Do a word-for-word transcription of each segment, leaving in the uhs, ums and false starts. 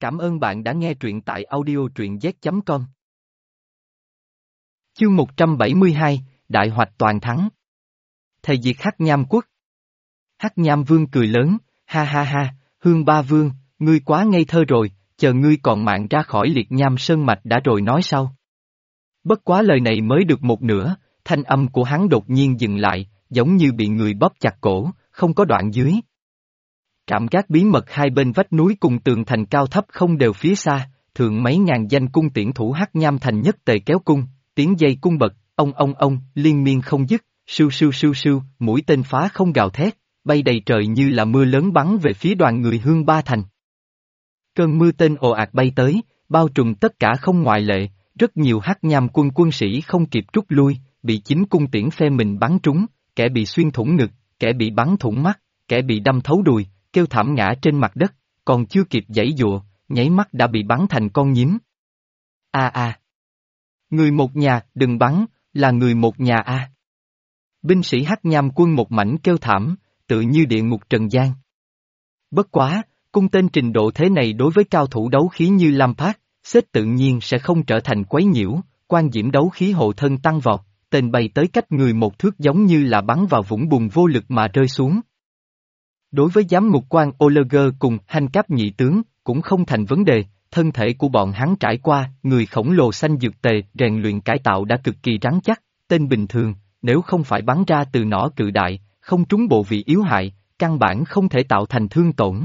Cảm ơn bạn đã nghe truyện tại audio truyện z chấm com. Chương một trăm bảy mươi hai, Đại hoạch toàn thắng. Thầy diệt Hắc Nham quốc. Hắc Nham vương cười lớn, ha ha ha, Hương Ba Vương, ngươi quá ngây thơ rồi, chờ ngươi còn mạng ra khỏi liệt nham sơn mạch đã rồi nói sau. Bất quá lời này mới được một nửa, thanh âm của hắn đột nhiên dừng lại, giống như bị người bóp chặt cổ, không có đoạn dưới. Trạm gác bí mật hai bên vách núi cùng tường thành cao thấp không đều phía xa, thượng mấy ngàn danh cung tiễn thủ Hắc Nham thành nhất tề kéo cung, tiếng dây cung bật, ông ông ông, liên miên không dứt, sưu sưu sưu sưu, mũi tên phá không gào thét, bay đầy trời như là mưa lớn bắn về phía đoàn người Hương Ba thành. Cơn mưa tên ồ ạt bay tới, bao trùm tất cả không ngoại lệ, rất nhiều Hắc Nham quân quân sĩ không kịp rút lui, bị chính cung tiễn phe mình bắn trúng, kẻ bị xuyên thủng ngực, kẻ bị bắn thủng mắt, kẻ bị đâm thấu đùi, kêu thảm ngã trên mặt đất, còn chưa kịp giãy giụa, nháy mắt đã bị bắn thành con nhím. A a, người một nhà, đừng bắn, là người một nhà a. Binh sĩ Hắc Nham quân một mảnh kêu thảm, tự như địa ngục trần gian. Bất quá, cung tên trình độ thế này đối với cao thủ đấu khí như Lam Phát, xếp tự nhiên sẽ không trở thành quấy nhiễu, quan diễm đấu khí hộ thân tăng vọt, tên bay tới cách người một thước giống như là bắn vào vũng bùn vô lực mà rơi xuống. Đối với giám mục quan Oleger cùng Hành Cáp nhị tướng, cũng không thành vấn đề, thân thể của bọn hắn trải qua, người khổng lồ xanh dược tề, rèn luyện cải tạo đã cực kỳ rắn chắc, tên bình thường, nếu không phải bắn ra từ nỏ cự đại, không trúng bộ vị yếu hại, căn bản không thể tạo thành thương tổn.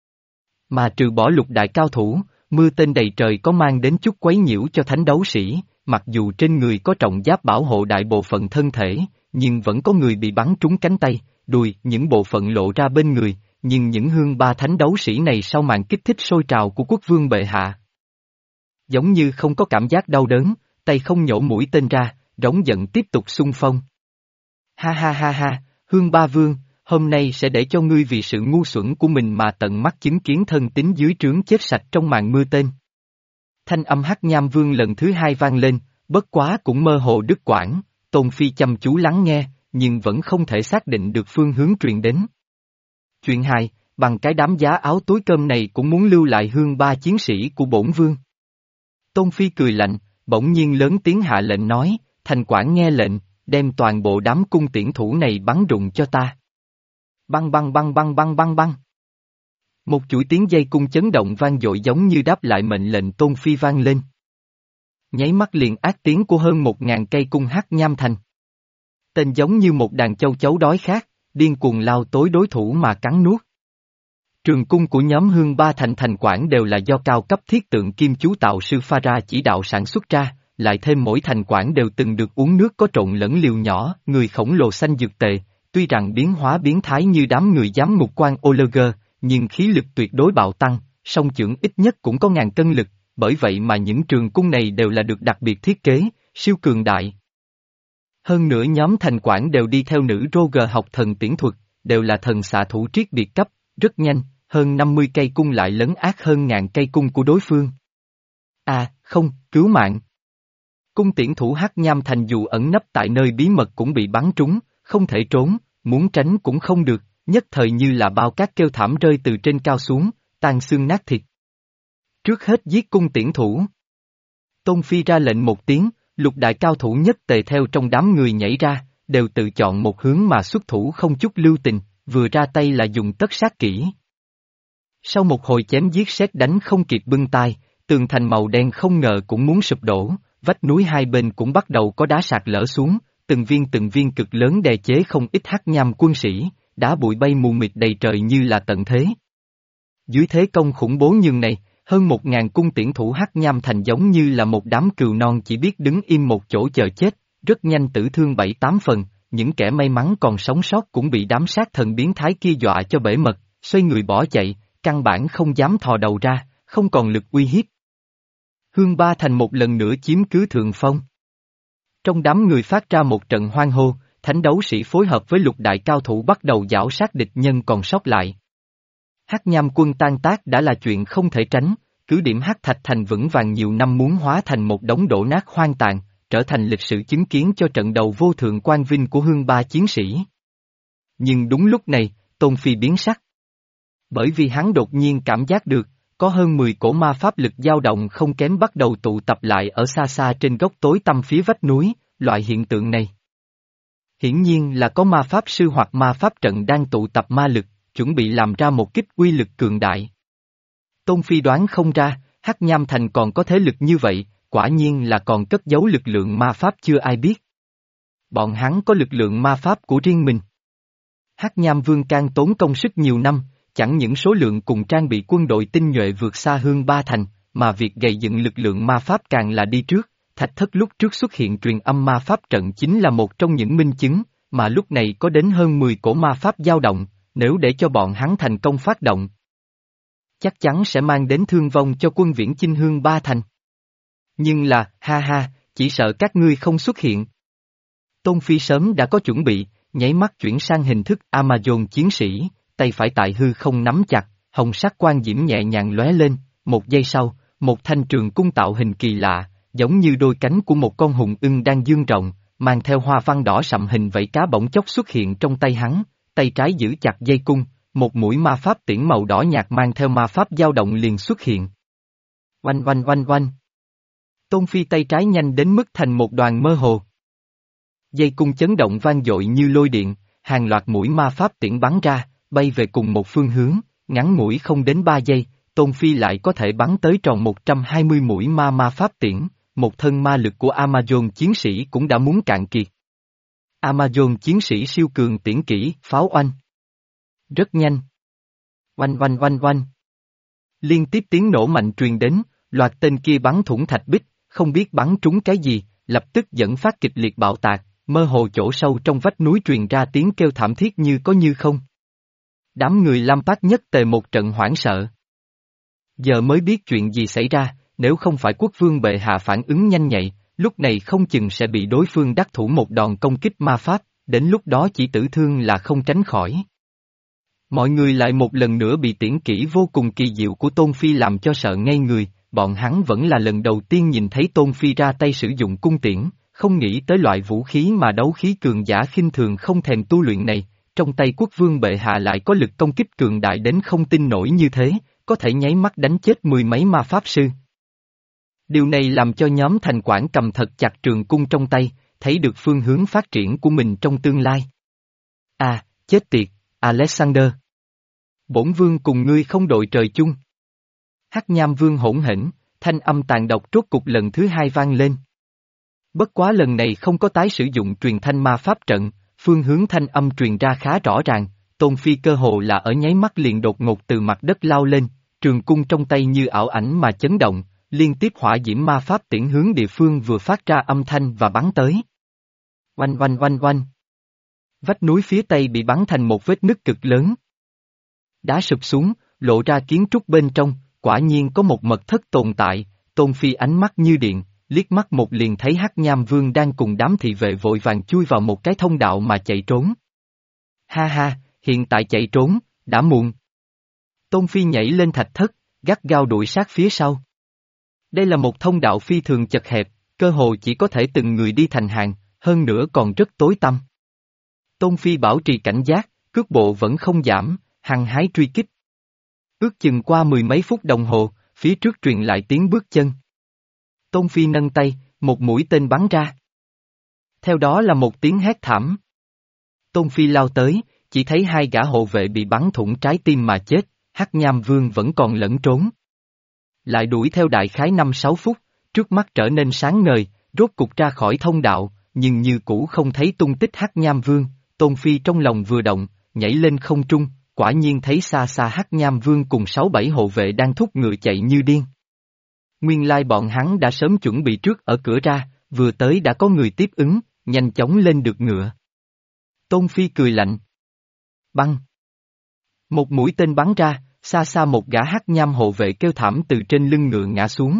Mà trừ bỏ lục đại cao thủ, mưa tên đầy trời có mang đến chút quấy nhiễu cho thánh đấu sĩ, mặc dù trên người có trọng giáp bảo hộ đại bộ phận thân thể, nhưng vẫn có người bị bắn trúng cánh tay, đùi, những bộ phận lộ ra bên người, nhưng những Hương Ba thánh đấu sĩ này sau màn kích thích sôi trào của quốc vương bệ hạ. Giống như không có cảm giác đau đớn, tay không nhổ mũi tên ra, rống giận tiếp tục xung phong. Ha ha ha ha, Hương Ba Vương, hôm nay sẽ để cho ngươi vì sự ngu xuẩn của mình mà tận mắt chứng kiến thân tín dưới trướng chết sạch trong màn mưa tên. Thanh âm Hắc Nham Vương lần thứ hai vang lên, bất quá cũng mơ hồ đứt quãng, Tôn Phi chăm chú lắng nghe, nhưng vẫn không thể xác định được phương hướng truyền đến. Chuyện hai, bằng cái đám giá áo túi cơm này cũng muốn lưu lại Hương Ba chiến sĩ của bổn vương. Tôn Phi cười lạnh, bỗng nhiên lớn tiếng hạ lệnh nói, thành quản nghe lệnh, đem toàn bộ đám cung tiễn thủ này bắn rụng cho ta. Băng băng băng băng băng băng băng. Một chuỗi tiếng dây cung chấn động vang dội giống như đáp lại mệnh lệnh Tôn Phi vang lên. Nháy mắt liền ác tiếng của hơn một ngàn cây cung Hắc Nham thành. Tên giống như một đàn châu chấu đói khát, điên cuồng lao tối đối thủ mà cắn nuốt. Trường cung của nhóm Hương Ba thành thành quản đều là do cao cấp thiết tượng kim chú tạo sư pha ra chỉ đạo sản xuất ra, lại thêm mỗi thành quản đều từng được uống nước có trộn lẫn liều nhỏ, người khổng lồ xanh dược tề, tuy rằng biến hóa biến thái như đám người giám mục quan Oleger, nhưng khí lực tuyệt đối bạo tăng, song chưởng ít nhất cũng có ngàn cân lực, bởi vậy mà những trường cung này đều là được đặc biệt thiết kế, siêu cường đại. Hơn nữa nhóm thành quản đều đi theo nữ Roger học thần tiễn thuật, đều là thần xạ thủ triết biệt cấp, rất nhanh, hơn năm mươi cây cung lại lấn át hơn ngàn cây cung của đối phương. À, không, cứu mạng. Cung tiễn thủ Hắc Nham thành dù ẩn nấp tại nơi bí mật cũng bị bắn trúng, không thể trốn, muốn tránh cũng không được, nhất thời như là bao cát kêu thảm rơi từ trên cao xuống, tan xương nát thịt. Trước hết giết cung tiễn thủ. Tôn Phi ra lệnh một tiếng, lục đại cao thủ nhất tề theo trong đám người nhảy ra, đều tự chọn một hướng mà xuất thủ không chút lưu tình, vừa ra tay là dùng tất sát kỹ. Sau một hồi chém giết sét đánh không kịp bưng tay, tường thành màu đen không ngờ cũng muốn sụp đổ, vách núi hai bên cũng bắt đầu có đá sạt lở xuống, từng viên từng viên cực lớn đè chế không ít Hắc Nham quân sĩ, đá bụi bay mù mịt đầy trời như là tận thế. Dưới thế công khủng bố như này, hơn một ngàn cung tiễn thủ Hắc Nham thành giống như là một đám cừu non chỉ biết đứng im một chỗ chờ chết, rất nhanh tử thương bảy tám phần, những kẻ may mắn còn sống sót cũng bị đám sát thần biến thái kia dọa cho bể mật, xoay người bỏ chạy, căn bản không dám thò đầu ra, không còn lực uy hiếp. Hương Ba thành một lần nữa chiếm cứ thượng phong. Trong đám người phát ra một trận hoan hô, thánh đấu sĩ phối hợp với lục đại cao thủ bắt đầu giảo sát địch nhân còn sót lại. Hắc Nham quân tan tác đã là chuyện không thể tránh, cứ điểm Hắc Thạch thành vững vàng nhiều năm muốn hóa thành một đống đổ nát hoang tàn, trở thành lịch sử chứng kiến cho trận đầu vô thượng quang vinh của Hương Ba chiến sĩ. Nhưng đúng lúc này, Tôn Phi biến sắc. Bởi vì hắn đột nhiên cảm giác được, có hơn mười cổ ma pháp lực dao động không kém bắt đầu tụ tập lại ở xa xa trên góc tối tăm phía vách núi, loại hiện tượng này. Hiển nhiên là có ma pháp sư hoặc ma pháp trận đang tụ tập ma lực, chuẩn bị làm ra một kích uy lực cường đại. Tôn Phi đoán không ra, Hắc Nham Thành còn có thế lực như vậy, quả nhiên là còn cất giấu lực lượng ma pháp chưa ai biết. Bọn hắn có lực lượng ma pháp của riêng mình. Hắc Nham Vương can tốn công sức nhiều năm, chẳng những số lượng cùng trang bị quân đội tinh nhuệ vượt xa Hương Ba Thành, mà việc gây dựng lực lượng ma pháp càng là đi trước. Thạch Thất lúc trước xuất hiện truyền âm ma pháp trận chính là một trong những minh chứng, mà lúc này có đến hơn mười cổ ma pháp dao động, nếu để cho bọn hắn thành công phát động, chắc chắn sẽ mang đến thương vong cho quân viễn chinh Hương Ba Thành. Nhưng là, ha ha, chỉ sợ các ngươi không xuất hiện. Tôn Phi sớm đã có chuẩn bị, nháy mắt chuyển sang hình thức Amazon chiến sĩ, tay phải tại hư không nắm chặt, hồng sắc quang diễm nhẹ nhàng lóe lên, một giây sau, một thanh trường cung tạo hình kỳ lạ, giống như đôi cánh của một con hùng ưng đang dương rộng, mang theo hoa văn đỏ sậm hình vảy cá bỗng chốc xuất hiện trong tay hắn, tay trái giữ chặt dây cung, một mũi ma pháp tiễn màu đỏ nhạt mang theo ma pháp dao động liền xuất hiện. Oanh oanh oanh oanh. Tôn Phi tay trái nhanh đến mức thành một đoàn mơ hồ. Dây cung chấn động vang dội như lôi điện, hàng loạt mũi ma pháp tiễn bắn ra, bay về cùng một phương hướng, ngắn mũi không đến ba giây, Tôn Phi lại có thể bắn tới tròn một trăm hai mươi mũi ma ma pháp tiễn, một thân ma lực của Amazon chiến sĩ cũng đã muốn cạn kiệt. Amazon chiến sĩ siêu cường tiễn kỹ, pháo oanh. Rất nhanh. Oanh oanh oanh oanh. Liên tiếp tiếng nổ mạnh truyền đến, loạt tên kia bắn thủng thạch bích, không biết bắn trúng cái gì, lập tức dẫn phát kịch liệt bạo tạc, mơ hồ chỗ sâu trong vách núi truyền ra tiếng kêu thảm thiết như có như không. Đám người Lam Phát nhất tề một trận hoảng sợ. Giờ mới biết chuyện gì xảy ra, nếu không phải quốc vương bệ hạ phản ứng nhanh nhạy, lúc này không chừng sẽ bị đối phương đắc thủ một đòn công kích ma pháp, đến lúc đó chỉ tử thương là không tránh khỏi. Mọi người lại một lần nữa bị tiễn kỹ vô cùng kỳ diệu của Tôn Phi làm cho sợ ngây người, bọn hắn vẫn là lần đầu tiên nhìn thấy Tôn Phi ra tay sử dụng cung tiễn, không nghĩ tới loại vũ khí mà đấu khí cường giả khinh thường không thèm tu luyện này, trong tay quốc vương bệ hạ lại có lực công kích cường đại đến không tin nổi như thế, có thể nháy mắt đánh chết mười mấy ma pháp sư. Điều này làm cho nhóm Thành Quản cầm thật chặt trường cung trong tay, thấy được phương hướng phát triển của mình trong tương lai. À, chết tiệt, Alexander. Bổn vương cùng ngươi không đội trời chung. Hắc Nham Vương hỗn hển, thanh âm tàn độc rốt cục lần thứ hai vang lên. Bất quá lần này không có tái sử dụng truyền thanh ma pháp trận, phương hướng thanh âm truyền ra khá rõ ràng, Tôn Phi cơ hồ là ở nháy mắt liền đột ngột từ mặt đất lao lên, trường cung trong tay như ảo ảnh mà chấn động, liên tiếp hỏa diễm ma pháp tiễn hướng địa phương vừa phát ra âm thanh và bắn tới. Oanh oanh oanh oanh. Vách núi phía tây bị bắn thành một vết nứt cực lớn. Đá sụp xuống, lộ ra kiến trúc bên trong, quả nhiên có một mật thất tồn tại, Tôn Phi ánh mắt như điện, liếc mắt một liền thấy Hắc Nham Vương đang cùng đám thị vệ vội vàng chui vào một cái thông đạo mà chạy trốn. Ha ha, hiện tại chạy trốn, đã muộn. Tôn Phi nhảy lên thạch thất, gắt gao đuổi sát phía sau. Đây là một thông đạo phi thường chật hẹp, cơ hồ chỉ có thể từng người đi thành hàng, hơn nữa còn rất tối tăm. Tôn Phi bảo trì cảnh giác, cước bộ vẫn không giảm, hăng hái truy kích. Ước chừng qua mười mấy phút đồng hồ, phía trước truyền lại tiếng bước chân. Tôn Phi nâng tay, một mũi tên bắn ra. Theo đó là một tiếng hét thảm. Tôn Phi lao tới, chỉ thấy hai gã hộ vệ bị bắn thủng trái tim mà chết, Hắc Nham Vương vẫn còn lẫn trốn. Lại đuổi theo đại khái năm sáu phút, trước mắt trở nên sáng ngời, rốt cục ra khỏi thông đạo, nhưng như cũ không thấy tung tích Hắc Nham Vương, Tôn Phi trong lòng vừa động, nhảy lên không trung, quả nhiên thấy xa xa Hắc Nham Vương cùng sáu bảy hộ vệ đang thúc ngựa chạy như điên. Nguyên lai bọn hắn đã sớm chuẩn bị trước ở cửa ra, vừa tới đã có người tiếp ứng, nhanh chóng lên được ngựa. Tôn Phi cười lạnh. Băng. Một mũi tên bắn ra, xa xa một gã Hắc Nham hộ vệ kêu thảm từ trên lưng ngựa ngã xuống.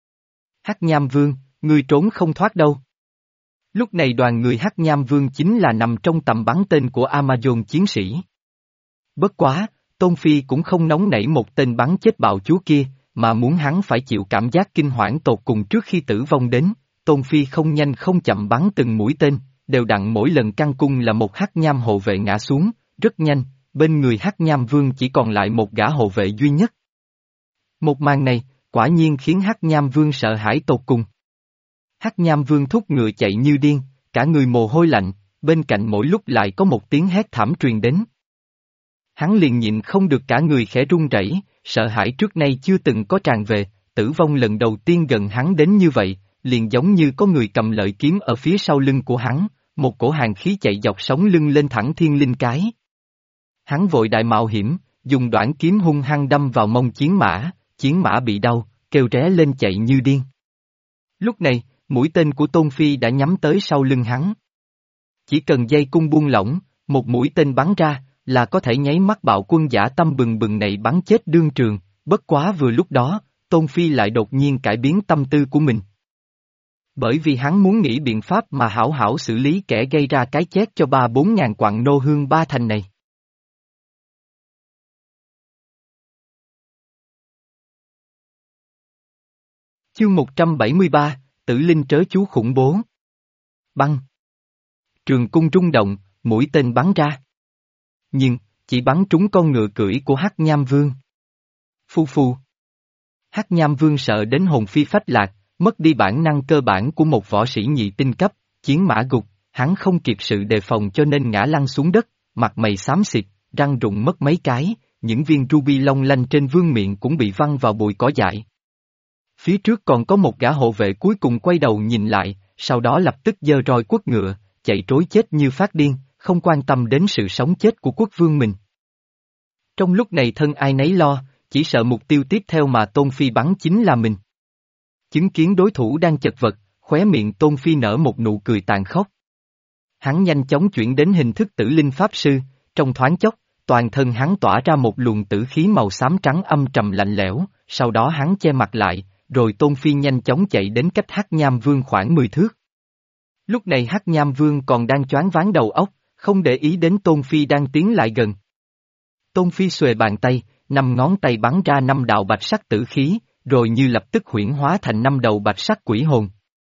Hắc Nham Vương, ngươi trốn không thoát đâu. Lúc này đoàn người Hắc Nham Vương chính là nằm trong tầm bắn tên của Amazon chiến sĩ. Bất quá, Tôn Phi cũng không nóng nảy một tên bắn chết bạo chúa kia, mà muốn hắn phải chịu cảm giác kinh hoảng tột cùng trước khi tử vong đến. Tôn Phi không nhanh không chậm bắn từng mũi tên, đều đặn mỗi lần căng cung là một Hắc Nham hộ vệ ngã xuống, rất nhanh, bên người Hắc Nham Vương chỉ còn lại một gã hộ vệ duy nhất. Một màn này, quả nhiên khiến Hắc Nham Vương sợ hãi tột cùng. Hắc Nham Vương thúc ngựa chạy như điên, cả người mồ hôi lạnh, bên cạnh mỗi lúc lại có một tiếng hét thảm truyền đến. Hắn liền nhịn không được cả người khẽ run rẩy, sợ hãi trước nay chưa từng có tràn về, tử vong lần đầu tiên gần hắn đến như vậy, liền giống như có người cầm lợi kiếm ở phía sau lưng của hắn, một cổ hàn khí chạy dọc sống lưng lên thẳng thiên linh cái. Hắn vội đại mạo hiểm, dùng đoản kiếm hung hăng đâm vào mông chiến mã, chiến mã bị đau, kêu ré lên chạy như điên. Lúc này, mũi tên của Tôn Phi đã nhắm tới sau lưng hắn. Chỉ cần dây cung buông lỏng, một mũi tên bắn ra, là có thể nháy mắt bạo quân dã tâm bừng bừng này bắn chết đương trường, bất quá vừa lúc đó, Tôn Phi lại đột nhiên cải biến tâm tư của mình. Bởi vì hắn muốn nghĩ biện pháp mà hảo hảo xử lý kẻ gây ra cái chết cho ba bốn ngàn quặng nô hương ba thành này. Chương một trăm bảy mươi ba, Tử Linh trớ chú khủng bố. Băng. Trường cung rung động, mũi tên bắn ra. Nhưng, chỉ bắn trúng con ngựa cưỡi của Hắc Nham Vương. Phu phu. Hắc Nham Vương sợ đến hồn phi phách lạc, mất đi bản năng cơ bản của một võ sĩ nhị tinh cấp, chiến mã gục, hắn không kịp sự đề phòng cho nên ngã lăn xuống đất, mặt mày xám xịt, răng rụng mất mấy cái, những viên ruby long lanh trên vương miệng cũng bị văng vào bụi cỏ dại. Phía trước còn có một gã hộ vệ cuối cùng quay đầu nhìn lại, sau đó lập tức giơ roi quất ngựa, chạy trối chết như phát điên, không quan tâm đến sự sống chết của quốc vương mình. Trong lúc này thân ai nấy lo, chỉ sợ mục tiêu tiếp theo mà Tôn Phi bắn chính là mình. Chứng kiến đối thủ đang chật vật, khóe miệng Tôn Phi nở một nụ cười tàn khốc. Hắn nhanh chóng chuyển đến hình thức tử linh pháp sư, trong thoáng chốc, toàn thân hắn tỏa ra một luồng tử khí màu xám trắng âm trầm lạnh lẽo, sau đó hắn che mặt lại, rồi Tôn Phi nhanh chóng chạy đến cách Hắc Nham Vương khoảng mười thước. Lúc này Hắc Nham Vương còn đang choáng váng đầu óc, không để ý đến Tôn Phi đang tiến lại gần. Tôn Phi xuề bàn tay, năm ngón tay bắn ra năm đạo bạch sắc tử khí, rồi như lập tức huyễn hóa thành năm đầu bạch sắc quỷ hồn.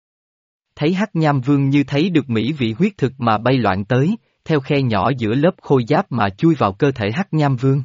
Thấy Hắc Nham Vương như thấy được mỹ vị huyết thực mà bay loạn tới, theo khe nhỏ giữa lớp khôi giáp mà chui vào cơ thể Hắc Nham Vương.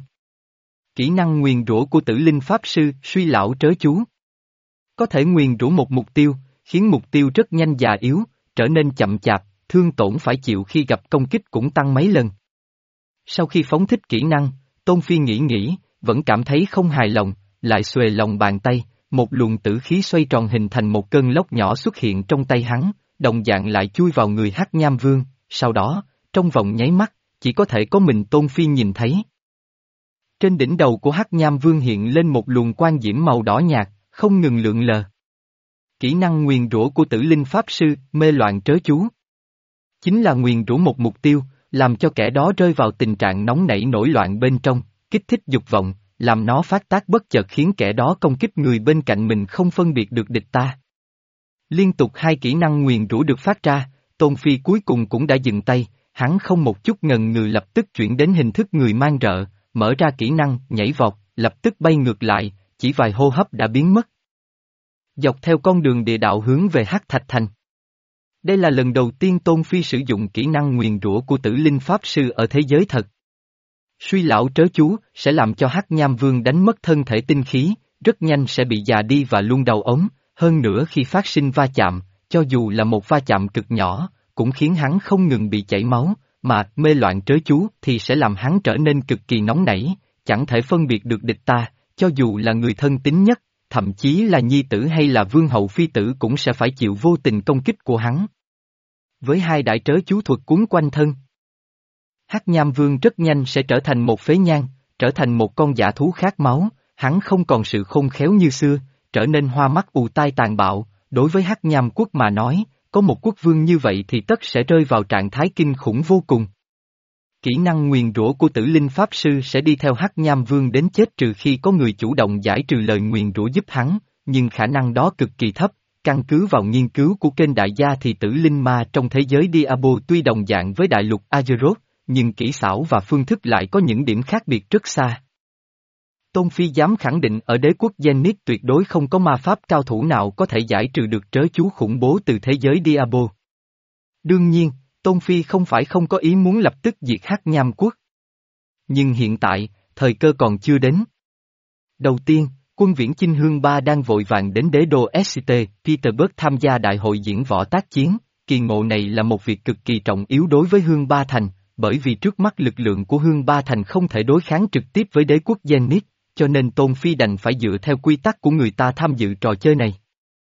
Kỹ năng nguyền rủa của Tử Linh Pháp Sư, suy lão trớ chú. Có thể nguyền rủa một mục tiêu, khiến mục tiêu rất nhanh già yếu, trở nên chậm chạp, thương tổn phải chịu khi gặp công kích cũng tăng mấy lần. Sau khi phóng thích kỹ năng, Tôn Phi nghĩ nghĩ, vẫn cảm thấy không hài lòng, lại xuề lòng bàn tay, một luồng tử khí xoay tròn hình thành một cơn lốc nhỏ xuất hiện trong tay hắn, đồng dạng lại chui vào người Hắc Nham Vương, sau đó, trong vòng nháy mắt, chỉ có thể có mình Tôn Phi nhìn thấy. Trên đỉnh đầu của Hắc Nham Vương hiện lên một luồng quang diễm màu đỏ nhạt, không ngừng lượn lờ. Kỹ năng nguyền rủa của Tử Linh Pháp Sư, mê loạn trớ chú. Chính là nguyền rủa một mục tiêu, làm cho kẻ đó rơi vào tình trạng nóng nảy nổi loạn bên trong, kích thích dục vọng, làm nó phát tác bất chợt khiến kẻ đó công kích người bên cạnh mình không phân biệt được địch ta. Liên tục hai kỹ năng nguyền rủa được phát ra, Tôn Phi cuối cùng cũng đã dừng tay, hắn không một chút ngần ngừ lập tức chuyển đến hình thức người mang rợ, mở ra kỹ năng, nhảy vọt, lập tức bay ngược lại, chỉ vài hô hấp đã biến mất. Dọc theo con đường địa đạo hướng về Hắc Thạch Thành. Đây là lần đầu tiên Tôn Phi sử dụng kỹ năng nguyền rủa của Tử Linh Pháp Sư ở thế giới thật. Suy lão trớ chú sẽ làm cho Hắc Nham Vương đánh mất thân thể tinh khí, rất nhanh sẽ bị già đi và luôn đau ốm, hơn nữa khi phát sinh va chạm, cho dù là một va chạm cực nhỏ, cũng khiến hắn không ngừng bị chảy máu, mà mê loạn trớ chú thì sẽ làm hắn trở nên cực kỳ nóng nảy, chẳng thể phân biệt được địch ta, cho dù là người thân tín nhất, thậm chí là nhi tử hay là vương hậu phi tử cũng sẽ phải chịu vô tình công kích của hắn. Với hai đại trớ chú thuật cuốn quanh thân, Hắc Nham Vương rất nhanh sẽ trở thành một phế nhan, trở thành một con dã thú khát máu, hắn không còn sự khôn khéo như xưa, trở nên hoa mắt ù tai tàn bạo, đối với Hắc Nham quốc mà nói, có một quốc vương như vậy thì tất sẽ rơi vào trạng thái kinh khủng vô cùng. Kỹ năng nguyền rủa của Tử Linh Pháp Sư sẽ đi theo Hắc Nham Vương đến chết trừ khi có người chủ động giải trừ lời nguyền rủa giúp hắn, nhưng khả năng đó cực kỳ thấp. Căn cứ vào nghiên cứu của kênh đại gia thì tử linh ma trong thế giới Diablo tuy đồng dạng với đại lục Azeroth, nhưng kỹ xảo và phương thức lại có những điểm khác biệt rất xa. Tôn Phi dám khẳng định ở đế quốc Zenith tuyệt đối không có ma pháp cao thủ nào có thể giải trừ được trớ chú khủng bố từ thế giới Diablo. Đương nhiên, Tôn Phi không phải không có ý muốn lập tức diệt Hắc Nham quốc. Nhưng hiện tại, thời cơ còn chưa đến. Đầu tiên, Quân viễn chinh Hương Ba đang vội vàng đến đế đô ét tê Petersburg tham gia đại hội diễn võ tác chiến, kỳ ngộ này là một việc cực kỳ trọng yếu đối với Hương Ba Thành, bởi vì trước mắt lực lượng của Hương Ba Thành không thể đối kháng trực tiếp với đế quốc Zenith, cho nên Tôn Phi đành phải dựa theo quy tắc của người ta tham dự trò chơi này.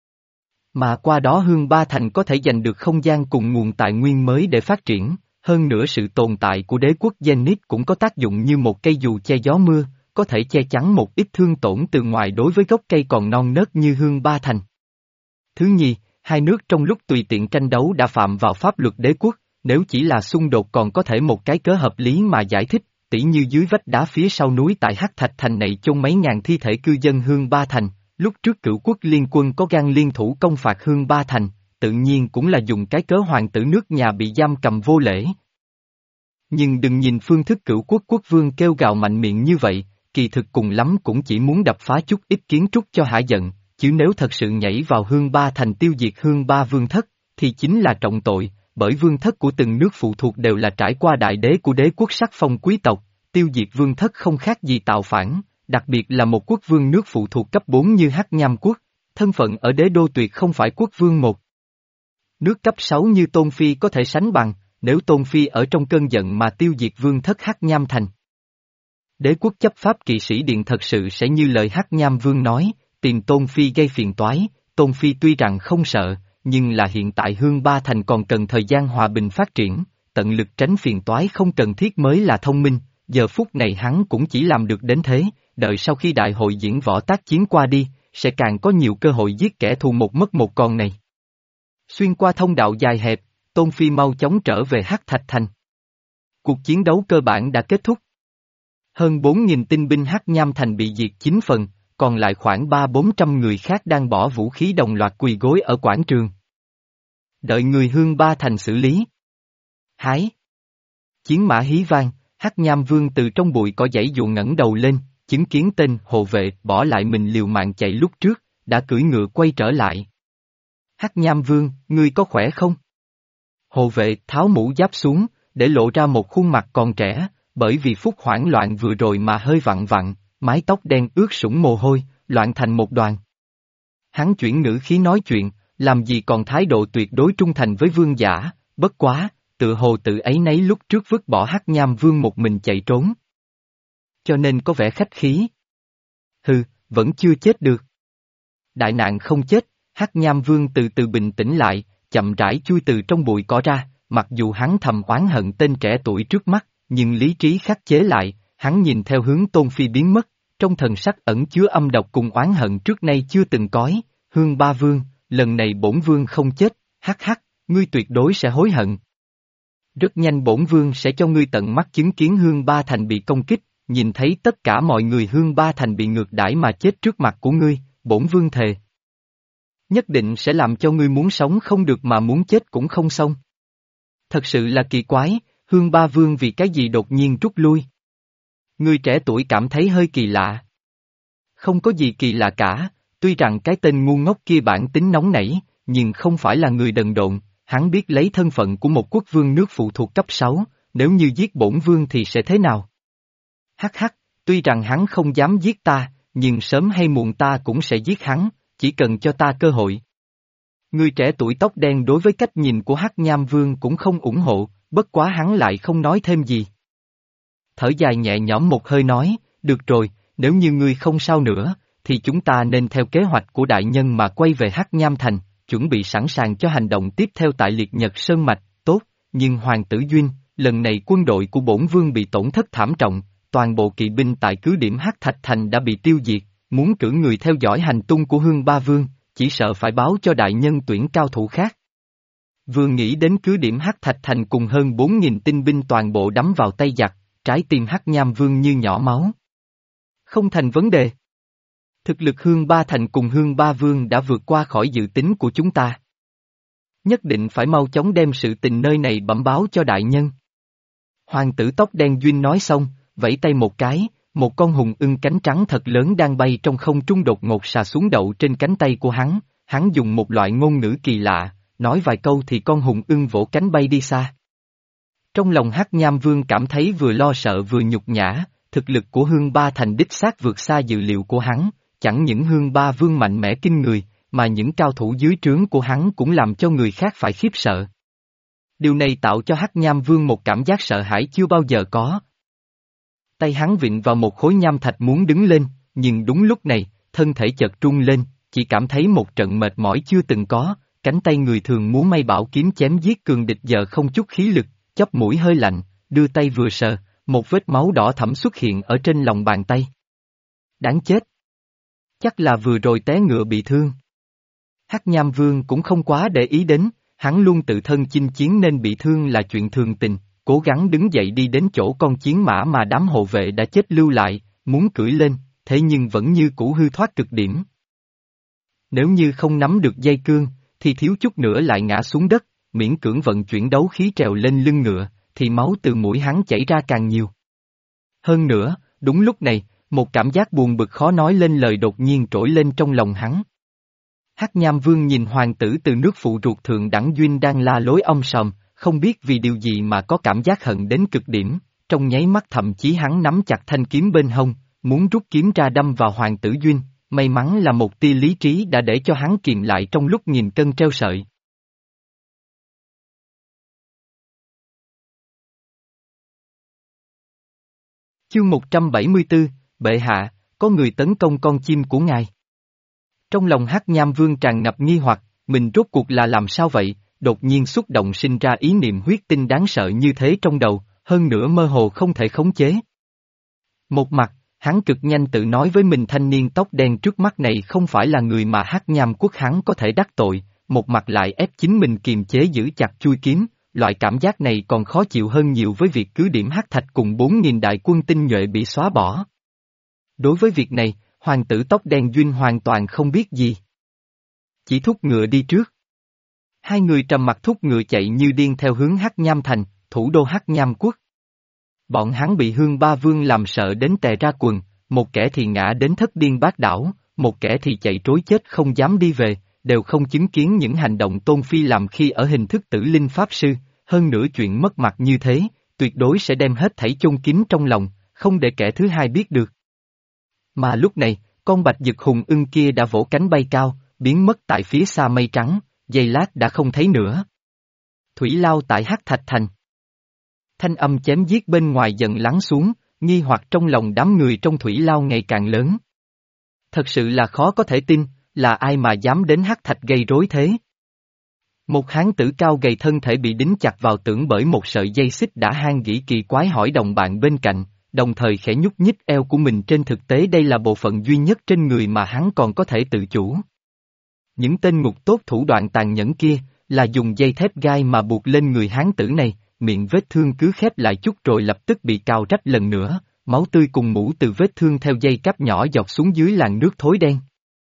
Mà qua đó Hương Ba Thành có thể giành được không gian cùng nguồn tài nguyên mới để phát triển, hơn nữa sự tồn tại của đế quốc Zenith cũng có tác dụng như một cây dù che gió mưa, có thể che chắn một ít thương tổn từ ngoài đối với gốc cây còn non nớt như Hương Ba Thành. Thứ nhì, hai nước trong lúc tùy tiện tranh đấu đã phạm vào pháp luật đế quốc, nếu chỉ là xung đột còn có thể một cái cớ hợp lý mà giải thích, tỉ như dưới vách đá phía sau núi tại Hắc Thạch Thành này chôn mấy ngàn thi thể cư dân Hương Ba Thành, lúc trước Cửu Quốc Liên Quân có gan liên thủ công phạt Hương Ba Thành, tự nhiên cũng là dùng cái cớ hoàng tử nước nhà bị giam cầm vô lễ. Nhưng đừng nhìn phương thức Cửu Quốc quốc vương kêu gào mạnh miệng như vậy, kỳ thực cùng lắm cũng chỉ muốn đập phá chút ít kiến trúc cho hả giận, chứ nếu thật sự nhảy vào Hương Ba Thành tiêu diệt Hương Ba vương thất, thì chính là trọng tội, bởi vương thất của từng nước phụ thuộc đều là trải qua đại đế của đế quốc sắc phong quý tộc, tiêu diệt vương thất không khác gì tạo phản, đặc biệt là một quốc vương nước phụ thuộc cấp bốn như Hắc Nham quốc, thân phận ở đế đô tuyệt không phải quốc vương một. Nước cấp sáu như Tôn Phi có thể sánh bằng, nếu Tôn Phi ở trong cơn giận mà tiêu diệt vương thất Hắc Nham Thành. Đế quốc chấp pháp kỵ sĩ điện thật sự sẽ như lời Hắc Nham Vương nói, tìm Tôn Phi gây phiền toái, Tôn Phi tuy rằng không sợ, nhưng là hiện tại Hương Ba Thành còn cần thời gian hòa bình phát triển, tận lực tránh phiền toái không cần thiết mới là thông minh, giờ phút này hắn cũng chỉ làm được đến thế, đợi sau khi đại hội diễn võ tác chiến qua đi, sẽ càng có nhiều cơ hội giết kẻ thù một mất một còn này. Xuyên qua thông đạo dài hẹp, Tôn Phi mau chóng trở về Hắc Thạch Thành. Cuộc chiến đấu cơ bản đã kết thúc. Hơn bốn nghìn tinh binh Hắc Nham Thành bị diệt chín phần, còn lại khoảng ba bốn trăm người khác đang bỏ vũ khí đồng loạt quỳ gối ở quảng trường. Đợi người Hương Ba Thành xử lý. Hái! Chiến mã hí vang, Hắc Nham Vương từ trong bụi cỏ dãy dụ ngẩng đầu lên, chứng kiến tên hộ vệ bỏ lại mình liều mạng chạy lúc trước, đã cưỡi ngựa quay trở lại. Hắc Nham Vương, ngươi có khỏe không? Hộ vệ tháo mũ giáp xuống, để lộ ra một khuôn mặt còn trẻ, bởi vì phút hoảng loạn vừa rồi mà hơi vặn vặn, mái tóc đen ướt sũng mồ hôi, loạn thành một đoàn. Hắn chuyển ngữ khí nói chuyện, làm gì còn thái độ tuyệt đối trung thành với vương giả, bất quá, tự hồ tự ấy nấy lúc trước vứt bỏ Hắc Nham Vương một mình chạy trốn. Cho nên có vẻ khách khí. Hừ, vẫn chưa chết được. Đại nạn không chết, Hắc Nham Vương từ từ bình tĩnh lại, chậm rãi chui từ trong bụi cỏ ra, mặc dù hắn thầm oán hận tên trẻ tuổi trước mắt, nhưng lý trí khắc chế lại, hắn nhìn theo hướng Tôn Phi biến mất, trong thần sắc ẩn chứa âm độc cùng oán hận trước nay chưa từng cói, Hương Ba Vương, lần này bổn vương không chết, hắc hắc, ngươi tuyệt đối sẽ hối hận. Rất nhanh bổn vương sẽ cho ngươi tận mắt chứng kiến Hương Ba Thành bị công kích, nhìn thấy tất cả mọi người Hương Ba Thành bị ngược đãi mà chết trước mặt của ngươi, bổn vương thề. Nhất định sẽ làm cho ngươi muốn sống không được mà muốn chết cũng không xong. Thật sự là kỳ quái, Hương Ba Vương vì cái gì đột nhiên rút lui. Người trẻ tuổi cảm thấy hơi kỳ lạ. Không có gì kỳ lạ cả, tuy rằng cái tên ngu ngốc kia bản tính nóng nảy, nhưng không phải là người đần độn, hắn biết lấy thân phận của một quốc vương nước phụ thuộc cấp sáu, nếu như giết bổn vương thì sẽ thế nào? Hắc hắc, tuy rằng hắn không dám giết ta, nhưng sớm hay muộn ta cũng sẽ giết hắn, chỉ cần cho ta cơ hội. Người trẻ tuổi tóc đen đối với cách nhìn của Hắc Nham Vương cũng không ủng hộ, bất quá hắn lại không nói thêm gì. Thở dài nhẹ nhõm một hơi nói, được rồi, nếu như ngươi không sao nữa, thì chúng ta nên theo kế hoạch của đại nhân mà quay về Hắc Nham Thành, chuẩn bị sẵn sàng cho hành động tiếp theo tại Liệt Nhật Sơn Mạch, tốt, nhưng Hoàng tử Duyên, lần này quân đội của bổn vương bị tổn thất thảm trọng, toàn bộ kỵ binh tại cứ điểm Hắc Thạch Thành đã bị tiêu diệt, muốn cử người theo dõi hành tung của Hương Ba Vương, chỉ sợ phải báo cho đại nhân tuyển cao thủ khác. Vừa nghĩ đến cứ điểm Hắc Thạch Thành cùng hơn bốn nghìn tinh binh toàn bộ đắm vào tay giặc, trái tim Hắc Nham Vương như nhỏ máu. Không thành vấn đề. Thực lực Hương Ba Thành cùng Hương Ba Vương đã vượt qua khỏi dự tính của chúng ta. Nhất định phải mau chóng đem sự tình nơi này bẩm báo cho đại nhân. Hoàng tử tóc đen Duyên nói xong, vẫy tay một cái, một con hùng ưng cánh trắng thật lớn đang bay trong không trung đột ngột xà xuống đậu trên cánh tay của hắn, hắn dùng một loại ngôn ngữ kỳ lạ, nói vài câu thì con hùng ưng vỗ cánh bay đi xa. Trong lòng Hắc Nham Vương cảm thấy vừa lo sợ vừa nhục nhã, thực lực của Hương Ba Thành đích xác vượt xa dự liệu của hắn, chẳng những Hương Ba Vương mạnh mẽ kinh người, mà những cao thủ dưới trướng của hắn cũng làm cho người khác phải khiếp sợ. Điều này tạo cho Hắc Nham Vương một cảm giác sợ hãi chưa bao giờ có. Tay hắn vịn vào một khối nham thạch muốn đứng lên, nhưng đúng lúc này, thân thể chợt trung lên, chỉ cảm thấy một trận mệt mỏi chưa từng có, cánh tay người thường múa may bảo kiếm chém giết cường địch giờ không chút khí lực, chóp mũi hơi lạnh, đưa tay vừa sờ, một vết máu đỏ thẫm xuất hiện ở trên lòng bàn tay. Đáng chết! Chắc là vừa rồi té ngựa bị thương. Hắc Nham Vương cũng không quá để ý đến, hắn luôn tự thân chinh chiến nên bị thương là chuyện thường tình, cố gắng đứng dậy đi đến chỗ con chiến mã mà đám hộ vệ đã chết lưu lại, muốn cưỡi lên, thế nhưng vẫn như cũ hư thoát cực điểm. Nếu như không nắm được dây cương, thì thiếu chút nữa lại ngã xuống đất, miễn cưỡng vận chuyển đấu khí trèo lên lưng ngựa, thì máu từ mũi hắn chảy ra càng nhiều. Hơn nữa, đúng lúc này, một cảm giác buồn bực khó nói lên lời đột nhiên trỗi lên trong lòng hắn. Hắc Nham Vương nhìn hoàng tử từ nước phụ ruột thượng đẳng Duyên đang la lối om sòm, không biết vì điều gì mà có cảm giác hận đến cực điểm, trong nháy mắt thậm chí hắn nắm chặt thanh kiếm bên hông, muốn rút kiếm ra đâm vào hoàng tử Duyên, may mắn là một tia lý trí đã để cho hắn kìm lại trong lúc nghìn cân treo sợi. Chương một trăm bảy mươi tư, Bệ hạ, có người tấn công con chim của ngài. Trong lòng Hắc Nham Vương tràn ngập nghi hoặc, mình rốt cuộc là làm sao vậy, đột nhiên xúc động sinh ra ý niệm huyết tinh đáng sợ như thế trong đầu, hơn nữa mơ hồ không thể khống chế. Một mặt, hắn cực nhanh tự nói với mình thanh niên tóc đen trước mắt này không phải là người mà Hắc Nham Quốc hắn có thể đắc tội, một mặt lại ép chính mình kiềm chế giữ chặt chui kiếm, loại cảm giác này còn khó chịu hơn nhiều với việc cứ điểm Hắc Thạch cùng bốn nghìn đại quân tinh nhuệ bị xóa bỏ. Đối với việc này, hoàng tử tóc đen Duyên hoàn toàn không biết gì. Chỉ thúc ngựa đi trước. Hai người trầm mặc thúc ngựa chạy như điên theo hướng Hắc Nham Thành, thủ đô Hắc Nham Quốc. Bọn hắn bị Hương Ba Vương làm sợ đến tè ra quần, một kẻ thì ngã đến thất điên bát đảo, một kẻ thì chạy trối chết không dám đi về, đều không chứng kiến những hành động Tôn Phi làm khi ở hình thức tử linh pháp sư, hơn nữa chuyện mất mặt như thế, tuyệt đối sẽ đem hết thảy chôn kín trong lòng, không để kẻ thứ hai biết được. Mà lúc này, con bạch dực hùng ưng kia đã vỗ cánh bay cao, biến mất tại phía xa mây trắng, giây lát đã không thấy nữa. Thủy lao tại Hắc Thạch Thành. Thanh âm chém giết bên ngoài dần lắng xuống, nghi hoặc trong lòng đám người trong thủy lao ngày càng lớn. Thật sự là khó có thể tin, là ai mà dám đến Hắc Thạch gây rối thế? Một hán tử cao gầy thân thể bị đính chặt vào tưởng bởi một sợi dây xích đã hang gỉ kỳ quái hỏi đồng bạn bên cạnh, đồng thời khẽ nhúc nhích eo của mình, trên thực tế đây là bộ phận duy nhất trên người mà hắn còn có thể tự chủ. Những tên ngục tốt thủ đoạn tàn nhẫn kia, là dùng dây thép gai mà buộc lên người hán tử này, miệng vết thương cứ khép lại chút rồi lập tức bị cào rách lần nữa, máu tươi cùng mũ từ vết thương theo dây cáp nhỏ dọc xuống dưới làn nước thối đen.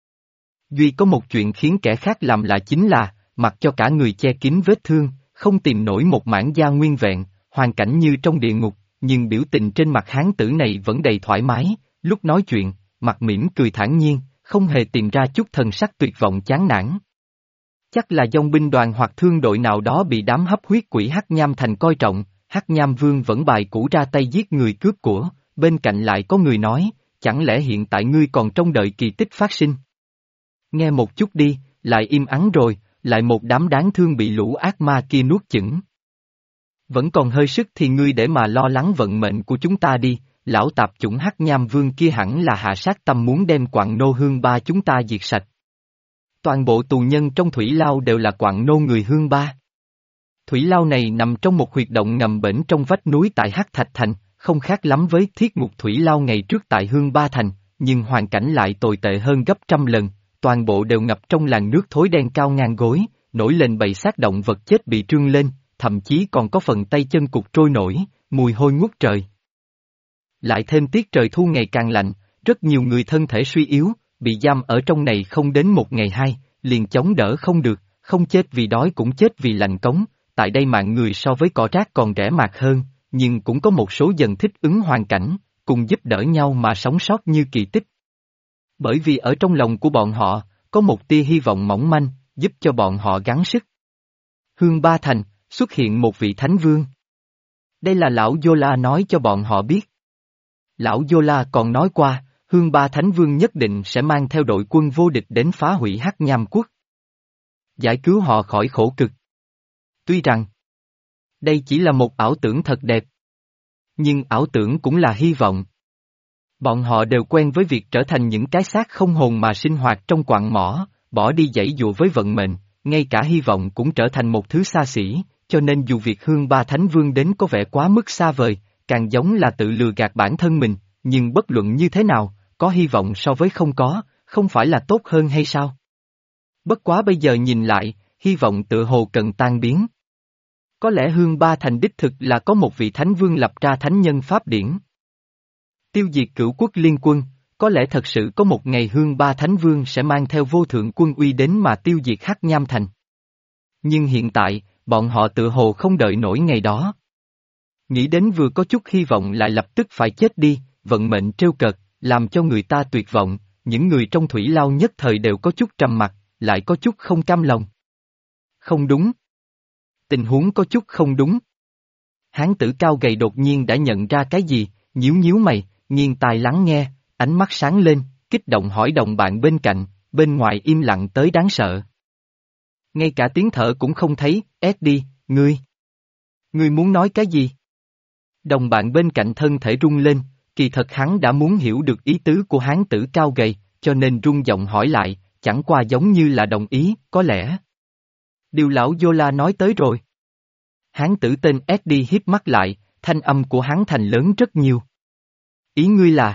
Duy có một chuyện khiến kẻ khác làm lạ chính là, mặc cho cả người che kín vết thương, không tìm nổi một mảng da nguyên vẹn, hoàn cảnh như trong địa ngục, nhưng biểu tình trên mặt hán tử này vẫn đầy thoải mái, lúc nói chuyện, mặt mỉm cười thản nhiên, không hề tìm ra chút thần sắc tuyệt vọng chán nản. Chắc là dòng binh đoàn hoặc thương đội nào đó bị đám hấp huyết quỷ Hắc Nham Thành coi trọng, Hắc Nham Vương vẫn bài cũ ra tay giết người cướp của, bên cạnh lại có người nói, chẳng lẽ hiện tại ngươi còn trông đợi kỳ tích phát sinh? Nghe một chút đi, lại im ắng rồi, lại một đám đáng thương bị lũ ác ma kia nuốt chửng. Vẫn còn hơi sức thì ngươi để mà lo lắng vận mệnh của chúng ta đi, lão tạp chủng Hắc Nham Vương kia hẳn là hạ sát tâm muốn đem Quặng Nô Hương Ba chúng ta diệt sạch. Toàn bộ tù nhân trong thủy lao đều là Quặng Nô người Hương Ba. Thủy lao này nằm trong một huyệt động ngầm bển trong vách núi tại Hắc Thạch Thành, không khác lắm với thiết ngục thủy lao ngày trước tại Hương Ba Thành, nhưng hoàn cảnh lại tồi tệ hơn gấp trăm lần, toàn bộ đều ngập trong làn nước thối đen cao ngang gối, nổi lên bầy xác động vật chết bị trương lên, thậm chí còn có phần tay chân cục trôi nổi, mùi hôi ngút trời. Lại thêm tiết trời thu ngày càng lạnh, rất nhiều người thân thể suy yếu, bị giam ở trong này không đến một ngày hai, liền chống đỡ không được, không chết vì đói cũng chết vì lạnh cống, tại đây mạng người so với cỏ rác còn rẻ mạt hơn, nhưng cũng có một số dần thích ứng hoàn cảnh, cùng giúp đỡ nhau mà sống sót như kỳ tích. Bởi vì ở trong lòng của bọn họ, có một tia hy vọng mỏng manh, giúp cho bọn họ gắng sức. Hương Ba Thành, xuất hiện một vị thánh vương. Đây là lão Yola nói cho bọn họ biết. Lão Yola còn nói qua, Hương Ba Thánh Vương nhất định sẽ mang theo đội quân vô địch đến phá hủy Hắc Nham Quốc. Giải cứu họ khỏi khổ cực. Tuy rằng, đây chỉ là một ảo tưởng thật đẹp. Nhưng ảo tưởng cũng là hy vọng. Bọn họ đều quen với việc trở thành những cái xác không hồn mà sinh hoạt trong quặng mỏ, bỏ đi giãy dụa với vận mệnh, ngay cả hy vọng cũng trở thành một thứ xa xỉ, cho nên dù việc Hương Ba Thánh Vương đến có vẻ quá mức xa vời, càng giống là tự lừa gạt bản thân mình, nhưng bất luận như thế nào, có hy vọng so với không có, không phải là tốt hơn hay sao? Bất quá bây giờ nhìn lại, hy vọng tự hồ cần tan biến. Có lẽ Hương Ba Thành đích thực là có một vị Thánh Vương lập ra thánh nhân pháp điển. Tiêu diệt cửu quốc liên quân, có lẽ thật sự có một ngày Hương Ba Thánh Vương sẽ mang theo vô thượng quân uy đến mà tiêu diệt Hắc Nham Thành. Nhưng hiện tại, bọn họ tự hồ không đợi nổi ngày đó. Nghĩ đến vừa có chút hy vọng lại lập tức phải chết đi, vận mệnh trêu cợt, làm cho người ta tuyệt vọng, những người trong thủy lao nhất thời đều có chút trầm mặc, lại có chút không cam lòng. Không đúng. Tình huống có chút không đúng. Hán tử cao gầy đột nhiên đã nhận ra cái gì, nhíu nhíu mày, nghiêng tai lắng nghe, ánh mắt sáng lên, kích động hỏi đồng bạn bên cạnh, bên ngoài im lặng tới đáng sợ. Ngay cả tiếng thở cũng không thấy, ép đi, ngươi. Ngươi muốn nói cái gì? Đồng bạn bên cạnh thân thể rung lên, kỳ thật hắn đã muốn hiểu được ý tứ của hán tử cao gầy, cho nên rung giọng hỏi lại, chẳng qua giống như là đồng ý, có lẽ. Điều lão Yola nói tới rồi. Hán tử tên Eddie hiếp mắt lại, thanh âm của hắn thành lớn rất nhiều. Ý ngươi là?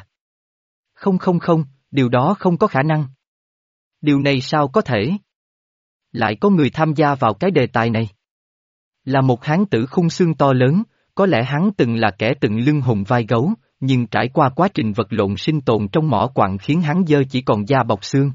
Không không không, điều đó không có khả năng. Điều này sao có thể? Lại có người tham gia vào cái đề tài này. Là một hán tử khung xương to lớn, có lẽ hắn từng là kẻ từng lưng hùng vai gấu, nhưng trải qua quá trình vật lộn sinh tồn trong mỏ quặng khiến hắn dơ chỉ còn da bọc xương.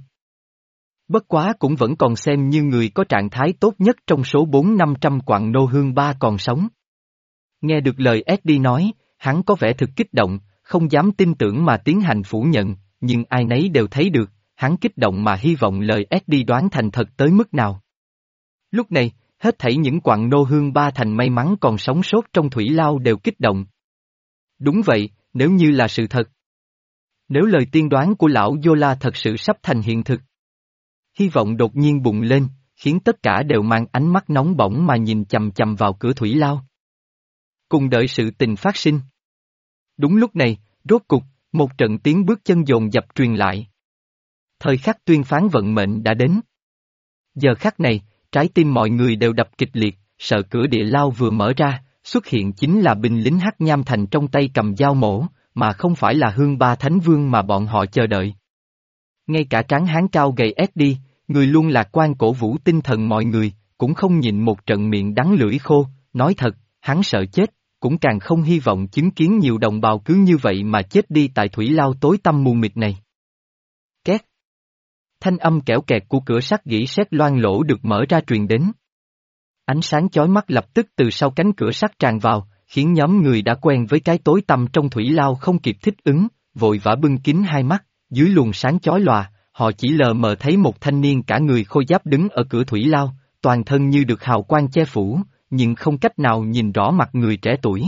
Bất quá cũng vẫn còn xem như người có trạng thái tốt nhất trong số bốn năm trăm quặng nô Hương Ba còn sống. Nghe được lời Eddie nói, hắn có vẻ thực kích động, không dám tin tưởng mà tiến hành phủ nhận, nhưng ai nấy đều thấy được, hắn kích động mà hy vọng lời Eddie đoán thành thật tới mức nào. Lúc này, hết thảy những quặng nô Hương Ba thành may mắn còn sống sót trong thủy lao đều kích động. Đúng vậy, nếu như là sự thật. Nếu lời tiên đoán của lão Yola thật sự sắp thành hiện thực. Hy vọng đột nhiên bùng lên, khiến tất cả đều mang ánh mắt nóng bỏng mà nhìn chằm chằm vào cửa thủy lao. Cùng đợi sự tình phát sinh. Đúng lúc này, rốt cục, một trận tiếng bước chân dồn dập truyền lại. Thời khắc tuyên phán vận mệnh đã đến. Giờ khắc này, trái tim mọi người đều đập kịch liệt, sợ cửa địa lao vừa mở ra, xuất hiện chính là binh lính Hắc Nham Thành trong tay cầm dao mổ, mà không phải là Hương Ba Thánh Vương mà bọn họ chờ đợi. Ngay cả tráng hán cao gầy Eddie, người luôn lạc quan cổ vũ tinh thần mọi người, cũng không nhịn một trận miệng đắng lưỡi khô, nói thật, hắn sợ chết, cũng càng không hy vọng chứng kiến nhiều đồng bào cứ như vậy mà chết đi tại thủy lao tối tăm mù mịt này. Két. Thanh âm kẽo kẹt của cửa sắt gỉ sét loang lỗ được mở ra truyền đến. Ánh sáng chói mắt lập tức từ sau cánh cửa sắt tràn vào, khiến nhóm người đã quen với cái tối tăm trong thủy lao không kịp thích ứng, vội vã bưng kín hai mắt, dưới luồng sáng chói lòa, họ chỉ lờ mờ thấy một thanh niên cả người khôi giáp đứng ở cửa thủy lao, toàn thân như được hào quang che phủ, nhưng không cách nào nhìn rõ mặt người trẻ tuổi.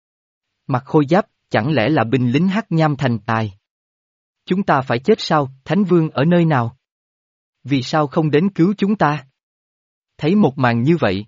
Mặt khôi giáp, chẳng lẽ là binh lính Hắc Nham Thành tài? Chúng ta phải chết sao, Thánh Vương ở nơi nào? Vì sao không đến cứu chúng ta? Thấy một màn như vậy.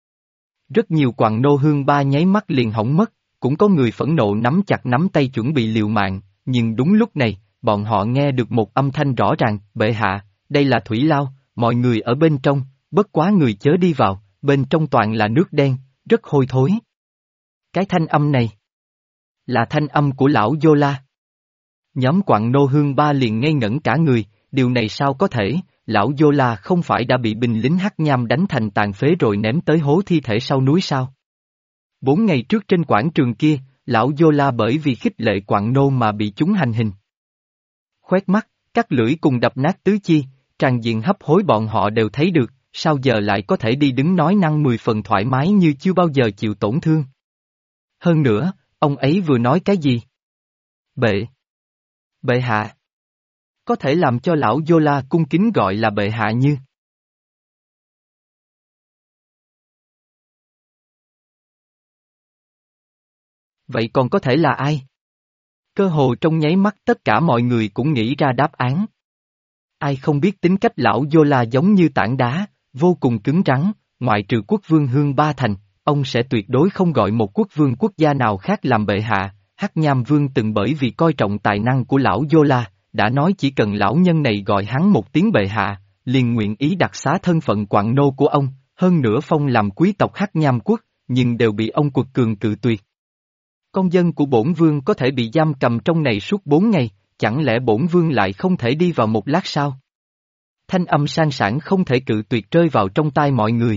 Rất nhiều quặng nô Hương Ba nháy mắt liền hỏng mất, cũng có người phẫn nộ nắm chặt nắm tay chuẩn bị liều mạng, nhưng đúng lúc này, bọn họ nghe được một âm thanh rõ ràng, bệ hạ, đây là thủy lao, mọi người ở bên trong, bất quá người chớ đi vào, bên trong toàn là nước đen, rất hôi thối. Cái thanh âm này là thanh âm của lão Yola. Nhóm quặng nô Hương Ba liền ngây ngẩn cả người, điều này sao có thể, lão Yola không phải đã bị binh lính Hắc Nham đánh thành tàn phế rồi ném tới hố thi thể sau núi sao? Bốn ngày trước trên quảng trường kia, lão Yola bởi vì khích lệ quặng nô mà bị chúng hành hình. Khoét mắt, cắt lưỡi cùng đập nát tứ chi, tràn diện hấp hối bọn họ đều thấy được, sao giờ lại có thể đi đứng nói năng mười phần thoải mái như chưa bao giờ chịu tổn thương. Hơn nữa, ông ấy vừa nói cái gì? Bệ. Bệ hạ. Có thể làm cho lão Yola cung kính gọi là bệ hạ như. Vậy còn có thể là ai? Cơ hồ trong nháy mắt tất cả mọi người cũng nghĩ ra đáp án. Ai không biết tính cách lão Zola giống như tảng đá, vô cùng cứng rắn, ngoại trừ quốc vương Hương Ba Thành, ông sẽ tuyệt đối không gọi một quốc vương quốc gia nào khác làm bệ hạ. Hắc Nham Vương từng bởi vì coi trọng tài năng của lão Zola, đã nói chỉ cần lão nhân này gọi hắn một tiếng bệ hạ, liền nguyện ý đặc xá thân phận quặng nô của ông, hơn nữa phong làm quý tộc Hắc Nham quốc, nhưng đều bị ông quật cường cự tuyệt. Con dân của bổn vương có thể bị giam cầm trong này suốt bốn ngày, chẳng lẽ bổn vương lại không thể đi vào một lát sao? Thanh âm sang sảng không thể cự tuyệt rơi vào trong tai mọi người.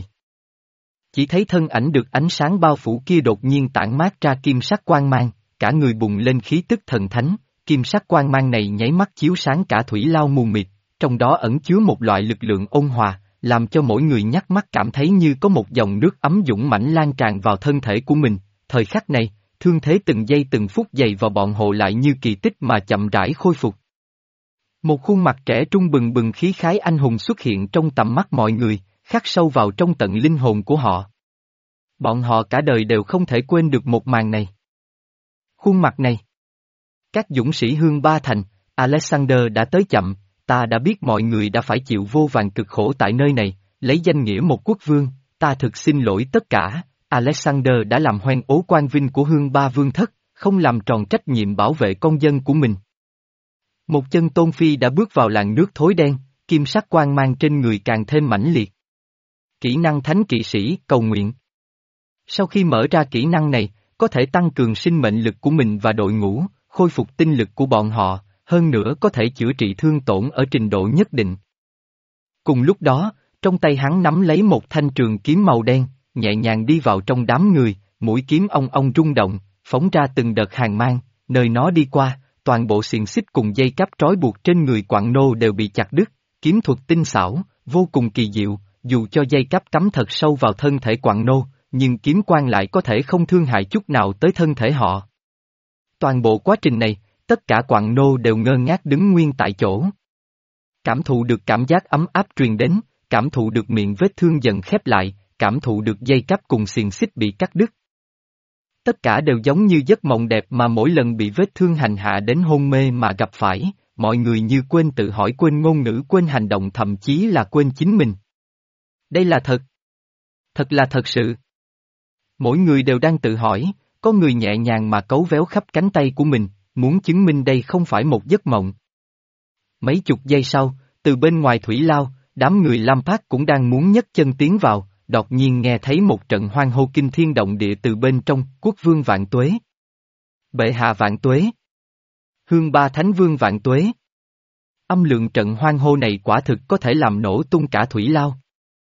Chỉ thấy thân ảnh được ánh sáng bao phủ kia đột nhiên tản mát ra kim sắc quang mang, cả người bùng lên khí tức thần thánh, kim sắc quang mang này nháy mắt chiếu sáng cả thủy lao mù mịt, trong đó ẩn chứa một loại lực lượng ôn hòa, làm cho mỗi người nhắc mắt cảm thấy như có một dòng nước ấm dũng mãnh lan tràn vào thân thể của mình. Thời khắc này, thương thế từng giây từng phút dày vào bọn họ lại như kỳ tích mà chậm rãi khôi phục. Một khuôn mặt trẻ trung bừng bừng khí khái anh hùng xuất hiện trong tầm mắt mọi người, khắc sâu vào trong tận linh hồn của họ. Bọn họ cả đời đều không thể quên được một màn này. Khuôn mặt này. Các dũng sĩ Hương Ba Thành, Alexander đã tới chậm, ta đã biết mọi người đã phải chịu vô vàn cực khổ tại nơi này, lấy danh nghĩa một quốc vương, ta thực xin lỗi tất cả. Alexander đã làm hoen ố quan vinh của Hương Ba Vương thất, không làm tròn trách nhiệm bảo vệ con dân của mình. Một chân Tôn Phi đã bước vào làn nước thối đen, kim sắc quang mang trên người càng thêm mãnh liệt. Kỹ năng thánh kỵ sĩ, cầu nguyện. Sau khi mở ra kỹ năng này, có thể tăng cường sinh mệnh lực của mình và đội ngũ, khôi phục tinh lực của bọn họ, hơn nữa có thể chữa trị thương tổn ở trình độ nhất định. Cùng lúc đó, trong tay hắn nắm lấy một thanh trường kiếm màu đen, nhẹ nhàng đi vào trong đám người, mũi kiếm ong ong rung động, phóng ra từng đợt hàn mang, nơi nó đi qua, toàn bộ xiềng xích cùng dây cáp trói buộc trên người quặng nô đều bị chặt đứt, kiếm thuật tinh xảo, vô cùng kỳ diệu, dù cho dây cáp cắm thật sâu vào thân thể quặng nô, nhưng kiếm quang lại có thể không thương hại chút nào tới thân thể họ. Toàn bộ quá trình này, tất cả quặng nô đều ngơ ngác đứng nguyên tại chỗ. Cảm thụ được cảm giác ấm áp truyền đến, cảm thụ được miệng vết thương dần khép lại, cảm thụ được dây cáp cùng xiềng xích bị cắt đứt. Tất cả đều giống như giấc mộng đẹp mà mỗi lần bị vết thương hành hạ đến hôn mê mà gặp phải, mọi người như quên tự hỏi, quên ngôn ngữ, quên hành động, thậm chí là quên chính mình. Đây là thật. Thật là thật sự. Mỗi người đều đang tự hỏi, có người nhẹ nhàng mà cấu véo khắp cánh tay của mình, muốn chứng minh đây không phải một giấc mộng. Mấy chục giây sau, từ bên ngoài thủy lao, đám người Lam Phát cũng đang muốn nhấc chân tiến vào, đột nhiên nghe thấy một trận hoan hô kinh thiên động địa từ bên trong, quốc vương vạn tuế. Bệ hạ vạn tuế. Hương Ba Thánh Vương vạn tuế. Âm lượng trận hoan hô này quả thực có thể làm nổ tung cả thủy lao.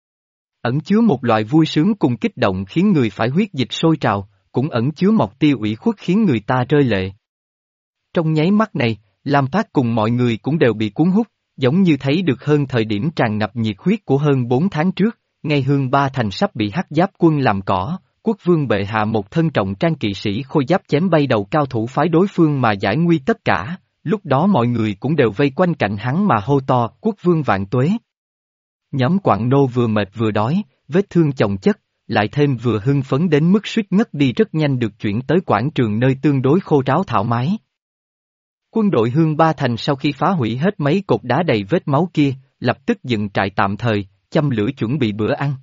Ẩn chứa một loại vui sướng cùng kích động khiến người phải huyết dịch sôi trào, cũng ẩn chứa một tia ủy khuất khiến người ta rơi lệ. Trong nháy mắt này, Lam Phát cùng mọi người cũng đều bị cuốn hút, giống như thấy được hơn thời điểm tràn ngập nhiệt huyết của hơn bốn tháng trước, ngay Hương Ba Thành sắp bị hắc giáp quân làm cỏ, quốc vương bệ hạ một thân trọng trang kỵ sĩ khôi giáp chém bay đầu cao thủ phái đối phương mà giải nguy tất cả, lúc đó mọi người cũng đều vây quanh cạnh hắn mà hô to, quốc vương vạn tuế. Nhóm quặng nô vừa mệt vừa đói, vết thương chồng chất, lại thêm vừa hưng phấn đến mức suýt ngất đi rất nhanh được chuyển tới quảng trường nơi tương đối khô ráo thoải mái. Quân đội Hương Ba Thành sau khi phá hủy hết mấy cột đá đầy vết máu kia, lập tức dựng trại tạm thời, châm lửa chuẩn bị bữa ăn.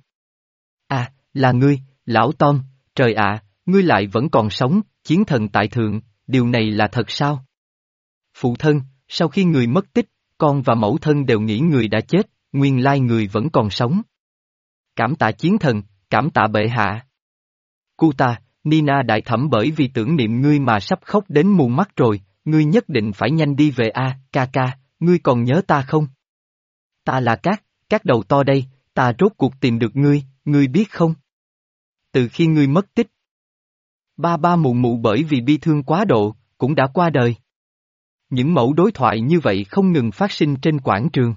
À, là ngươi, lão Tom, trời ạ, ngươi lại vẫn còn sống, chiến thần tại thượng, điều này là thật sao? Phụ thân, sau khi người mất tích, con và mẫu thân đều nghĩ người đã chết, nguyên lai người vẫn còn sống. Cảm tạ chiến thần, cảm tạ bệ hạ. Kuta, Nina đại thẩm bởi vì tưởng niệm ngươi mà sắp khóc đến mù mắt rồi, ngươi nhất định phải nhanh đi về a, ca ca, ngươi còn nhớ ta không? Ta là Cát, Cát đầu to đây, ta rốt cuộc tìm được ngươi, ngươi biết không? Từ khi ngươi mất tích, ba ba mụ mụ bởi vì bi thương quá độ, cũng đã qua đời. Những mẫu đối thoại như vậy không ngừng phát sinh trên quảng trường.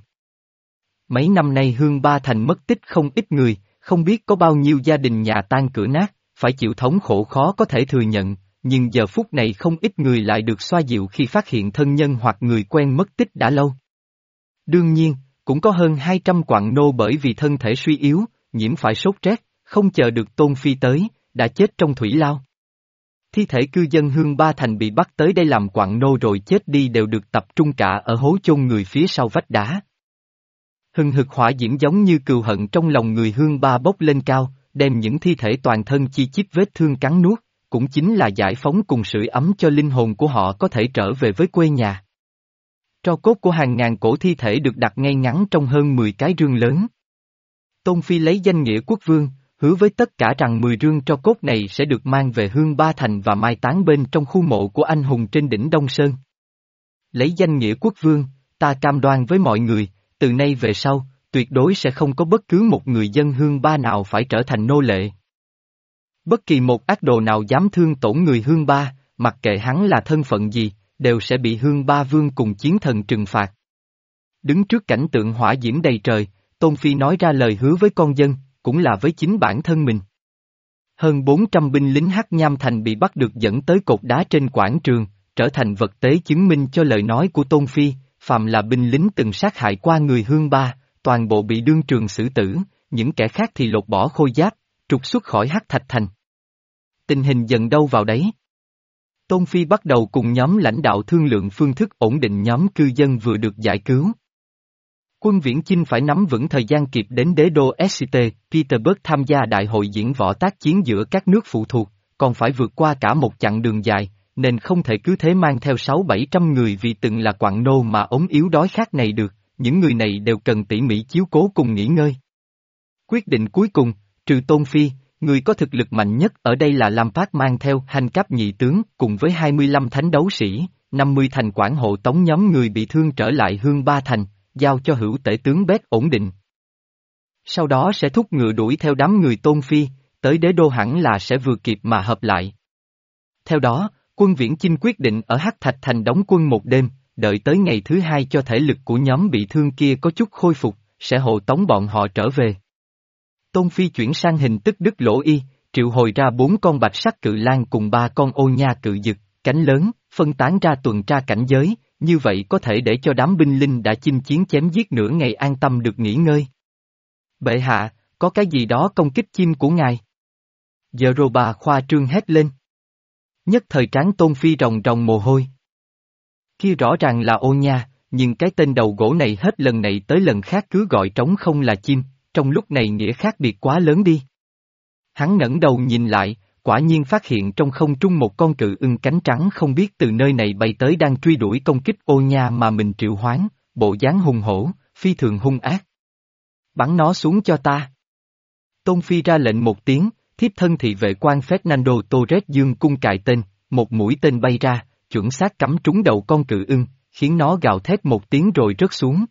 Mấy năm nay Hương Ba Thành mất tích không ít người, không biết có bao nhiêu gia đình nhà tan cửa nát, phải chịu thống khổ khó có thể thừa nhận, nhưng giờ phút này không ít người lại được xoa dịu khi phát hiện thân nhân hoặc người quen mất tích đã lâu. Đương nhiên, cũng có hơn hai trăm quặng nô bởi vì thân thể suy yếu, nhiễm phải sốt rét, không chờ được Tôn Phi tới, đã chết trong thủy lao. Thi thể cư dân Hương Ba Thành bị bắt tới đây làm quặng nô rồi chết đi đều được tập trung cả ở hố chôn người phía sau vách đá. Hừng hực hỏa diễm giống như cừu hận trong lòng người Hương Ba bốc lên cao, đem những thi thể toàn thân chi chít vết thương cắn nuốt, cũng chính là giải phóng cùng sưởi ấm cho linh hồn của họ có thể trở về với quê nhà. Tro cốt của hàng ngàn cổ thi thể được đặt ngay ngắn trong hơn mười cái rương lớn. Tôn Phi lấy danh nghĩa quốc vương, hứa với tất cả rằng mười rương tro cốt này sẽ được mang về Hương Ba Thành và mai táng bên trong khu mộ của anh hùng trên đỉnh Đông Sơn. Lấy danh nghĩa quốc vương, ta cam đoan với mọi người, từ nay về sau, tuyệt đối sẽ không có bất cứ một người dân Hương Ba nào phải trở thành nô lệ. Bất kỳ một ác đồ nào dám thương tổn người Hương Ba, mặc kệ hắn là thân phận gì, đều sẽ bị Hương Ba Vương cùng chiến thần trừng phạt. Đứng trước cảnh tượng hỏa diễm đầy trời, Tôn Phi nói ra lời hứa với con dân, cũng là với chính bản thân mình. Hơn bốn trăm binh lính Hắc Nham Thành bị bắt được dẫn tới cột đá trên quảng trường, trở thành vật tế chứng minh cho lời nói của Tôn Phi, phàm là binh lính từng sát hại qua người Hương Ba, toàn bộ bị đương trường xử tử, những kẻ khác thì lột bỏ khôi giáp, trục xuất khỏi Hắc Thạch Thành. Tình hình dần đâu vào đấy. Tôn Phi bắt đầu cùng nhóm lãnh đạo thương lượng phương thức ổn định nhóm cư dân vừa được giải cứu. Quân Viễn Chinh phải nắm vững thời gian kịp đến đế đô ét tê Petersburg tham gia đại hội diễn võ tác chiến giữa các nước phụ thuộc, còn phải vượt qua cả một chặng đường dài, nên không thể cứ thế mang theo sáu bảy trăm người vì từng là quặng nô mà ốm yếu đói khát này được, những người này đều cần tỉ mỉ chiếu cố cùng nghỉ ngơi. Quyết định cuối cùng, trừ Tôn Phi, người có thực lực mạnh nhất ở đây là Lam Phát mang theo hành cấp nhị tướng cùng với hai mươi lăm thánh đấu sĩ, năm mươi thành quản hộ tống nhóm người bị thương trở lại Hương Ba Thành, giao cho hữu tể tướng Bét ổn định. Sau đó sẽ thúc ngựa đuổi theo đám người Tôn Phi, tới đế đô hẳn là sẽ vừa kịp mà hợp lại. Theo đó, quân Viễn Chinh quyết định ở Hắc Thạch Thành đóng quân một đêm, đợi tới ngày thứ hai cho thể lực của nhóm bị thương kia có chút khôi phục, sẽ hộ tống bọn họ trở về. Tôn Phi chuyển sang hình tức đức lỗ y, triệu hồi ra bốn con bạch sắc cự lang cùng ba con ô nha cự dực, cánh lớn, phân tán ra tuần tra cảnh giới, như vậy có thể để cho đám binh linh đã chinh chiến chém giết nửa ngày an tâm được nghỉ ngơi. Bệ hạ, có cái gì đó công kích chim của ngài? Giờ rồi bà khoa trương hét lên. Nhất thời trán Tôn Phi ròng ròng mồ hôi. Kia rõ ràng là ô nha, nhưng cái tên đầu gỗ này hết lần này tới lần khác cứ gọi trống không là chim, trong lúc này nghĩa khác biệt quá lớn đi. Hắn ngẩng đầu nhìn lại, quả nhiên phát hiện trong không trung một con cự ưng cánh trắng không biết từ nơi này bay tới đang truy đuổi công kích ô nha mà mình triệu hoán, bộ dáng hùng hổ, phi thường hung ác. Bắn nó xuống cho ta. Tôn Phi ra lệnh một tiếng, thiếp thân thị vệ quan Fernando Torres dương cung cài tên, một mũi tên bay ra, chuẩn xác cắm trúng đầu con cự ưng, khiến nó gào thét một tiếng rồi rớt xuống.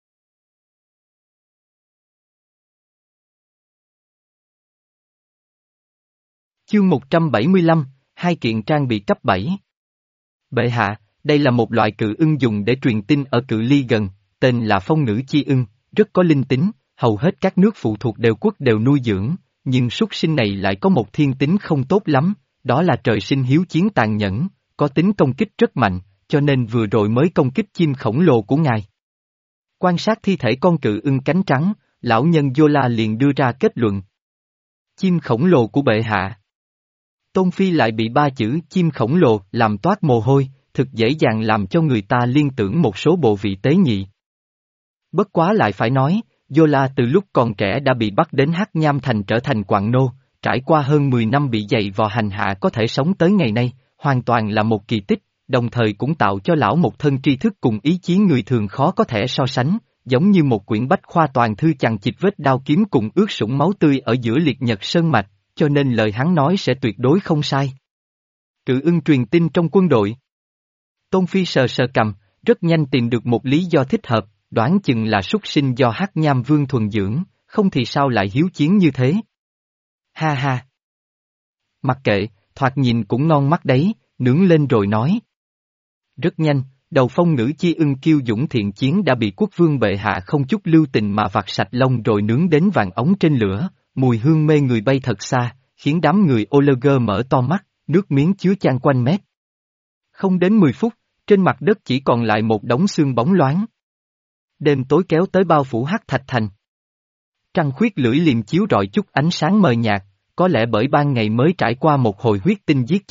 Chương một trăm bảy mươi lăm, hai kiện trang bị cấp bảy. Bệ hạ, đây là một loại cự ưng dùng để truyền tin ở cự ly gần, tên là phong ngữ chi ưng, rất có linh tính, hầu hết các nước phụ thuộc đều quốc đều nuôi dưỡng, nhưng súc sinh này lại có một thiên tính không tốt lắm, đó là trời sinh hiếu chiến tàn nhẫn, có tính công kích rất mạnh, cho nên vừa rồi mới công kích chim khổng lồ của ngài. Quan sát thi thể con cự ưng cánh trắng, lão nhân Yola liền đưa ra kết luận. Chim khổng lồ của bệ hạ. Tôn Phi lại bị ba chữ chim khổng lồ làm toát mồ hôi, thực dễ dàng làm cho người ta liên tưởng một số bộ vị tế nhị. Bất quá lại phải nói, Yola từ lúc còn trẻ đã bị bắt đến Hắc Nham Thành trở thành quặng nô, trải qua hơn mười năm bị dày vò hành hạ có thể sống tới ngày nay, hoàn toàn là một kỳ tích, đồng thời cũng tạo cho lão một thân tri thức cùng ý chí người thường khó có thể so sánh, giống như một quyển bách khoa toàn thư chằng chịt vết đao kiếm cùng ướt sũng máu tươi ở giữa liệt nhật sơn mạch, cho nên lời hắn nói sẽ tuyệt đối không sai. Cự ưng truyền tin trong quân đội. Tôn Phi sờ sờ cầm, rất nhanh tìm được một lý do thích hợp, đoán chừng là súc sinh do Hắc Nham Vương thuần dưỡng, không thì sao lại hiếu chiến như thế. Ha ha. Mặc kệ, thoạt nhìn cũng ngon mắt đấy, nướng lên rồi nói. Rất nhanh, đầu phong ngữ chi ưng kiêu dũng thiện chiến đã bị quốc vương bệ hạ không chút lưu tình mà vặt sạch lông rồi nướng đến vàng ống trên lửa, mùi hương mê người bay thật xa, khiến đám người Oliver mở to mắt, nước miếng chứa chan quanh mép. Không đến mười phút, trên mặt đất chỉ còn lại một đống xương bóng loáng. Đêm tối kéo tới bao phủ Hắc Thạch Thành. Trăng khuyết lưỡi liềm chiếu rọi chút ánh sáng mờ nhạt, có lẽ bởi ban ngày mới trải qua một hồi huyết tinh giết chóc,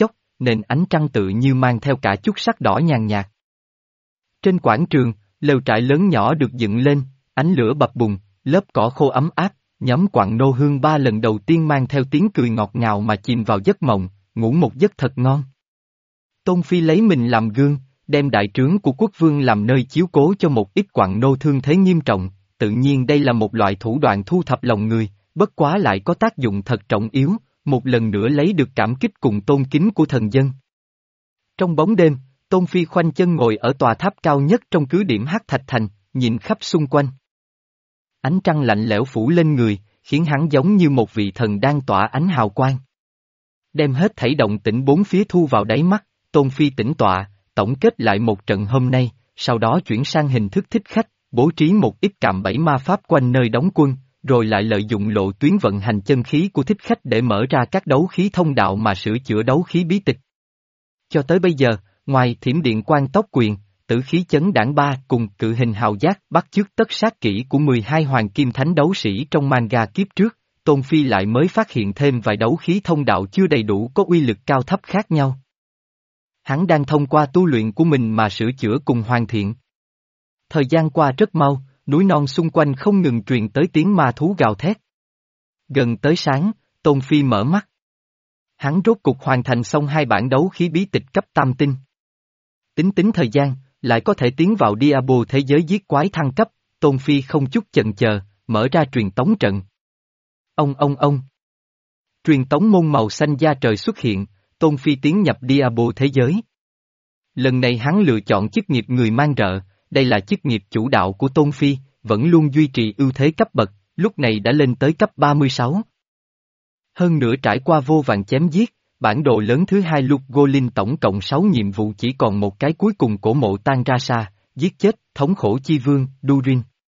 nền ánh trăng tự như mang theo cả chút sắc đỏ nhàn nhạt. Trên quảng trường, lều trại lớn nhỏ được dựng lên, ánh lửa bập bùng, lớp cỏ khô ấm áp, nhóm quặng nô hương ba lần đầu tiên mang theo tiếng cười ngọt ngào mà chìm vào giấc mộng, ngủ một giấc thật ngon. Tôn Phi lấy mình làm gương, đem đại trướng của quốc vương làm nơi chiếu cố cho một ít quặng nô thương thế nghiêm trọng, tự nhiên đây là một loại thủ đoạn thu thập lòng người, bất quá lại có tác dụng thật trọng yếu, một lần nữa lấy được cảm kích cùng tôn kính của thần dân. Trong bóng đêm, Tôn Phi khoanh chân ngồi ở tòa tháp cao nhất trong cứ điểm Hắc Thạch Thành, nhìn khắp xung quanh. Ánh trăng lạnh lẽo phủ lên người, khiến hắn giống như một vị thần đang tỏa ánh hào quang. Đem hết thảy động tĩnh bốn phía thu vào đáy mắt, Tôn Phi tĩnh tọa, tổng kết lại một trận hôm nay, sau đó chuyển sang hình thức thích khách, bố trí một ít cạm bẫy ma pháp quanh nơi đóng quân, rồi lại lợi dụng lộ tuyến vận hành chân khí của thích khách để mở ra các đấu khí thông đạo mà sửa chữa đấu khí bí tịch. Cho tới bây giờ, ngoài thiểm điện quan tốc quyền, tử khí chấn đảng ba cùng cự hình hào giác bắt chước tất sát kỹ của mười hai hoàng kim thánh đấu sĩ trong manga kiếp trước, Tôn Phi lại mới phát hiện thêm vài đấu khí thông đạo chưa đầy đủ có uy lực cao thấp khác nhau. Hắn đang thông qua tu luyện của mình mà sửa chữa cùng hoàn thiện. Thời gian qua rất mau, núi non xung quanh không ngừng truyền tới tiếng ma thú gào thét. Gần tới sáng, Tôn Phi mở mắt. Hắn rốt cục hoàn thành xong hai bản đấu khí bí tịch cấp tam tinh. Tính tính thời gian, lại có thể tiến vào Diablo thế giới giết quái thăng cấp, Tôn Phi không chút chần chờ, mở ra truyền tống trận. Ông ông ông. Truyền tống môn màu xanh da trời xuất hiện, Tôn Phi tiến nhập Diablo thế giới. Lần này hắn lựa chọn chức nghiệp người mang rợ, đây là chức nghiệp chủ đạo của Tôn Phi, vẫn luôn duy trì ưu thế cấp bậc, lúc này đã lên tới cấp ba mươi sáu. Hơn nữa trải qua vô vàn chém giết, bản đồ lớn thứ hai Lục Golin tổng cộng sáu nhiệm vụ chỉ còn một cái cuối cùng cổ mộ tan ra xa, giết chết, thống khổ chi vương, Durin.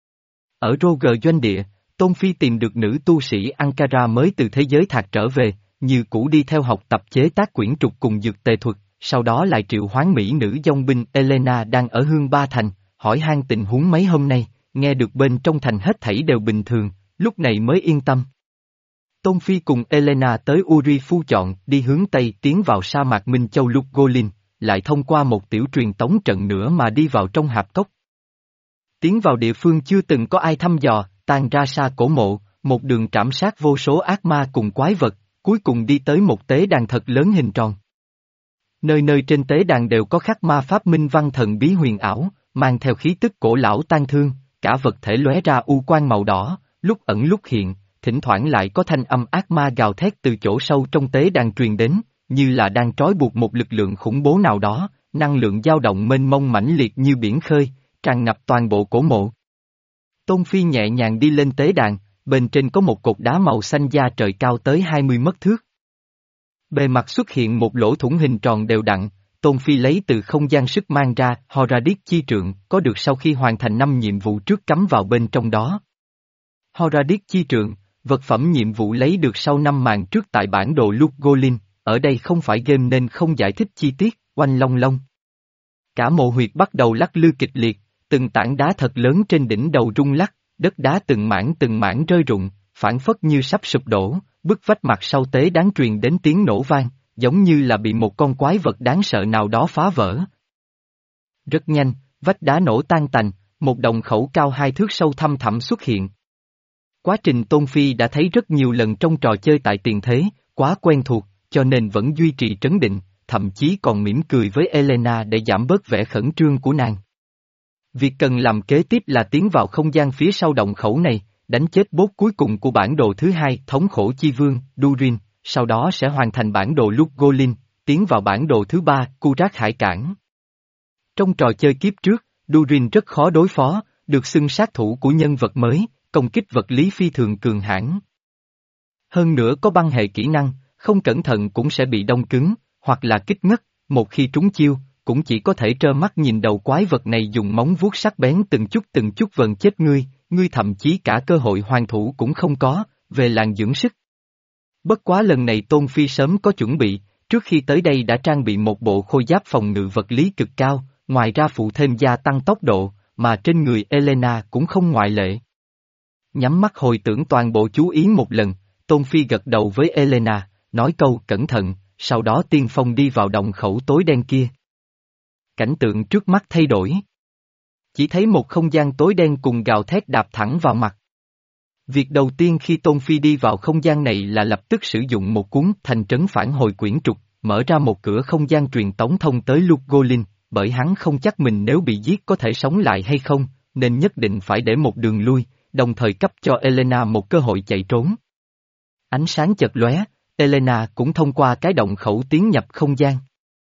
Ở Roger doanh địa, Tôn Phi tìm được nữ tu sĩ Ankara mới từ thế giới thạc trở về, như cũ đi theo học tập chế tác quyển trục cùng dược tề thuật, sau đó lại triệu hoán mỹ nữ dòng binh Elena đang ở Hương Ba Thành, hỏi han tình huống mấy hôm nay, nghe được bên trong thành hết thảy đều bình thường, lúc này mới yên tâm. Tôn Phi cùng Elena tới Uri Phu chọn đi hướng Tây tiến vào sa mạc Minh Châu Lục Golin, lại thông qua một tiểu truyền tống trận nữa mà đi vào trong hạp cốc. Tiến vào địa phương chưa từng có ai thăm dò, tan ra xa cổ mộ, một đường trảm sát vô số ác ma cùng quái vật, cuối cùng đi tới một tế đàn thật lớn hình tròn. Nơi nơi trên tế đàn đều có khắc ma pháp minh văn thần bí huyền ảo, mang theo khí tức cổ lão tang thương, cả vật thể lóe ra u quang màu đỏ, lúc ẩn lúc hiện, thỉnh thoảng lại có thanh âm ác ma gào thét từ chỗ sâu trong tế đàn truyền đến, như là đang trói buộc một lực lượng khủng bố nào đó, năng lượng dao động mênh mông mãnh liệt như biển khơi, tràn ngập toàn bộ cổ mộ. Tôn Phi nhẹ nhàng đi lên tế đàn, bên trên có một cột đá màu xanh da trời cao tới hai mươi mét thước. Bề mặt xuất hiện một lỗ thủng hình tròn đều đặn, Tôn Phi lấy từ không gian sức mang ra Horadic chi trượng, có được sau khi hoàn thành năm nhiệm vụ trước cắm vào bên trong đó. Horadic chi trượng, vật phẩm nhiệm vụ lấy được sau năm màn trước tại bản đồ Lục Golin, ở đây không phải game nên không giải thích chi tiết, oanh long long. Cả mộ huyệt bắt đầu lắc lư kịch liệt, từng tảng đá thật lớn trên đỉnh đầu rung lắc, đất đá từng mảng từng mảng rơi rụng, phản phất như sắp sụp đổ, bức vách mặt sau tế đáng truyền đến tiếng nổ vang, giống như là bị một con quái vật đáng sợ nào đó phá vỡ. Rất nhanh, vách đá nổ tan tành, một đồng khẩu cao hai thước sâu thăm thẳm xuất hiện. Quá trình Tôn Phi đã thấy rất nhiều lần trong trò chơi tại tiền thế, quá quen thuộc, cho nên vẫn duy trì trấn định, thậm chí còn mỉm cười với Elena để giảm bớt vẻ khẩn trương của nàng. Việc cần làm kế tiếp là tiến vào không gian phía sau động khẩu này, đánh chết boss cuối cùng của bản đồ thứ hai thống khổ chi vương, Durin, sau đó sẽ hoàn thành bản đồ Lục Golin, tiến vào bản đồ thứ ba, Kurak Hải Cảng. Trong trò chơi kiếp trước, Durin rất khó đối phó, được xưng sát thủ của nhân vật mới, công kích vật lý phi thường cường hãn. Hơn nữa có băng hệ kỹ năng, không cẩn thận cũng sẽ bị đông cứng, hoặc là kích ngất, một khi trúng chiêu, cũng chỉ có thể trơ mắt nhìn đầu quái vật này dùng móng vuốt sắc bén từng chút từng chút vần chết ngươi, ngươi thậm chí cả cơ hội hoàn thủ cũng không có, về làng dưỡng sức. Bất quá lần này Tôn Phi sớm có chuẩn bị, trước khi tới đây đã trang bị một bộ khôi giáp phòng ngự vật lý cực cao, ngoài ra phụ thêm gia tăng tốc độ, mà trên người Elena cũng không ngoại lệ. Nhắm mắt hồi tưởng toàn bộ chú ý một lần, Tôn Phi gật đầu với Elena, nói câu cẩn thận, sau đó tiên phong đi vào động khẩu tối đen kia. Cảnh tượng trước mắt thay đổi. Chỉ thấy một không gian tối đen cùng gào thét đạp thẳng vào mặt. Việc đầu tiên khi Tôn Phi đi vào không gian này là lập tức sử dụng một cuốn thành trấn phản hồi quyển trục, mở ra một cửa không gian truyền tống thông tới Lục Golin, bởi hắn không chắc mình nếu bị giết có thể sống lại hay không, nên nhất định phải để một đường lui, đồng thời cấp cho Elena một cơ hội chạy trốn. Ánh sáng chợt lóe, Elena cũng thông qua cái động khẩu tiến nhập không gian.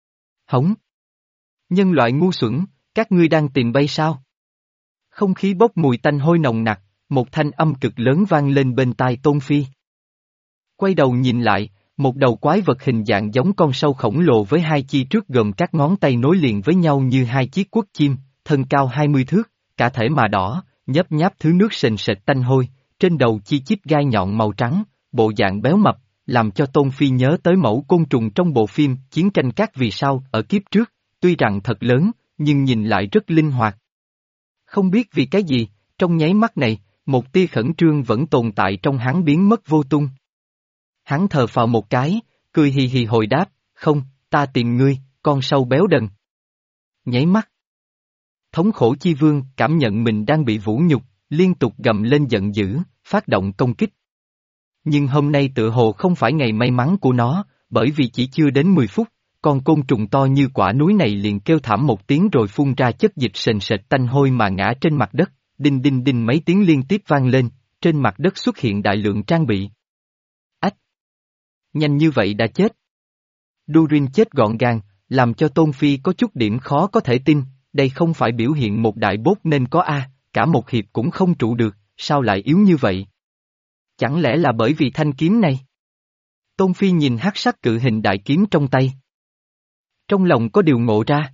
Hống! Nhân loại ngu xuẩn, các ngươi đang tìm bay sao? Không khí bốc mùi tanh hôi nồng nặc, một thanh âm cực lớn vang lên bên tai Tôn Phi. Quay đầu nhìn lại, một đầu quái vật hình dạng giống con sâu khổng lồ với hai chi trước gồm các ngón tay nối liền với nhau như hai chiếc cuốc chim, thân cao hai mươi thước, cả thể mà đỏ, nhấp nháp thứ nước sền sệt tanh hôi, trên đầu chi chít gai nhọn màu trắng, bộ dạng béo mập, làm cho Tôn Phi nhớ tới mẫu côn trùng trong bộ phim Chiến tranh các vì sao ở kiếp trước, tuy rằng thật lớn, nhưng nhìn lại rất linh hoạt. Không biết vì cái gì, trong nháy mắt này, một tia khẩn trương vẫn tồn tại trong hắn biến mất vô tung. Hắn thờ phào một cái, cười hì hì hồi đáp, không, ta tìm ngươi, con sâu béo đần. Nháy mắt. Thống khổ chi vương cảm nhận mình đang bị vũ nhục, liên tục gầm lên giận dữ, phát động công kích. Nhưng hôm nay tựa hồ không phải ngày may mắn của nó, bởi vì chỉ chưa đến mười phút, con côn trùng to như quả núi này liền kêu thảm một tiếng rồi phun ra chất dịch sền sệt tanh hôi mà ngã trên mặt đất, đinh đinh đinh mấy tiếng liên tiếp vang lên, trên mặt đất xuất hiện đại lượng trang bị. Ách! Nhanh như vậy đã chết. Durin chết gọn gàng, làm cho Tôn Phi có chút điểm khó có thể tin, đây không phải biểu hiện một đại bốt nên có a, cả một hiệp cũng không trụ được, sao lại yếu như vậy? Chẳng lẽ là bởi vì thanh kiếm này? Tôn Phi nhìn hắc sắc cự hình đại kiếm trong tay. Trong lòng có điều ngộ ra.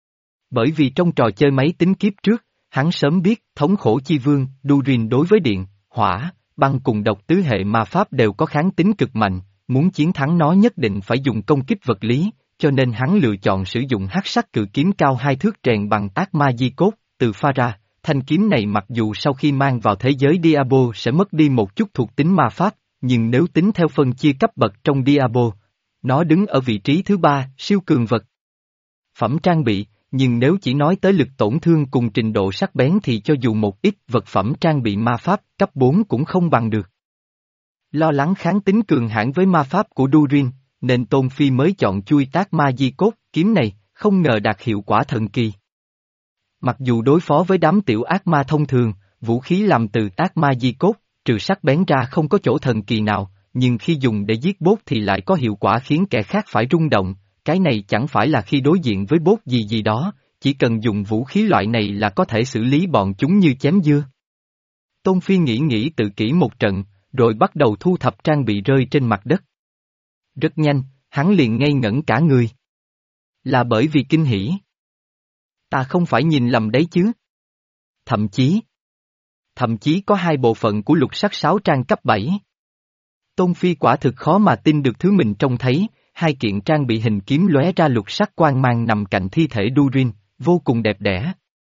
Bởi vì trong trò chơi máy tính kiếp trước, hắn sớm biết thống khổ chi vương, Durin đối với điện, hỏa, băng cùng độc tứ hệ ma pháp đều có kháng tính cực mạnh, muốn chiến thắng nó nhất định phải dùng công kích vật lý, cho nên hắn lựa chọn sử dụng hắc sắc cự kiếm cao hai thước rèn bằng ác ma di cốt, từ pha ra. Thanh kiếm này mặc dù sau khi mang vào thế giới Diablo sẽ mất đi một chút thuộc tính ma pháp, nhưng nếu tính theo phân chia cấp bậc trong Diablo, nó đứng ở vị trí thứ ba, siêu cường vật. Phẩm trang bị, nhưng nếu chỉ nói tới lực tổn thương cùng trình độ sắc bén thì cho dù một ít vật phẩm trang bị ma pháp cấp bốn cũng không bằng được. Lo lắng kháng tính cường hãn với ma pháp của Durin, nên Tôn Phi mới chọn chui tác ma di cốt kiếm này, không ngờ đạt hiệu quả thần kỳ. Mặc dù đối phó với đám tiểu ác ma thông thường, vũ khí làm từ ác ma di cốt, trừ sắc bén ra không có chỗ thần kỳ nào, nhưng khi dùng để giết bốt thì lại có hiệu quả khiến kẻ khác phải rung động, cái này chẳng phải là khi đối diện với bốt gì gì đó, chỉ cần dùng vũ khí loại này là có thể xử lý bọn chúng như chém dưa. Tôn Phi nghĩ nghĩ tự kỷ một trận, rồi bắt đầu thu thập trang bị rơi trên mặt đất. Rất nhanh, hắn liền ngây ngẩn cả người. Là bởi vì kinh hỉ. Ta không phải nhìn lầm đấy chứ. Thậm chí. Thậm chí có hai bộ phận của lục sắc sáu trang cấp bảy. Tôn Phi quả thực khó mà tin được thứ mình trông thấy, hai kiện trang bị hình kiếm lóe ra lục sắc quang mang nằm cạnh thi thể Durin, vô cùng đẹp đẽ.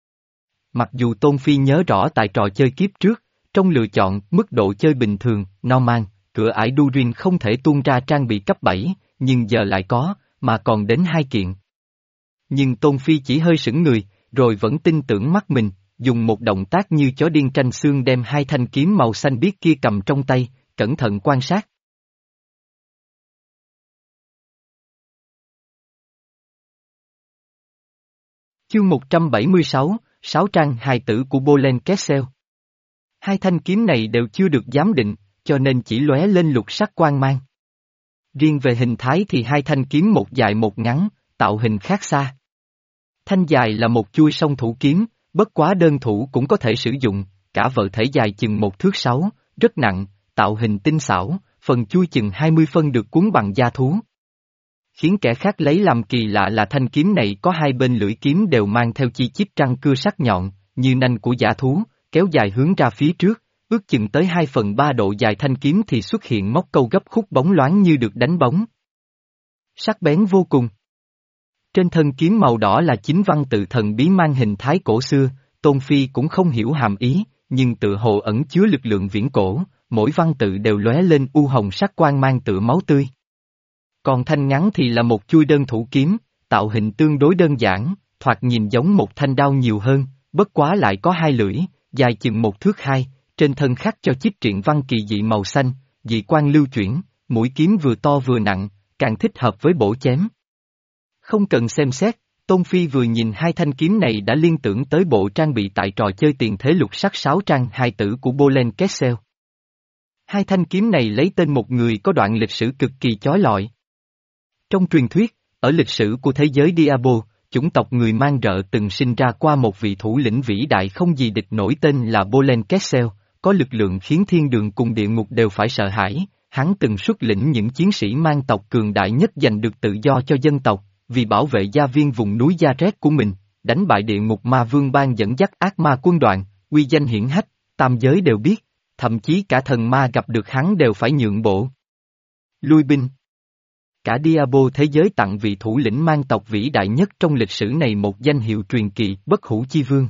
Mặc dù Tôn Phi nhớ rõ tại trò chơi kiếp trước, trong lựa chọn mức độ chơi bình thường, normal, cửa ải Durin không thể tuôn ra trang bị cấp bảy, nhưng giờ lại có, mà còn đến hai kiện. Nhưng Tôn Phi chỉ hơi sững người, rồi vẫn tin tưởng mắt mình, dùng một động tác như chó điên tranh xương đem hai thanh kiếm màu xanh biếc kia cầm trong tay, cẩn thận quan sát. Chương một trăm bảy mươi sáu, sáu trang hài tử của Bolen Kessel. Hai thanh kiếm này đều chưa được giám định, cho nên chỉ lóe lên lục sắc quang mang. Riêng về hình thái thì hai thanh kiếm một dài một ngắn, tạo hình khác xa. Thanh dài là một chuôi song thủ kiếm, bất quá đơn thủ cũng có thể sử dụng, cả vợ thể dài chừng một thước sáu, rất nặng, tạo hình tinh xảo, phần chuôi chừng hai mươi phân được cuốn bằng da thú. Khiến kẻ khác lấy làm kỳ lạ là thanh kiếm này có hai bên lưỡi kiếm đều mang theo chi chít răng cưa sắc nhọn, như nanh của dã thú, kéo dài hướng ra phía trước, ước chừng tới hai phần ba độ dài thanh kiếm thì xuất hiện móc câu gấp khúc bóng loáng như được đánh bóng. Sắc bén vô cùng. Trên thân kiếm màu đỏ là chính văn tự thần bí mang hình thái cổ xưa, Tôn Phi cũng không hiểu hàm ý, nhưng tự hồ ẩn chứa lực lượng viễn cổ, mỗi văn tự đều lóe lên u hồng sắc quang mang tựa máu tươi. Còn thanh ngắn thì là một chuôi đơn thủ kiếm, tạo hình tương đối đơn giản, thoạt nhìn giống một thanh đao nhiều hơn, bất quá lại có hai lưỡi, dài chừng một thước hai, trên thân khắc cho chiếc truyện văn kỳ dị màu xanh, dị quang lưu chuyển, mũi kiếm vừa to vừa nặng, càng thích hợp với bổ chém. Không cần xem xét, Tôn Phi vừa nhìn hai thanh kiếm này đã liên tưởng tới bộ trang bị tại trò chơi tiền thế lục sắc sáu trang hai tử của Bolen Kessel. Hai thanh kiếm này lấy tên một người có đoạn lịch sử cực kỳ chói lọi. Trong truyền thuyết, ở lịch sử của thế giới Diablo, chủng tộc người mang rợ từng sinh ra qua một vị thủ lĩnh vĩ đại không gì địch nổi tên là Bolen Kessel, có lực lượng khiến thiên đường cùng địa ngục đều phải sợ hãi. Hắn từng xuất lĩnh những chiến sĩ mang tộc cường đại nhất giành được tự do cho dân tộc, vì bảo vệ gia viên vùng núi Gia Rét của mình, đánh bại địa ngục ma vương ban dẫn dắt ác ma quân đoàn, uy danh hiển hách, tam giới đều biết, thậm chí cả thần ma gặp được hắn đều phải nhượng bộ. Lui binh. Cả Diablo thế giới tặng vị thủ lĩnh mang tộc vĩ đại nhất trong lịch sử này một danh hiệu truyền kỳ bất hủ chi vương.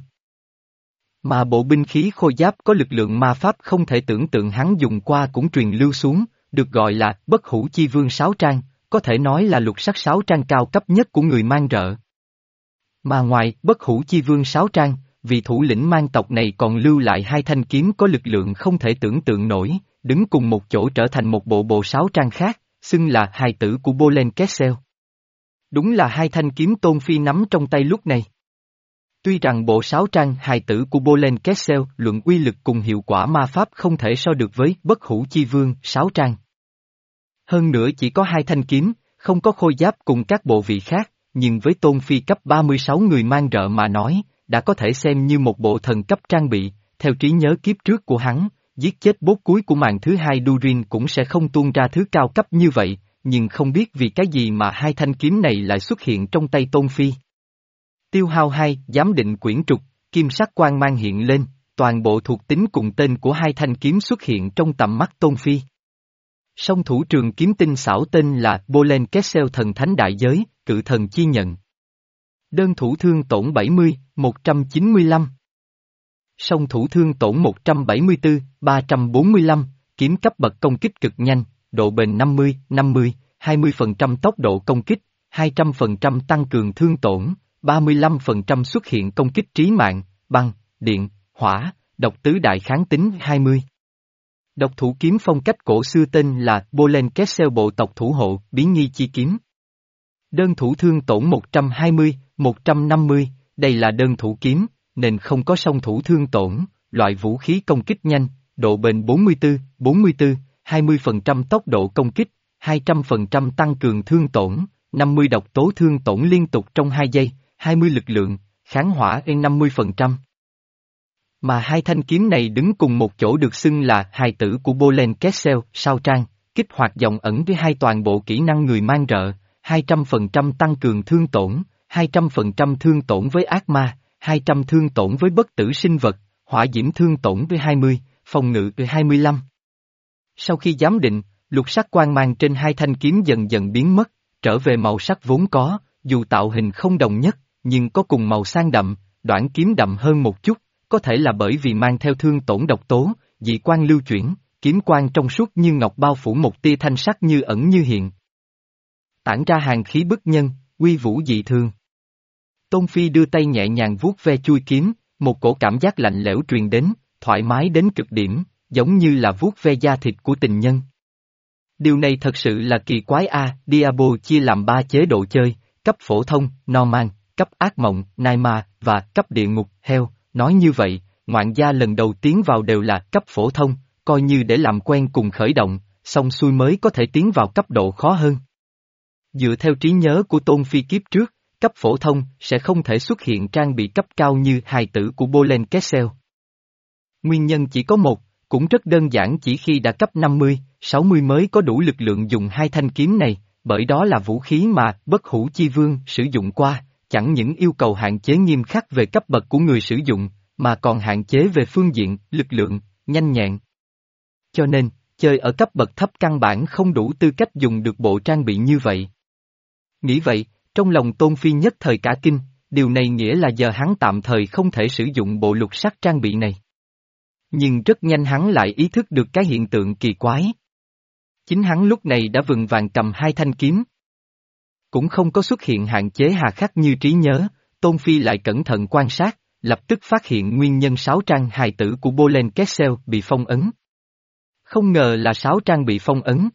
Mà bộ binh khí khôi giáp có lực lượng ma pháp không thể tưởng tượng hắn dùng qua cũng truyền lưu xuống, được gọi là bất hủ chi vương sáu trang, có thể nói là lục sắc sáu trang cao cấp nhất của người mang rợ. Mà ngoài bất hủ chi vương sáu trang, vị thủ lĩnh mang tộc này còn lưu lại hai thanh kiếm có lực lượng không thể tưởng tượng nổi, đứng cùng một chỗ trở thành một bộ bộ sáu trang khác, xưng là hài tử của Bolen Kessel. Đúng là hai thanh kiếm Tôn Phi nắm trong tay lúc này. Tuy rằng bộ sáu trang hài tử của Bolen Kessel luận uy lực cùng hiệu quả ma pháp không thể so được với bất hủ chi vương sáu trang. Hơn nữa chỉ có hai thanh kiếm, không có khôi giáp cùng các bộ vị khác, nhưng với Tôn Phi cấp ba mươi sáu người mang rợ mà nói, đã có thể xem như một bộ thần cấp trang bị, theo trí nhớ kiếp trước của hắn, giết chết bốt cuối của màn thứ hai Durin cũng sẽ không tuôn ra thứ cao cấp như vậy, nhưng không biết vì cái gì mà hai thanh kiếm này lại xuất hiện trong tay Tôn Phi. Tiêu hao hai, giám định quyển trục, kim sắc quang mang hiện lên, toàn bộ thuộc tính cùng tên của hai thanh kiếm xuất hiện trong tầm mắt Tôn Phi. Song thủ trường kiếm tinh xảo tên là Bolen Kessel thần thánh đại giới, cự thần chi nhận. Đơn thủ thương tổn bảy mươi, một trăm chín mươi lăm. Song thủ thương tổn một trăm bảy mươi tư, ba trăm bốn mươi lăm, kiếm cấp bậc công kích cực nhanh, độ bền năm mươi, năm mươi, hai mươi phần trăm tốc độ công kích, hai trăm phần trăm tăng cường thương tổn, ba mươi lăm phần trăm xuất hiện công kích trí mạng, băng, điện, hỏa, độc tứ đại kháng tính hai mươi. Độc thủ kiếm phong cách cổ xưa tên là Bolen Kessel bộ tộc thủ hộ, biến nghi chi kiếm. Đơn thủ thương tổn một trăm hai mươi, một trăm năm mươi, đây là đơn thủ kiếm, nên không có song thủ thương tổn, loại vũ khí công kích nhanh, độ bền bốn mươi tư, bốn mươi tư, hai mươi phần trăm tốc độ công kích, hai trăm phần trăm tăng cường thương tổn, năm mươi độc tố thương tổn liên tục trong hai giây, hai mươi lực lượng, kháng hỏa en năm mươi phần trăm. Mà hai thanh kiếm này đứng cùng một chỗ được xưng là hài tử của Bolen Kessel, sao trang, kích hoạt dòng ẩn với hai toàn bộ kỹ năng người mang rợ, hai trăm phần trăm tăng cường thương tổn, hai trăm phần trăm thương tổn với ác ma, hai trăm thương tổn với bất tử sinh vật, hỏa diễm thương tổn với hai mươi, phòng ngự với hai mươi lăm. Sau khi giám định, lục sắc quang mang trên hai thanh kiếm dần dần biến mất, trở về màu sắc vốn có, dù tạo hình không đồng nhất, nhưng có cùng màu sang đậm, đoạn kiếm đậm hơn một chút, có thể là bởi vì mang theo thương tổn độc tố, dị quang lưu chuyển, kiếm quang trong suốt như ngọc bao phủ một tia thanh sắc như ẩn như hiện. Tản ra hàng khí bức nhân, uy vũ dị thường. Tôn Phi đưa tay nhẹ nhàng vuốt ve chui kiếm, một cổ cảm giác lạnh lẽo truyền đến, thoải mái đến cực điểm, giống như là vuốt ve da thịt của tình nhân. Điều này thật sự là kỳ quái a. Diablo chia làm ba chế độ chơi, cấp phổ thông, Normal, cấp ác mộng, Nightmare, và cấp địa ngục, Hell. Nói như vậy, ngoạn gia lần đầu tiến vào đều là cấp phổ thông, coi như để làm quen cùng khởi động, xong xuôi mới có thể tiến vào cấp độ khó hơn. Dựa theo trí nhớ của Tôn Phi kiếp trước, cấp phổ thông sẽ không thể xuất hiện trang bị cấp cao như hài tử của Bolen Kessel. Nguyên nhân chỉ có một, cũng rất đơn giản, chỉ khi đã cấp năm mươi, sáu mươi mới có đủ lực lượng dùng hai thanh kiếm này, bởi đó là vũ khí mà bất hủ chi vương sử dụng qua, chẳng những yêu cầu hạn chế nghiêm khắc về cấp bậc của người sử dụng, mà còn hạn chế về phương diện, lực lượng, nhanh nhẹn. Cho nên, chơi ở cấp bậc thấp căn bản không đủ tư cách dùng được bộ trang bị như vậy. Nghĩ vậy, trong lòng Tôn Phi nhất thời cả kinh, điều này nghĩa là giờ hắn tạm thời không thể sử dụng bộ lục sắc trang bị này. Nhưng rất nhanh hắn lại ý thức được cái hiện tượng kỳ quái. Chính hắn lúc này đã vừng vàng cầm hai thanh kiếm. Cũng không có xuất hiện hạn chế hà khắc như trí nhớ, Tôn Phi lại cẩn thận quan sát, lập tức phát hiện nguyên nhân sáu trang hài tử của Bolen Kessel bị phong ấn. Không ngờ là sáu trang bị phong ấn.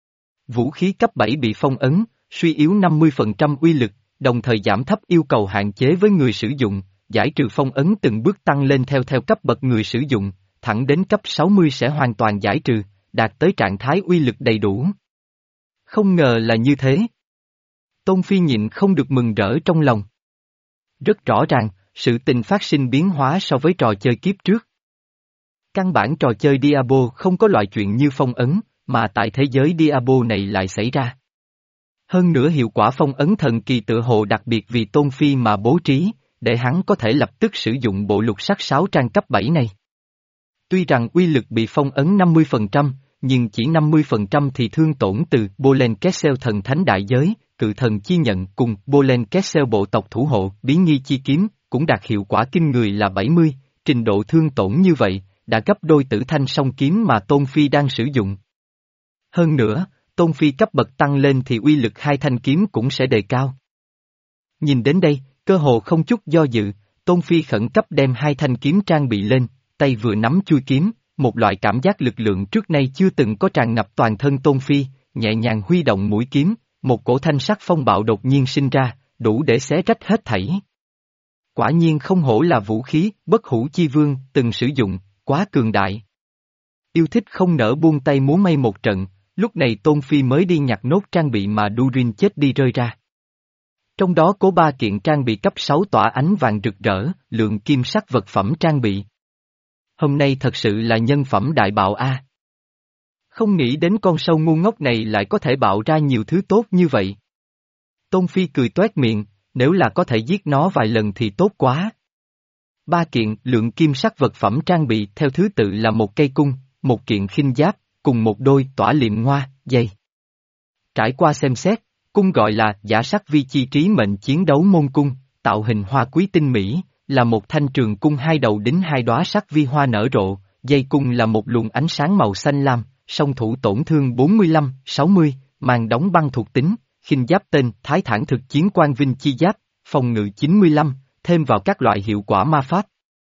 Vũ khí cấp bảy bị phong ấn, suy yếu năm mươi phần trăm uy lực, đồng thời giảm thấp yêu cầu hạn chế với người sử dụng, giải trừ phong ấn từng bước tăng lên theo theo cấp bậc người sử dụng, thẳng đến cấp sáu mươi sẽ hoàn toàn giải trừ, đạt tới trạng thái uy lực đầy đủ. Không ngờ là như thế. Tôn Phi nhịn không được mừng rỡ trong lòng. Rất rõ ràng, sự tình phát sinh biến hóa so với trò chơi kiếp trước. Căn bản trò chơi Diablo không có loại chuyện như phong ấn, mà tại thế giới Diablo này lại xảy ra. Hơn nữa hiệu quả phong ấn thần kỳ tự hồ đặc biệt vì Tôn Phi mà bố trí, để hắn có thể lập tức sử dụng bộ lục sắc sáu trang cấp bảy này. Tuy rằng uy lực bị phong ấn năm mươi phần trăm, nhưng chỉ năm mươi phần trăm thì thương tổn từ Bolen Kessel thần thánh đại giới, cự thần chi nhận cùng Bolen Kessel bộ tộc thủ hộ bí nghi chi kiếm, cũng đạt hiệu quả kinh người là bảy mươi, trình độ thương tổn như vậy, đã gấp đôi tử thanh song kiếm mà Tôn Phi đang sử dụng. Hơn nữa, Tôn Phi cấp bậc tăng lên thì uy lực hai thanh kiếm cũng sẽ đề cao. Nhìn đến đây, cơ hồ không chút do dự, Tôn Phi khẩn cấp đem hai thanh kiếm trang bị lên, tay vừa nắm chui kiếm, một loại cảm giác lực lượng trước nay chưa từng có tràn ngập toàn thân Tôn Phi, nhẹ nhàng huy động mũi kiếm, một cổ thanh sắc phong bạo đột nhiên sinh ra, đủ để xé rách hết thảy. Quả nhiên không hổ là vũ khí, bất hủ chi vương, từng sử dụng, quá cường đại. Yêu thích không nỡ buông tay múa may một trận, lúc này Tôn Phi mới đi nhặt nốt trang bị mà Durin chết đi rơi ra. Trong đó có ba kiện trang bị cấp sáu tỏa ánh vàng rực rỡ, lượng kim sắc vật phẩm trang bị. Hôm nay thật sự là nhân phẩm đại bạo a. Không nghĩ đến con sâu ngu ngốc này lại có thể bạo ra nhiều thứ tốt như vậy. Tôn Phi cười toét miệng, nếu là có thể giết nó vài lần thì tốt quá. Ba kiện lượng kim sắc vật phẩm trang bị theo thứ tự là một cây cung, một kiện khinh giáp, cùng một đôi tỏa liệm ngoa, dây. Trải qua xem xét, cung gọi là giả sắc vi chi trí mệnh chiến đấu môn cung, tạo hình hoa quý tinh mỹ, là một thanh trường cung hai đầu đính hai đóa sắc vi hoa nở rộ, dây cung là một luồng ánh sáng màu xanh lam, song thủ tổn thương bốn mươi lăm, sáu mươi, màn đóng băng thuộc tính, khinh giáp tên Thái Thản thực chiến quan vinh chi giáp, phòng ngự chín mươi lăm, thêm vào các loại hiệu quả ma pháp.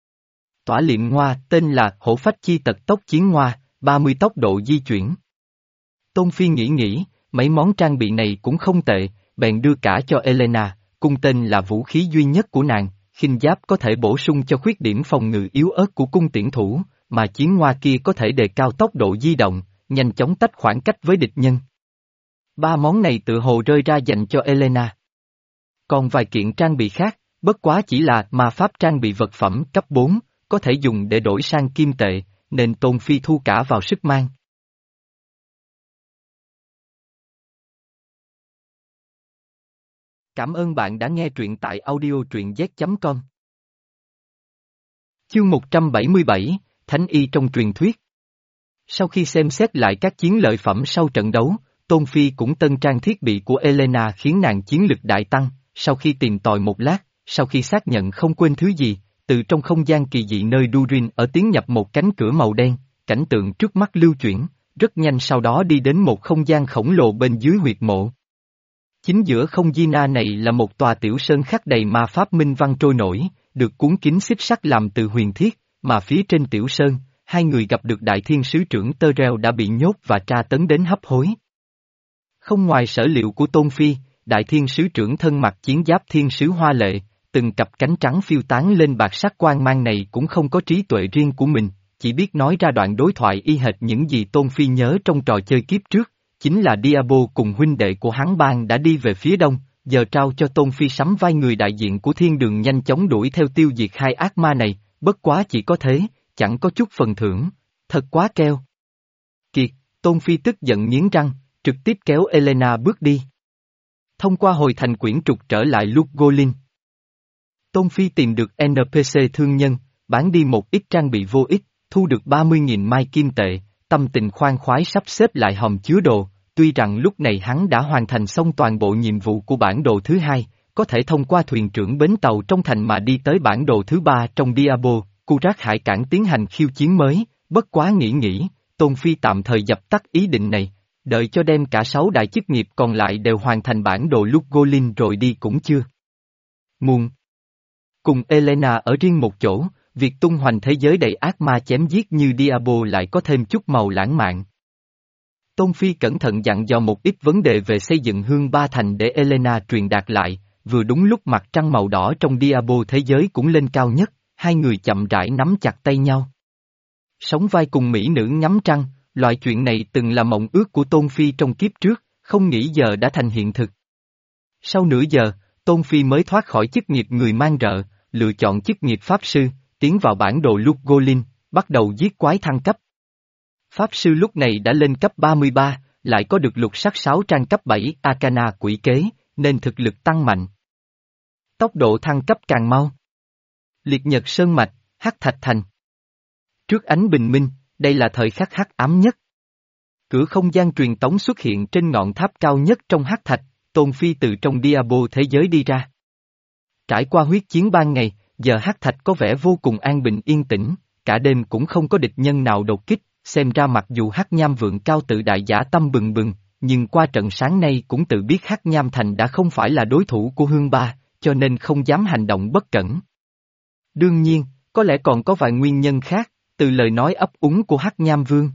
Tỏa liệm ngoa tên là hổ phách chi tật tốc chiến ngoa, ba mươi tốc độ di chuyển. Tôn Phi nghĩ nghĩ, mấy món trang bị này cũng không tệ, bèn đưa cả cho Elena, cung tên là vũ khí duy nhất của nàng, khinh giáp có thể bổ sung cho khuyết điểm phòng ngự yếu ớt của cung tiễn thủ, mà chiến ngoa kia có thể đề cao tốc độ di động, nhanh chóng tách khoảng cách với địch nhân. Ba món này tự hồ rơi ra dành cho Elena. Còn vài kiện trang bị khác, bất quá chỉ là ma pháp trang bị vật phẩm cấp bốn, có thể dùng để đổi sang kim tệ, nên Tôn Phi thu cả vào sức mang. Cảm ơn bạn đã nghe truyện tại audio truyện z chấm com. Chương một trăm bảy mươi bảy, Thánh Y trong truyền thuyết. Sau khi xem xét lại các chiến lợi phẩm sau trận đấu, Tôn Phi cũng tân trang thiết bị của Elena khiến nàng chiến lực đại tăng, sau khi tìm tòi một lát, sau khi xác nhận không quên thứ gì, từ trong không gian kỳ dị nơi Durin ở tiến nhập một cánh cửa màu đen, cảnh tượng trước mắt lưu chuyển, rất nhanh sau đó đi đến một không gian khổng lồ bên dưới huyệt mộ. Chính giữa không gian này là một tòa tiểu sơn khắc đầy ma pháp minh văn trôi nổi, được cuốn kín xích sắt làm từ huyền thiết, mà phía trên tiểu sơn, hai người gặp được đại thiên sứ trưởng Tơ Reo đã bị nhốt và tra tấn đến hấp hối. Không ngoài sở liệu của Tôn Phi, đại thiên sứ trưởng thân mặc chiến giáp thiên sứ hoa lệ, từng cặp cánh trắng phiêu tán lên bạc sắc quang mang này cũng không có trí tuệ riêng của mình, chỉ biết nói ra đoạn đối thoại y hệt những gì Tôn Phi nhớ trong trò chơi kiếp trước, chính là Diablo cùng huynh đệ của hắn bang đã đi về phía đông, giờ trao cho Tôn Phi sắm vai người đại diện của thiên đường nhanh chóng đuổi theo tiêu diệt hai ác ma này, bất quá chỉ có thế, chẳng có chút phần thưởng, thật quá keo. Kiệt, Tôn Phi tức giận nghiến răng, trực tiếp kéo Elena bước đi. Thông qua hồi thành quyển trục trở lại Lugolin. Tôn Phi tìm được en pê xê thương nhân, bán đi một ít trang bị vô ích, thu được ba mươi nghìn mai kim tệ, tâm tình khoan khoái sắp xếp lại hòm chứa đồ, tuy rằng lúc này hắn đã hoàn thành xong toàn bộ nhiệm vụ của bản đồ thứ hai, có thể thông qua thuyền trưởng bến tàu trong thành mà đi tới bản đồ thứ ba trong Diablo, Kurak hải cảng tiến hành khiêu chiến mới, bất quá nghĩ nghĩ, Tôn Phi tạm thời dập tắt ý định này, đợi cho đem cả sáu đại chức nghiệp còn lại đều hoàn thành bản đồ lúc Golin rồi đi cũng chưa muộn. Cùng Elena ở riêng một chỗ, việc tung hoành thế giới đầy ác ma chém giết như Diablo lại có thêm chút màu lãng mạn. Tôn Phi cẩn thận dặn dò một ít vấn đề về xây dựng hương ba thành để Elena truyền đạt lại, vừa đúng lúc mặt trăng màu đỏ trong Diablo thế giới cũng lên cao nhất, hai người chậm rãi nắm chặt tay nhau. Sống vai cùng mỹ nữ ngắm trăng, loại chuyện này từng là mộng ước của Tôn Phi trong kiếp trước, không nghĩ giờ đã thành hiện thực. Sau nửa giờ, Tôn Phi mới thoát khỏi chức nghiệp người mang rợ, lựa chọn chức nghiệp Pháp Sư, tiến vào bản đồ Lục Golin, bắt đầu giết quái thăng cấp. Pháp Sư lúc này đã lên cấp ba mươi ba, lại có được lục sắc sáu trang cấp bảy Arcana quỷ kế, nên thực lực tăng mạnh. Tốc độ thăng cấp càng mau. Liệt Nhật Sơn Mạch, Hắc Thạch Thành. Trước ánh bình minh, đây là thời khắc hắc ám nhất. Cửa không gian truyền tống xuất hiện trên ngọn tháp cao nhất trong Hắc Thạch, Tôn Phi từ trong Diablo thế giới đi ra. Trải qua huyết chiến ban ngày, giờ Hắc Thạch có vẻ vô cùng an bình yên tĩnh, cả đêm cũng không có địch nhân nào đột kích, xem ra mặc dù Hắc Nham Vượng Cao tự đại dã tâm bừng bừng, nhưng qua trận sáng nay cũng tự biết Hắc Nham Thành đã không phải là đối thủ của Hương Ba, cho nên không dám hành động bất cẩn. Đương nhiên, có lẽ còn có vài nguyên nhân khác, từ lời nói ấp úng của Hắc Nham Vương.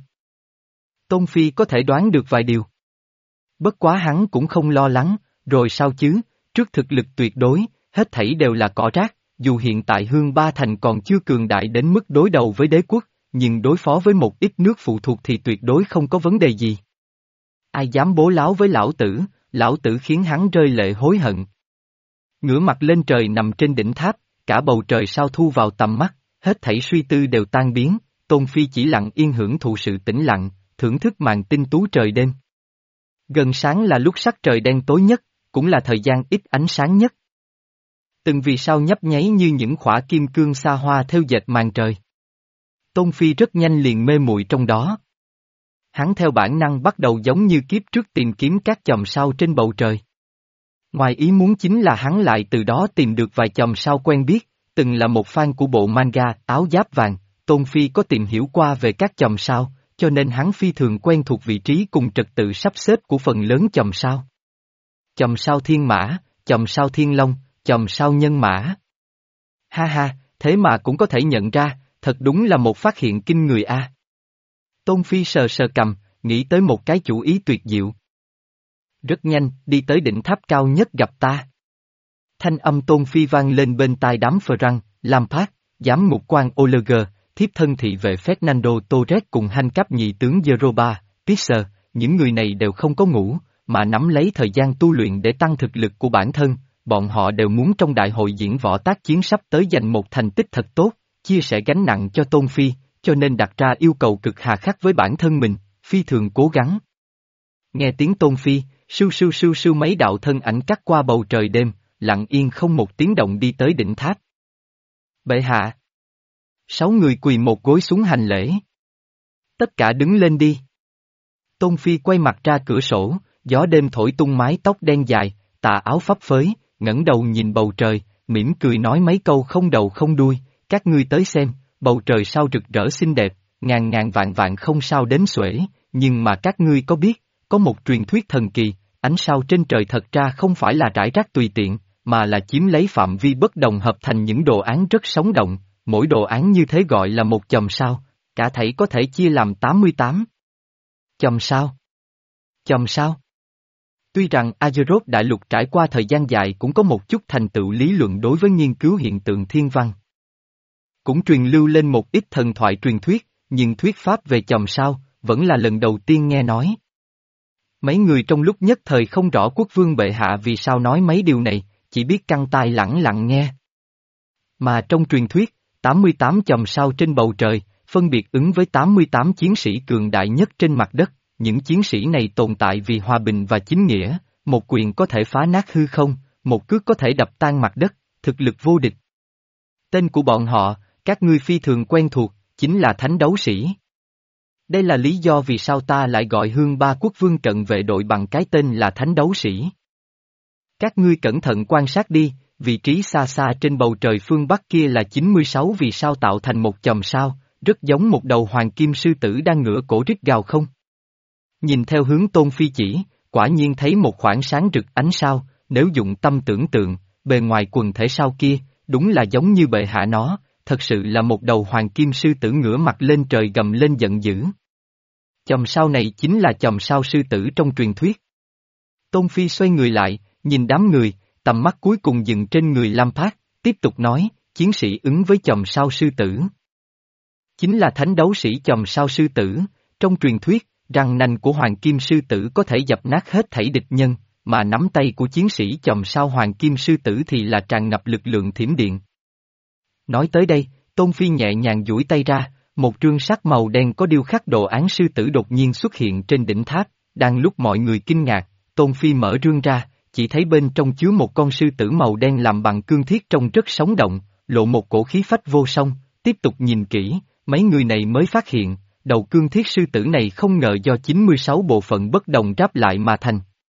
Tôn Phi có thể đoán được vài điều. Bất quá hắn cũng không lo lắng, rồi sao chứ, trước thực lực tuyệt đối, hết thảy đều là cỏ rác, dù hiện tại Hương Ba Thành còn chưa cường đại đến mức đối đầu với đế quốc, nhưng đối phó với một ít nước phụ thuộc thì tuyệt đối không có vấn đề gì. Ai dám bố láo với lão tử, lão tử khiến hắn rơi lệ hối hận. Ngửa mặt lên trời nằm trên đỉnh tháp, cả bầu trời sao thu vào tầm mắt, hết thảy suy tư đều tan biến, Tôn Phi chỉ lặng yên hưởng thụ sự tĩnh lặng, thưởng thức màn tinh tú trời đêm. Gần sáng là lúc sắc trời đen tối nhất, cũng là thời gian ít ánh sáng nhất. Từng vì sao nhấp nháy như những khỏa kim cương xa hoa theo dệt màn trời. Tôn Phi rất nhanh liền mê muội trong đó. Hắn theo bản năng bắt đầu giống như kiếp trước tìm kiếm các chòm sao trên bầu trời. Ngoài ý muốn chính là hắn lại từ đó tìm được vài chòm sao quen biết, từng là một fan của bộ manga Áo Giáp Vàng, Tôn Phi có tìm hiểu qua về các chòm sao, cho nên hắn phi thường quen thuộc vị trí cùng trật tự sắp xếp của phần lớn chòm sao. Chòm sao Thiên Mã, chòm sao Thiên Long, chòm sao Nhân Mã. Ha ha, thế mà cũng có thể nhận ra, thật đúng là một phát hiện kinh người a. Tôn Phi sờ sờ cầm, nghĩ tới một cái chủ ý tuyệt diệu. Rất nhanh, đi tới đỉnh tháp cao nhất gặp ta. Thanh âm Tôn Phi vang lên bên tai đám phờ răng, Lampard, giám mục quan Oleger, thiếp thân thị vệ Fernando Torres cùng hành cấp nhị tướng Jeroba, Pisser, những người này đều không có ngủ, mà nắm lấy thời gian tu luyện để tăng thực lực của bản thân, bọn họ đều muốn trong đại hội diễn võ tác chiến sắp tới giành một thành tích thật tốt, chia sẻ gánh nặng cho Tôn Phi, cho nên đặt ra yêu cầu cực hà khắc với bản thân mình, phi thường cố gắng. Nghe tiếng Tôn Phi, sưu sưu sưu sưu mấy đạo thân ảnh cắt qua bầu trời đêm, lặng yên không một tiếng động đi tới đỉnh tháp. Bệ hạ. Sáu người quỳ một gối xuống hành lễ. Tất cả đứng lên đi. Tôn Phi quay mặt ra cửa sổ, gió đêm thổi tung mái tóc đen dài, tà áo phấp phới, ngẩng đầu nhìn bầu trời, mỉm cười nói mấy câu không đầu không đuôi, các ngươi tới xem, bầu trời sao rực rỡ xinh đẹp, ngàn ngàn vạn vạn không sao đếm xuể, nhưng mà các ngươi có biết, có một truyền thuyết thần kỳ, ánh sao trên trời thật ra không phải là rải rác tùy tiện, mà là chiếm lấy phạm vi bất đồng hợp thành những đồ án rất sống động, mỗi đồ án như thế gọi là một chòm sao, cả thảy có thể chia làm tám mươi tám. Chòm sao? Chòm sao? Tuy rằng Azeroth đại lục trải qua thời gian dài cũng có một chút thành tựu lý luận đối với nghiên cứu hiện tượng thiên văn. Cũng truyền lưu lên một ít thần thoại truyền thuyết, nhưng thuyết pháp về chòm sao, vẫn là lần đầu tiên nghe nói. Mấy người trong lúc nhất thời không rõ quốc vương bệ hạ vì sao nói mấy điều này, chỉ biết căng tai lẳng lặng nghe. Mà trong truyền thuyết, tám mươi tám chòm sao trên bầu trời, phân biệt ứng với tám mươi tám chiến sĩ cường đại nhất trên mặt đất, những chiến sĩ này tồn tại vì hòa bình và chính nghĩa, một quyền có thể phá nát hư không, một cước có thể đập tan mặt đất, thực lực vô địch. Tên của bọn họ, các ngươi phi thường quen thuộc, chính là Thánh Đấu Sĩ. Đây là lý do vì sao ta lại gọi Hương Ba Quốc Vương cận vệ đội bằng cái tên là Thánh Đấu Sĩ. Các ngươi cẩn thận quan sát đi, vị trí xa xa trên bầu trời phương Bắc kia là chín mươi sáu vì sao tạo thành một chòm sao, rất giống một đầu hoàng kim sư tử đang ngửa cổ rít gào không. Nhìn theo hướng Tôn Phi chỉ, quả nhiên thấy một khoảng sáng rực ánh sao, nếu dụng tâm tưởng tượng, bề ngoài quần thể sao kia, đúng là giống như bệ hạ nó, thật sự là một đầu hoàng kim sư tử ngửa mặt lên trời gầm lên giận dữ. Chòm sao này chính là chòm sao sư tử trong truyền thuyết. Tôn Phi xoay người lại, nhìn đám người, tầm mắt cuối cùng dừng trên người Lam Phát, tiếp tục nói, chiến sĩ ứng với chòm sao sư tử. Chính là thánh đấu sĩ chòm sao sư tử, trong truyền thuyết, răng nanh của hoàng kim sư tử có thể dập nát hết thảy địch nhân, mà nắm tay của chiến sĩ chòm sao hoàng kim sư tử thì là tràn ngập lực lượng thiểm điện. Nói tới đây, Tôn Phi nhẹ nhàng duỗi tay ra, một trương sắt màu đen có điêu khắc đồ án sư tử đột nhiên xuất hiện trên đỉnh tháp, đang lúc mọi người kinh ngạc, Tôn Phi mở rương ra, chỉ thấy bên trong chứa một con sư tử màu đen làm bằng cương thiết trông rất sống động, lộ một cổ khí phách vô song, tiếp tục nhìn kỹ, mấy người này mới phát hiện, đầu cương thiết sư tử này không ngờ do chín mươi sáu bộ phận bất đồng ráp lại mà thành.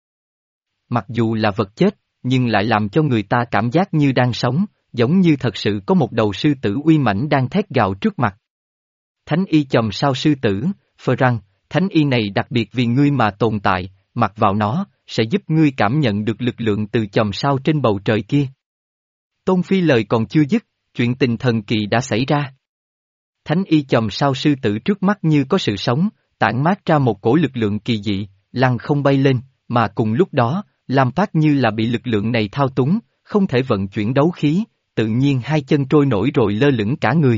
Mặc dù là vật chết, nhưng lại làm cho người ta cảm giác như đang sống, giống như thật sự có một đầu sư tử uy mãnh đang thét gào trước mặt. Thánh y chòm sao sư tử, phờ răng, thánh y này đặc biệt vì ngươi mà tồn tại, mặc vào nó, sẽ giúp ngươi cảm nhận được lực lượng từ chòm sao trên bầu trời kia. Tôn Phi lời còn chưa dứt, chuyện tình thần kỳ đã xảy ra. Thánh y chòm sao sư tử trước mắt như có sự sống, tản mát ra một cổ lực lượng kỳ dị, lăng không bay lên, mà cùng lúc đó, Lam Phát như là bị lực lượng này thao túng, không thể vận chuyển đấu khí, tự nhiên hai chân trôi nổi rồi lơ lửng cả người.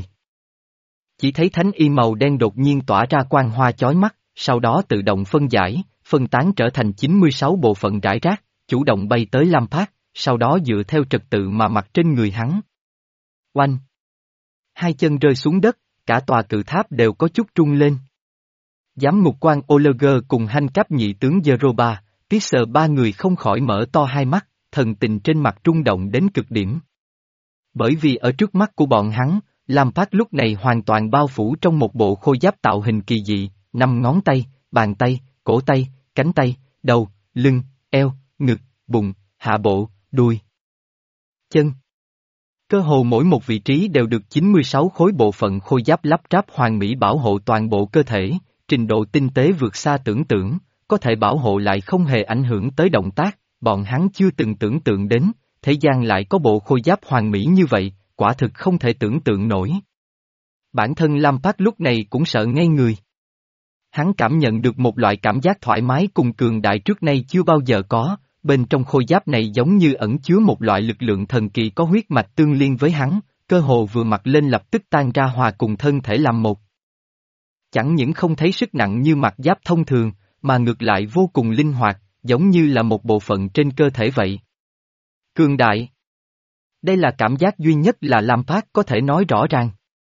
Chỉ thấy thánh y màu đen đột nhiên tỏa ra quang hoa chói mắt, sau đó tự động phân giải, phân tán trở thành chín mươi sáu bộ phận rải rác, chủ động bay tới Lam Phát, sau đó dựa theo trật tự mà mặc trên người hắn. Oanh! Hai chân rơi xuống đất, cả tòa cự tháp đều có chút rung lên. Giám ngục quan Oleger cùng Hanh Cáp nhị tướng Zeroba, Tisser ba người không khỏi mở to hai mắt, thần tình trên mặt rung động đến cực điểm. Bởi vì ở trước mắt của bọn hắn, Lam Phát lúc này hoàn toàn bao phủ trong một bộ khôi giáp tạo hình kỳ dị, năm ngón tay, bàn tay, cổ tay, cánh tay, đầu, lưng, eo, ngực, bụng, hạ bộ, đuôi, chân. Cơ hồ mỗi một vị trí đều được chín mươi sáu khối bộ phận khôi giáp lắp ráp hoàn mỹ bảo hộ toàn bộ cơ thể, trình độ tinh tế vượt xa tưởng tượng, có thể bảo hộ lại không hề ảnh hưởng tới động tác, bọn hắn chưa từng tưởng tượng đến, thế gian lại có bộ khôi giáp hoàn mỹ như vậy, quả thực không thể tưởng tượng nổi. Bản thân Lam Phát lúc này cũng sợ ngây người. Hắn cảm nhận được một loại cảm giác thoải mái cùng cường đại trước nay chưa bao giờ có, bên trong khôi giáp này giống như ẩn chứa một loại lực lượng thần kỳ có huyết mạch tương liên với hắn, cơ hồ vừa mặc lên lập tức tan ra hòa cùng thân thể làm một. Chẳng những không thấy sức nặng như mặc giáp thông thường, mà ngược lại vô cùng linh hoạt, giống như là một bộ phận trên cơ thể vậy. Cường đại. Đây là cảm giác duy nhất là Lam Phát có thể nói rõ ràng.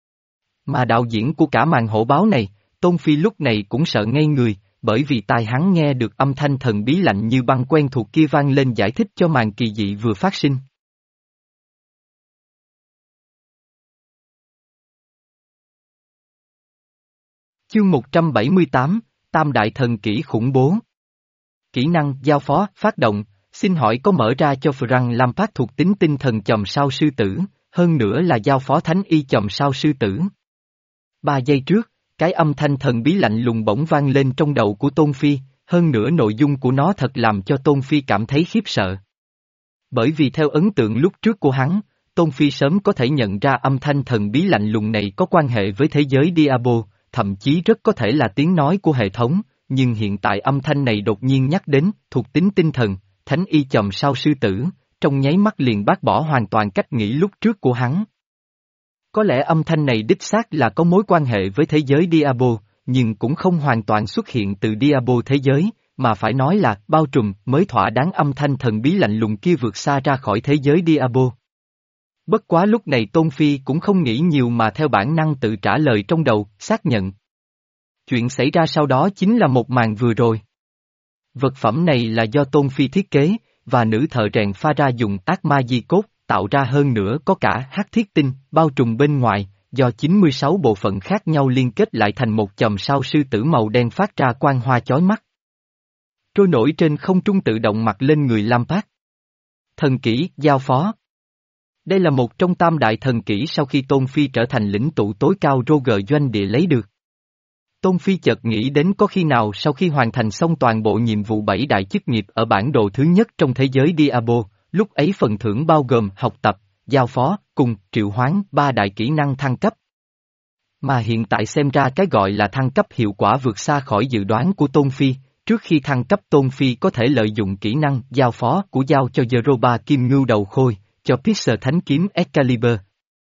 Mà đạo diễn của cả màn hổ báo này, Tôn Phi lúc này cũng sợ ngây người, bởi vì tai hắn nghe được âm thanh thần bí lạnh như băng quen thuộc kia vang lên giải thích cho màn kỳ dị vừa phát sinh. Chương một trăm bảy mươi tám, Tam Đại Thần Kỹ khủng bố. Kỹ năng giao phó, phát động, xin hỏi có mở ra cho Phờ Răng Lam Phát thuộc tính tinh thần chòm sao sư tử, hơn nữa là giao phó thánh y chòm sao sư tử. Ba giây trước, cái âm thanh thần bí lạnh lùng bỗng vang lên trong đầu của Tôn Phi, hơn nữa nội dung của nó thật làm cho Tôn Phi cảm thấy khiếp sợ. Bởi vì theo ấn tượng lúc trước của hắn, Tôn Phi sớm có thể nhận ra âm thanh thần bí lạnh lùng này có quan hệ với thế giới Diablo, thậm chí rất có thể là tiếng nói của hệ thống, nhưng hiện tại âm thanh này đột nhiên nhắc đến thuộc tính tinh thần, thánh y chòm sao sư tử, trong nháy mắt liền bác bỏ hoàn toàn cách nghĩ lúc trước của hắn. Có lẽ âm thanh này đích xác là có mối quan hệ với thế giới Diablo, nhưng cũng không hoàn toàn xuất hiện từ Diablo thế giới, mà phải nói là bao trùm mới thỏa đáng âm thanh thần bí lạnh lùng kia vượt xa ra khỏi thế giới Diablo. Bất quá lúc này Tôn Phi cũng không nghĩ nhiều mà theo bản năng tự trả lời trong đầu, xác nhận. Chuyện xảy ra sau đó chính là một màn vừa rồi. Vật phẩm này là do Tôn Phi thiết kế, và nữ thợ rèn pha ra dùng ác ma di cốt, tạo ra hơn nữa có cả hắc thiết tinh, bao trùm bên ngoài, do chín mươi sáu bộ phận khác nhau liên kết lại thành một chòm sao sư tử màu đen phát ra quang hoa chói mắt. Trôi nổi trên không trung tự động mặc lên người Lam Phát. Thần kỹ, giao phó. Đây là một trong tam đại thần kỹ sau khi Tôn Phi trở thành lĩnh tụ tối cao Roger doanh địa lấy được. Tôn Phi chợt nghĩ đến có khi nào sau khi hoàn thành xong toàn bộ nhiệm vụ bảy đại chức nghiệp ở bản đồ thứ nhất trong thế giới Diablo, lúc ấy phần thưởng bao gồm học tập, giao phó, cùng triệu hoán ba đại kỹ năng thăng cấp. Mà hiện tại xem ra cái gọi là thăng cấp hiệu quả vượt xa khỏi dự đoán của Tôn Phi, trước khi thăng cấp Tôn Phi có thể lợi dụng kỹ năng giao phó của giao cho Zeroba Kim Ngưu Đầu Khôi, cho Pixel Thánh Kiếm Excalibur.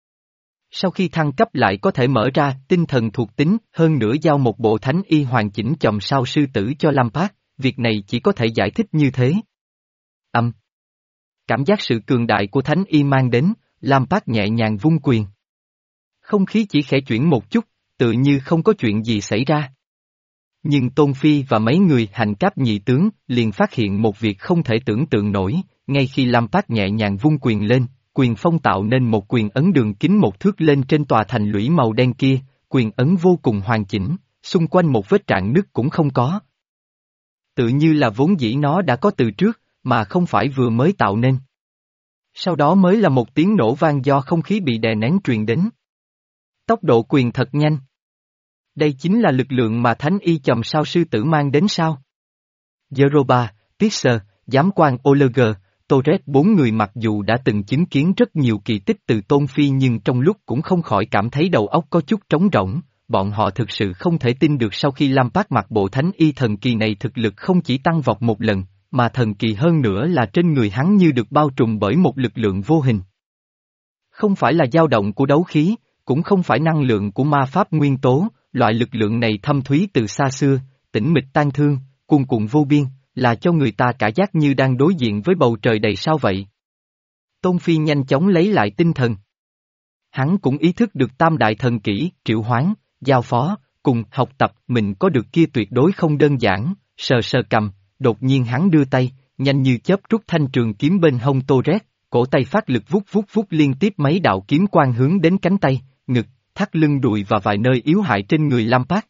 Sau khi thăng cấp lại có thể mở ra tinh thần thuộc tính, hơn nữa giao một bộ thánh y hoàn chỉnh chòm sao sư tử cho Lampard, việc này chỉ có thể giải thích như thế. Âm. Cảm giác sự cường đại của thánh y mang đến, Lampard nhẹ nhàng vung quyền. Không khí chỉ khẽ chuyển một chút, tự như không có chuyện gì xảy ra. Nhưng Tôn Phi và mấy người hành cáp nhị tướng liền phát hiện một việc không thể tưởng tượng nổi, ngay khi Lampard nhẹ nhàng vung quyền lên, quyền phong tạo nên một quyền ấn đường kính một thước lên trên tòa thành lũy màu đen kia, quyền ấn vô cùng hoàn chỉnh, xung quanh một vết rạn nứt cũng không có. Tự như là vốn dĩ nó đã có từ trước, mà không phải vừa mới tạo nên. Sau đó mới là một tiếng nổ vang do không khí bị đè nén truyền đến. Tốc độ quyền thật nhanh. Đây chính là lực lượng mà thánh y chòm sao sư tử mang đến sao? Zeroba, Pixel, giám quan Oleger, Torres bốn người mặc dù đã từng chứng kiến rất nhiều kỳ tích từ Tôn Phi nhưng trong lúc cũng không khỏi cảm thấy đầu óc có chút trống rỗng, bọn họ thực sự không thể tin được sau khi Lampard mặc bộ thánh y thần kỳ này thực lực không chỉ tăng vọt một lần, mà thần kỳ hơn nữa là trên người hắn như được bao trùm bởi một lực lượng vô hình. Không phải là dao động của đấu khí, cũng không phải năng lượng của ma pháp nguyên tố, loại lực lượng này thâm thúy từ xa xưa, tĩnh mịch tan thương, cuồn cuộn vô biên, là cho người ta cả giác như đang đối diện với bầu trời đầy sao vậy. Tôn Phi nhanh chóng lấy lại tinh thần. Hắn cũng ý thức được tam đại thần kỹ, triệu hoán, giao phó, cùng học tập mình có được kia tuyệt đối không đơn giản, sờ sờ cầm, đột nhiên hắn đưa tay, nhanh như chớp rút thanh trường kiếm bên hông Torres, cổ tay phát lực vút vút vút liên tiếp mấy đạo kiếm quang hướng đến cánh tay, ngực, thắt lưng đùi và vài nơi yếu hại trên người Lampard.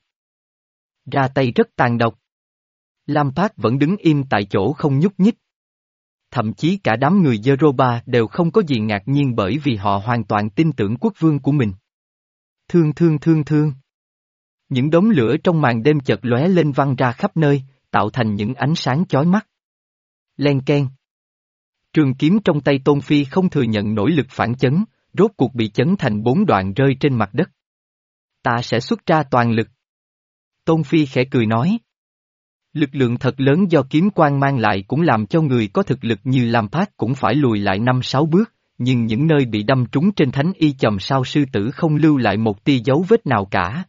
Ra tay rất tàn độc. Lampard vẫn đứng im tại chỗ không nhúc nhích. Thậm chí cả đám người Zeroba đều không có gì ngạc nhiên bởi vì họ hoàn toàn tin tưởng quốc vương của mình. Thương thương thương thương. Những đống lửa trong màn đêm chợt lóe lên văng ra khắp nơi, tạo thành những ánh sáng chói mắt. Len keng. Trường kiếm trong tay Tôn Phi không thừa nhận nổi lực phản chấn, rốt cuộc bị chấn thành bốn đoạn rơi trên mặt đất. Ta sẽ xuất ra toàn lực. Tôn Phi khẽ cười nói. Lực lượng thật lớn do kiếm quang mang lại cũng làm cho người có thực lực như Lampard cũng phải lùi lại năm sáu bước, nhưng những nơi bị đâm trúng trên thánh y chòm sao sư tử không lưu lại một tia dấu vết nào cả.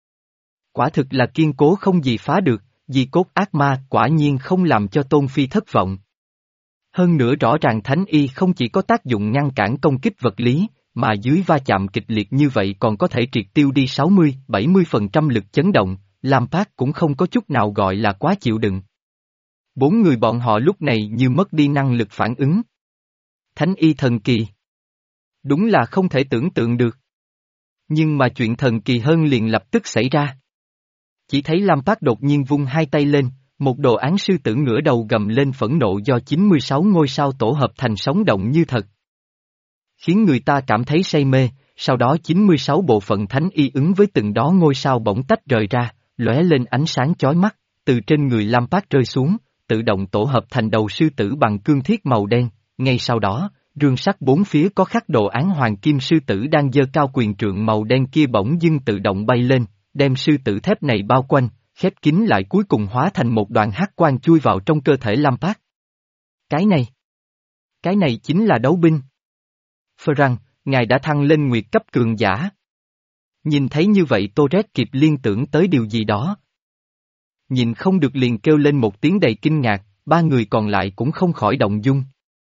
Quả thực là kiên cố không gì phá được, di cốt ác ma quả nhiên không làm cho Tôn Phi thất vọng. Hơn nữa rõ ràng thánh y không chỉ có tác dụng ngăn cản công kích vật lý, mà dưới va chạm kịch liệt như vậy còn có thể triệt tiêu đi sáu mươi đến bảy mươi phần trăm lực chấn động. Lampard cũng không có chút nào gọi là quá chịu đựng. Bốn người bọn họ lúc này như mất đi năng lực phản ứng. Thánh y thần kỳ. Đúng là không thể tưởng tượng được. Nhưng mà chuyện thần kỳ hơn liền lập tức xảy ra. Chỉ thấy Lampard đột nhiên vung hai tay lên, một đồ án sư tử ngửa đầu gầm lên phẫn nộ do chín mươi sáu ngôi sao tổ hợp thành sống động như thật. Khiến người ta cảm thấy say mê, sau đó chín mươi sáu bộ phận thánh y ứng với từng đó ngôi sao bỗng tách rời ra, lóe lên ánh sáng chói mắt, từ trên người Lampard rơi xuống, tự động tổ hợp thành đầu sư tử bằng cương thiết màu đen, ngay sau đó, rương sắt bốn phía có khắc đồ án hoàng kim sư tử đang giơ cao quyền trượng màu đen kia bỗng dưng tự động bay lên, đem sư tử thép này bao quanh, khép kín lại cuối cùng hóa thành một đoàn hắc quang chui vào trong cơ thể Lampard. Cái này, cái này chính là đấu binh. Ferran, ngài đã thăng lên nguyệt cấp cường giả. Nhìn thấy như vậy Torres kịp liên tưởng tới điều gì đó. Nhìn không được liền kêu lên một tiếng đầy kinh ngạc, ba người còn lại cũng không khỏi động dung.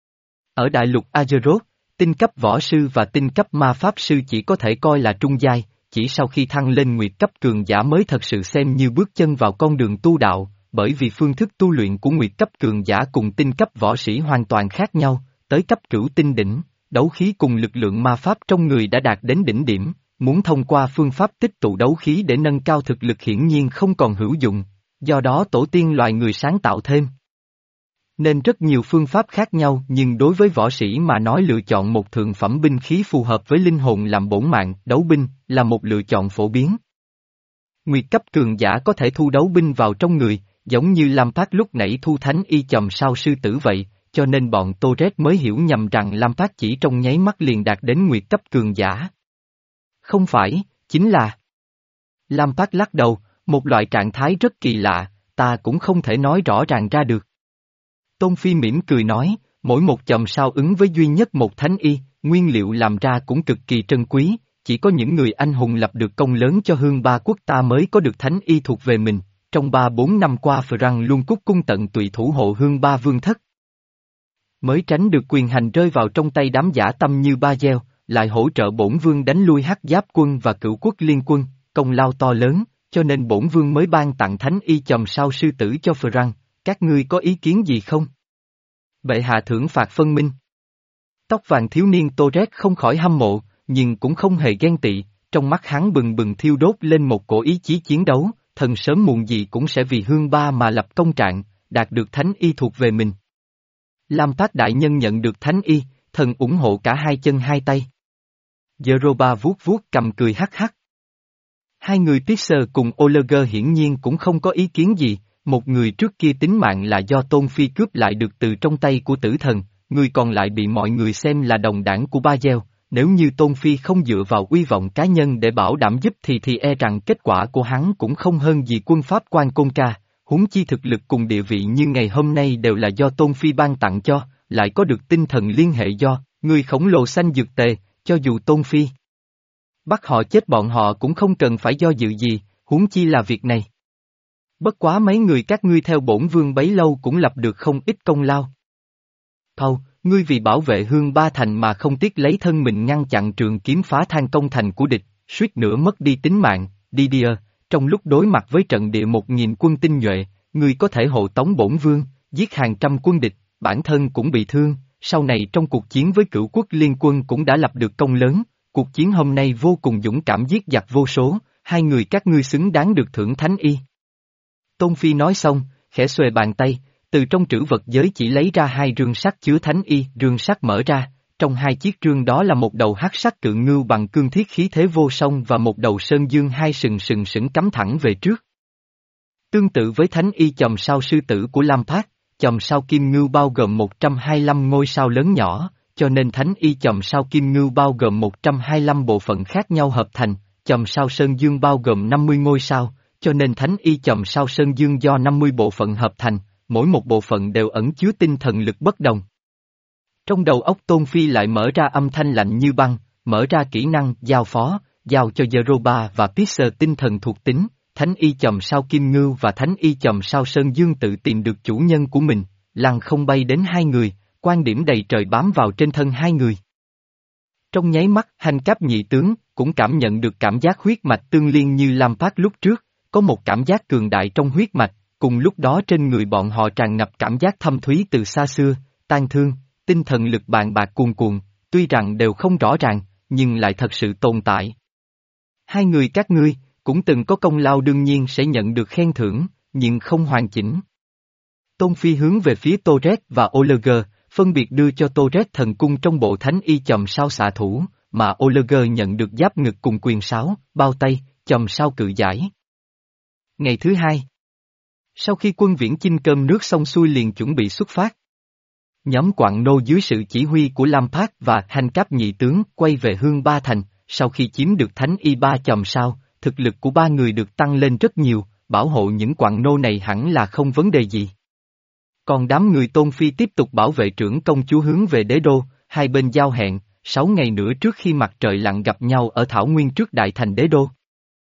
Ở đại lục Azeroth, tinh cấp võ sư và tinh cấp ma pháp sư chỉ có thể coi là trung giai, chỉ sau khi thăng lên nguyệt cấp cường giả mới thật sự xem như bước chân vào con đường tu đạo, bởi vì phương thức tu luyện của nguyệt cấp cường giả cùng tinh cấp võ sĩ hoàn toàn khác nhau, tới cấp cửu tinh đỉnh, đấu khí cùng lực lượng ma pháp trong người đã đạt đến đỉnh điểm. Muốn thông qua phương pháp tích tụ đấu khí để nâng cao thực lực hiển nhiên không còn hữu dụng, do đó tổ tiên loài người sáng tạo thêm. Nên rất nhiều phương pháp khác nhau nhưng đối với võ sĩ mà nói lựa chọn một thượng phẩm binh khí phù hợp với linh hồn làm bổn mạng, đấu binh, là một lựa chọn phổ biến. Nguyệt cấp cường giả có thể thu đấu binh vào trong người, giống như Lam Phát lúc nãy thu thánh y chòm sao sư tử vậy, cho nên bọn Torres mới hiểu nhầm rằng Lam Phát chỉ trong nháy mắt liền đạt đến Nguyệt cấp cường giả. Không phải, chính là... Lam Phát lắc đầu, một loại trạng thái rất kỳ lạ, ta cũng không thể nói rõ ràng ra được. Tôn Phi mỉm cười nói, mỗi một chòm sao ứng với duy nhất một thánh y, nguyên liệu làm ra cũng cực kỳ trân quý, chỉ có những người anh hùng lập được công lớn cho hương ba quốc ta mới có được thánh y thuộc về mình, trong ba bốn năm qua Frank luôn cúc cung tận tụy thủ hộ hương ba vương thất. Mới tránh được quyền hành rơi vào trong tay đám giả tâm như Ba Gieo, lại hỗ trợ bổn vương đánh lui hắc giáp quân và cửu quốc liên quân, công lao to lớn, cho nên bổn vương mới ban tặng thánh y chòm sao sư tử cho Frank, các ngươi có ý kiến gì không? Bệ hạ thưởng phạt phân minh. Tóc vàng thiếu niên Torres không khỏi hâm mộ, nhưng cũng không hề ghen tị, trong mắt hắn bừng bừng thiêu đốt lên một cổ ý chí chiến đấu, thần sớm muộn gì cũng sẽ vì hương ba mà lập công trạng, đạt được thánh y thuộc về mình. Lam Phát đại nhân nhận được thánh y, thần ủng hộ cả hai chân hai tay. Zeroba vuốt vuốt cầm cười hắc hắc. Hai người Pixar cùng Oleger hiển nhiên cũng không có ý kiến gì, một người trước kia tính mạng là do Tôn Phi cướp lại được từ trong tay của tử thần, người còn lại bị mọi người xem là đồng đảng của Ba Gieo. Nếu như Tôn Phi không dựa vào uy vọng cá nhân để bảo đảm giúp thì thì e rằng kết quả của hắn cũng không hơn gì quân Pháp quan Côn Ca, huống chi thực lực cùng địa vị như ngày hôm nay đều là do Tôn Phi ban tặng cho, lại có được tinh thần liên hệ do, người khổng lồ xanh dược tề, cho dù Tôn Phi bắt họ chết bọn họ cũng không cần phải do dự gì, huống chi là việc này. Bất quá mấy người các ngươi theo bổn vương bấy lâu cũng lập được không ít công lao. Thâu, ngươi vì bảo vệ hương ba thành mà không tiếc lấy thân mình ngăn chặn trường kiếm phá than công thành của địch, suýt nữa mất đi tính mạng, Didier, trong lúc đối mặt với trận địa một nghìn quân tinh nhuệ, ngươi có thể hộ tống bổn vương, giết hàng trăm quân địch, bản thân cũng bị thương, sau này trong cuộc chiến với cửu quốc liên quân cũng đã lập được công lớn, cuộc chiến hôm nay vô cùng dũng cảm giết giặc vô số, hai người các ngươi xứng đáng được thưởng thánh y. Tôn Phi nói xong, khẽ xuề bàn tay, từ trong trữ vật giới chỉ lấy ra hai rương sắt chứa thánh y, rương sắt mở ra, trong hai chiếc rương đó là một đầu hắc sắc cự ngưu bằng cương thiết khí thế vô song và một đầu sơn dương hai sừng sừng sững cắm thẳng về trước. Tương tự với thánh y chòm sao sư tử của Lam Phát, chòm sao kim ngưu bao gồm một trăm hai mươi lăm ngôi sao lớn nhỏ, cho nên thánh y chòm sao kim ngưu bao gồm một trăm hai mươi lăm bộ phận khác nhau hợp thành, chòm sao sơn dương bao gồm năm mươi ngôi sao, cho nên thánh y chòm sao sơn dương do năm mươi bộ phận hợp thành, mỗi một bộ phận đều ẩn chứa tinh thần lực bất đồng. Trong đầu óc Tôn Phi lại mở ra âm thanh lạnh như băng, mở ra kỹ năng giao phó, giao cho Zeroba và Pixar tinh thần thuộc tính, thánh y chòm sao kim ngưu và thánh y chòm sao sơn dương tự tìm được chủ nhân của mình, lăng không bay đến hai người, quan điểm đầy trời bám vào trên thân hai người. Trong nháy mắt, hành cáp nhị tướng cũng cảm nhận được cảm giác huyết mạch tương liên như Lam Phát lúc trước, có một cảm giác cường đại trong huyết mạch, cùng lúc đó trên người bọn họ tràn ngập cảm giác thâm thúy từ xa xưa, tan thương, tinh thần lực bàn bạc cuồn cuộn, tuy rằng đều không rõ ràng, nhưng lại thật sự tồn tại. Hai người các ngươi, cũng từng có công lao đương nhiên sẽ nhận được khen thưởng, nhưng không hoàn chỉnh. Tôn Phi hướng về phía Torres và Oleger, phân biệt đưa cho Torres thần cung trong bộ thánh y chòm sao xạ thủ, mà Oleger nhận được giáp ngực cùng quyền sáo, bao tay, chòm sao cự giải. Ngày thứ hai, sau khi quân viễn chinh cơm nước xong xuôi liền chuẩn bị xuất phát. Nhóm Quặng Nô dưới sự chỉ huy của Lam Phát và hành cáp nhị tướng quay về Hương Ba Thành, sau khi chiếm được thánh y ba chòm sao, thực lực của ba người được tăng lên rất nhiều, bảo hộ những Quặng Nô này hẳn là không vấn đề gì. Còn đám người Tôn Phi tiếp tục bảo vệ trưởng công chúa hướng về đế đô, hai bên giao hẹn, sáu ngày nữa trước khi mặt trời lặn gặp nhau ở Thảo Nguyên trước đại thành đế đô.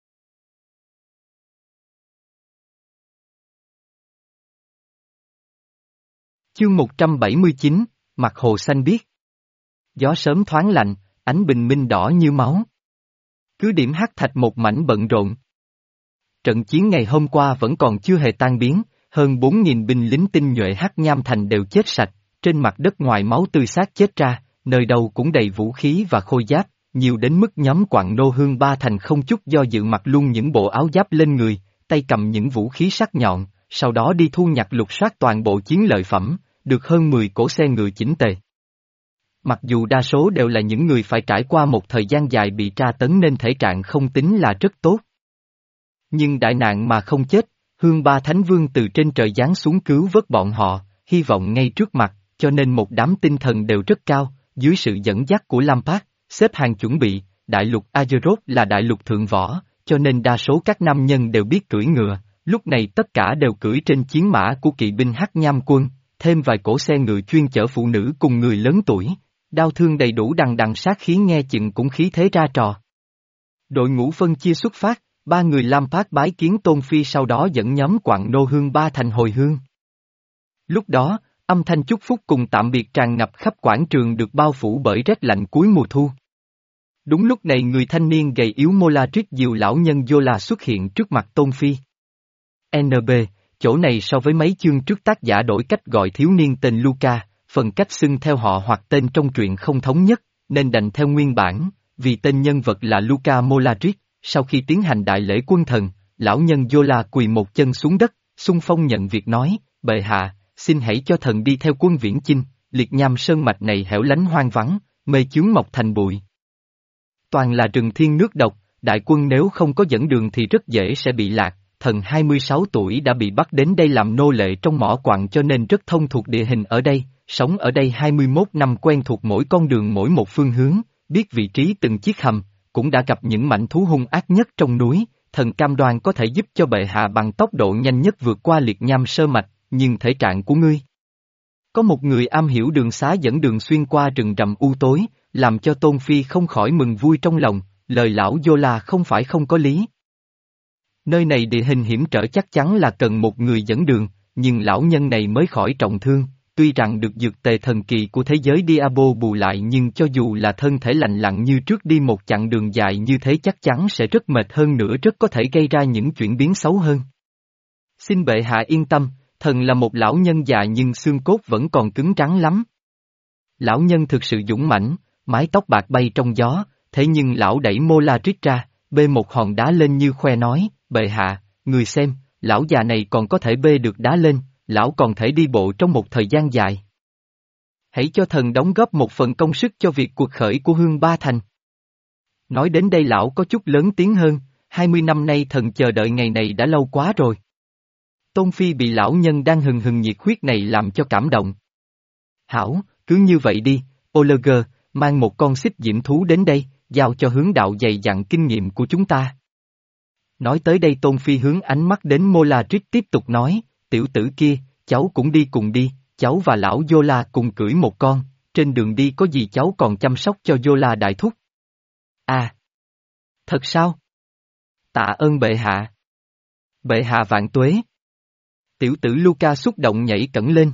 Chương một trăm bảy mươi chín, mặt hồ xanh biếc. Gió sớm thoáng lạnh, ánh bình minh đỏ như máu. Cứ điểm hắc thạch một mảnh bận rộn. Trận chiến ngày hôm qua vẫn còn chưa hề tan biến, hơn bốn nghìn binh lính tinh nhuệ Hắc Nham Thành đều chết sạch, trên mặt đất ngoài máu tươi xác chết ra, nơi đâu cũng đầy vũ khí và khôi giáp, nhiều đến mức nhóm Quặng Nô Hương Ba Thành không chút do dự mặc luôn những bộ áo giáp lên người, tay cầm những vũ khí sắc nhọn, sau đó đi thu nhặt lục soát toàn bộ chiến lợi phẩm, được hơn mười cỗ xe ngựa chỉnh tề. Mặc dù đa số đều là những người phải trải qua một thời gian dài bị tra tấn nên thể trạng không tính là rất tốt. Nhưng đại nạn mà không chết, Hương Ba Thánh Vương từ trên trời giáng xuống cứu vớt bọn họ, hy vọng ngay trước mặt, cho nên một đám tinh thần đều rất cao, dưới sự dẫn dắt của Lampard, xếp hàng chuẩn bị, đại lục Azeroth là đại lục thượng võ, cho nên đa số các nam nhân đều biết cưỡi ngựa, lúc này tất cả đều cưỡi trên chiến mã của kỵ binh Hắc Nham quân, thêm vài cỗ xe ngựa chuyên chở phụ nữ cùng người lớn tuổi, đao thương đầy đủ đằng đằng sát khí nghe chừng cũng khí thế ra trò. Đội ngũ phân chia xuất phát, ba người Lampard bái kiến Tôn Phi sau đó dẫn nhóm quặng nô hương ba thành hồi hương. Lúc đó, âm thanh chúc phúc cùng tạm biệt tràn ngập khắp quảng trường được bao phủ bởi rét lạnh cuối mùa thu. Đúng lúc này người thanh niên gầy yếu Molatric dìu lão nhân Yola xuất hiện trước mặt Tôn Phi. en bê, chỗ này so với mấy chương trước tác giả đổi cách gọi thiếu niên tên Luca, phần cách xưng theo họ hoặc tên trong truyện không thống nhất, nên đành theo nguyên bản, vì tên nhân vật là Luca Molatric. Sau khi tiến hành đại lễ quân thần, lão nhân Yola quỳ một chân xuống đất, xung phong nhận việc nói, bệ hạ, xin hãy cho thần đi theo quân viễn chinh, liệt nham sơn mạch này hẻo lánh hoang vắng, mê chướng mọc thành bụi. Toàn là rừng thiên nước độc, đại quân nếu không có dẫn đường thì rất dễ sẽ bị lạc, thần hai mươi sáu tuổi đã bị bắt đến đây làm nô lệ trong mỏ quặng cho nên rất thông thuộc địa hình ở đây, sống ở đây hai mươi mốt năm quen thuộc mỗi con đường mỗi một phương hướng, biết vị trí từng chiếc hầm, cũng đã gặp những mảnh thú hung ác nhất trong núi, thần cam đoan có thể giúp cho bệ hạ bằng tốc độ nhanh nhất vượt qua liệt nham sơ mạch, nhưng thể trạng của ngươi. Có một người am hiểu đường xá dẫn đường xuyên qua rừng rậm u tối, làm cho Tôn Phi không khỏi mừng vui trong lòng, lời lão Yola không phải không có lý. Nơi này địa hình hiểm trở chắc chắn là cần một người dẫn đường, nhưng lão nhân này mới khỏi trọng thương, tuy rằng được dược tề thần kỳ của thế giới Diablo bù lại nhưng cho dù là thân thể lành lặn như trước đi một chặng đường dài như thế chắc chắn sẽ rất mệt hơn nữa, rất có thể gây ra những chuyển biến xấu hơn. Xin bệ hạ yên tâm, thần là một lão nhân già nhưng xương cốt vẫn còn cứng rắn lắm. Lão nhân thực sự dũng mãnh, mái tóc bạc bay trong gió, thế nhưng lão đẩy Molatric ra, bê một hòn đá lên như khoe nói, bệ hạ, người xem, lão già này còn có thể bê được đá lên, lão còn thể đi bộ trong một thời gian dài. Hãy cho thần đóng góp một phần công sức cho việc cuộc khởi của Hương Ba Thành. Nói đến đây lão có chút lớn tiếng hơn, hai mươi năm nay thần chờ đợi ngày này đã lâu quá rồi. Tôn Phi bị lão nhân đang hừng hừng nhiệt huyết này làm cho cảm động. Hảo, cứ như vậy đi, Oleger, mang một con xích diễm thú đến đây, giao cho hướng đạo dày dặn kinh nghiệm của chúng ta. Nói tới đây Tôn Phi hướng ánh mắt đến Molatric tiếp tục nói, tiểu tử kia, cháu cũng đi cùng đi, cháu và lão Yola cùng cưỡi một con, trên đường đi có gì cháu còn chăm sóc cho Yola đại thúc. À! Thật sao? Tạ ơn bệ hạ. Bệ hạ vạn tuế. Tiểu tử Luca xúc động nhảy cẫng lên.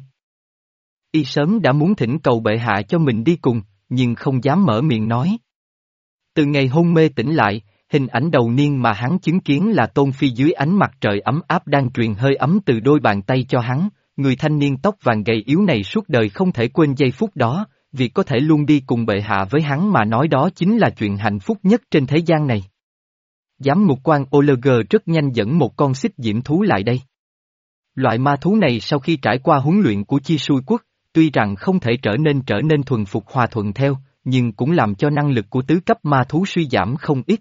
Y sớm đã muốn thỉnh cầu bệ hạ cho mình đi cùng, nhưng không dám mở miệng nói. Từ ngày hôn mê tỉnh lại, hình ảnh đầu niên mà hắn chứng kiến là Tôn Phi dưới ánh mặt trời ấm áp đang truyền hơi ấm từ đôi bàn tay cho hắn, người thanh niên tóc vàng gầy yếu này suốt đời không thể quên giây phút đó, việc có thể luôn đi cùng bệ hạ với hắn mà nói đó chính là chuyện hạnh phúc nhất trên thế gian này. Giám ngục quan Oleger rất nhanh dẫn một con xích diễm thú lại đây. Loại ma thú này sau khi trải qua huấn luyện của Chi Sui Quốc, tuy rằng không thể trở nên trở nên thuần phục hòa thuận theo, nhưng cũng làm cho năng lực của tứ cấp ma thú suy giảm không ít.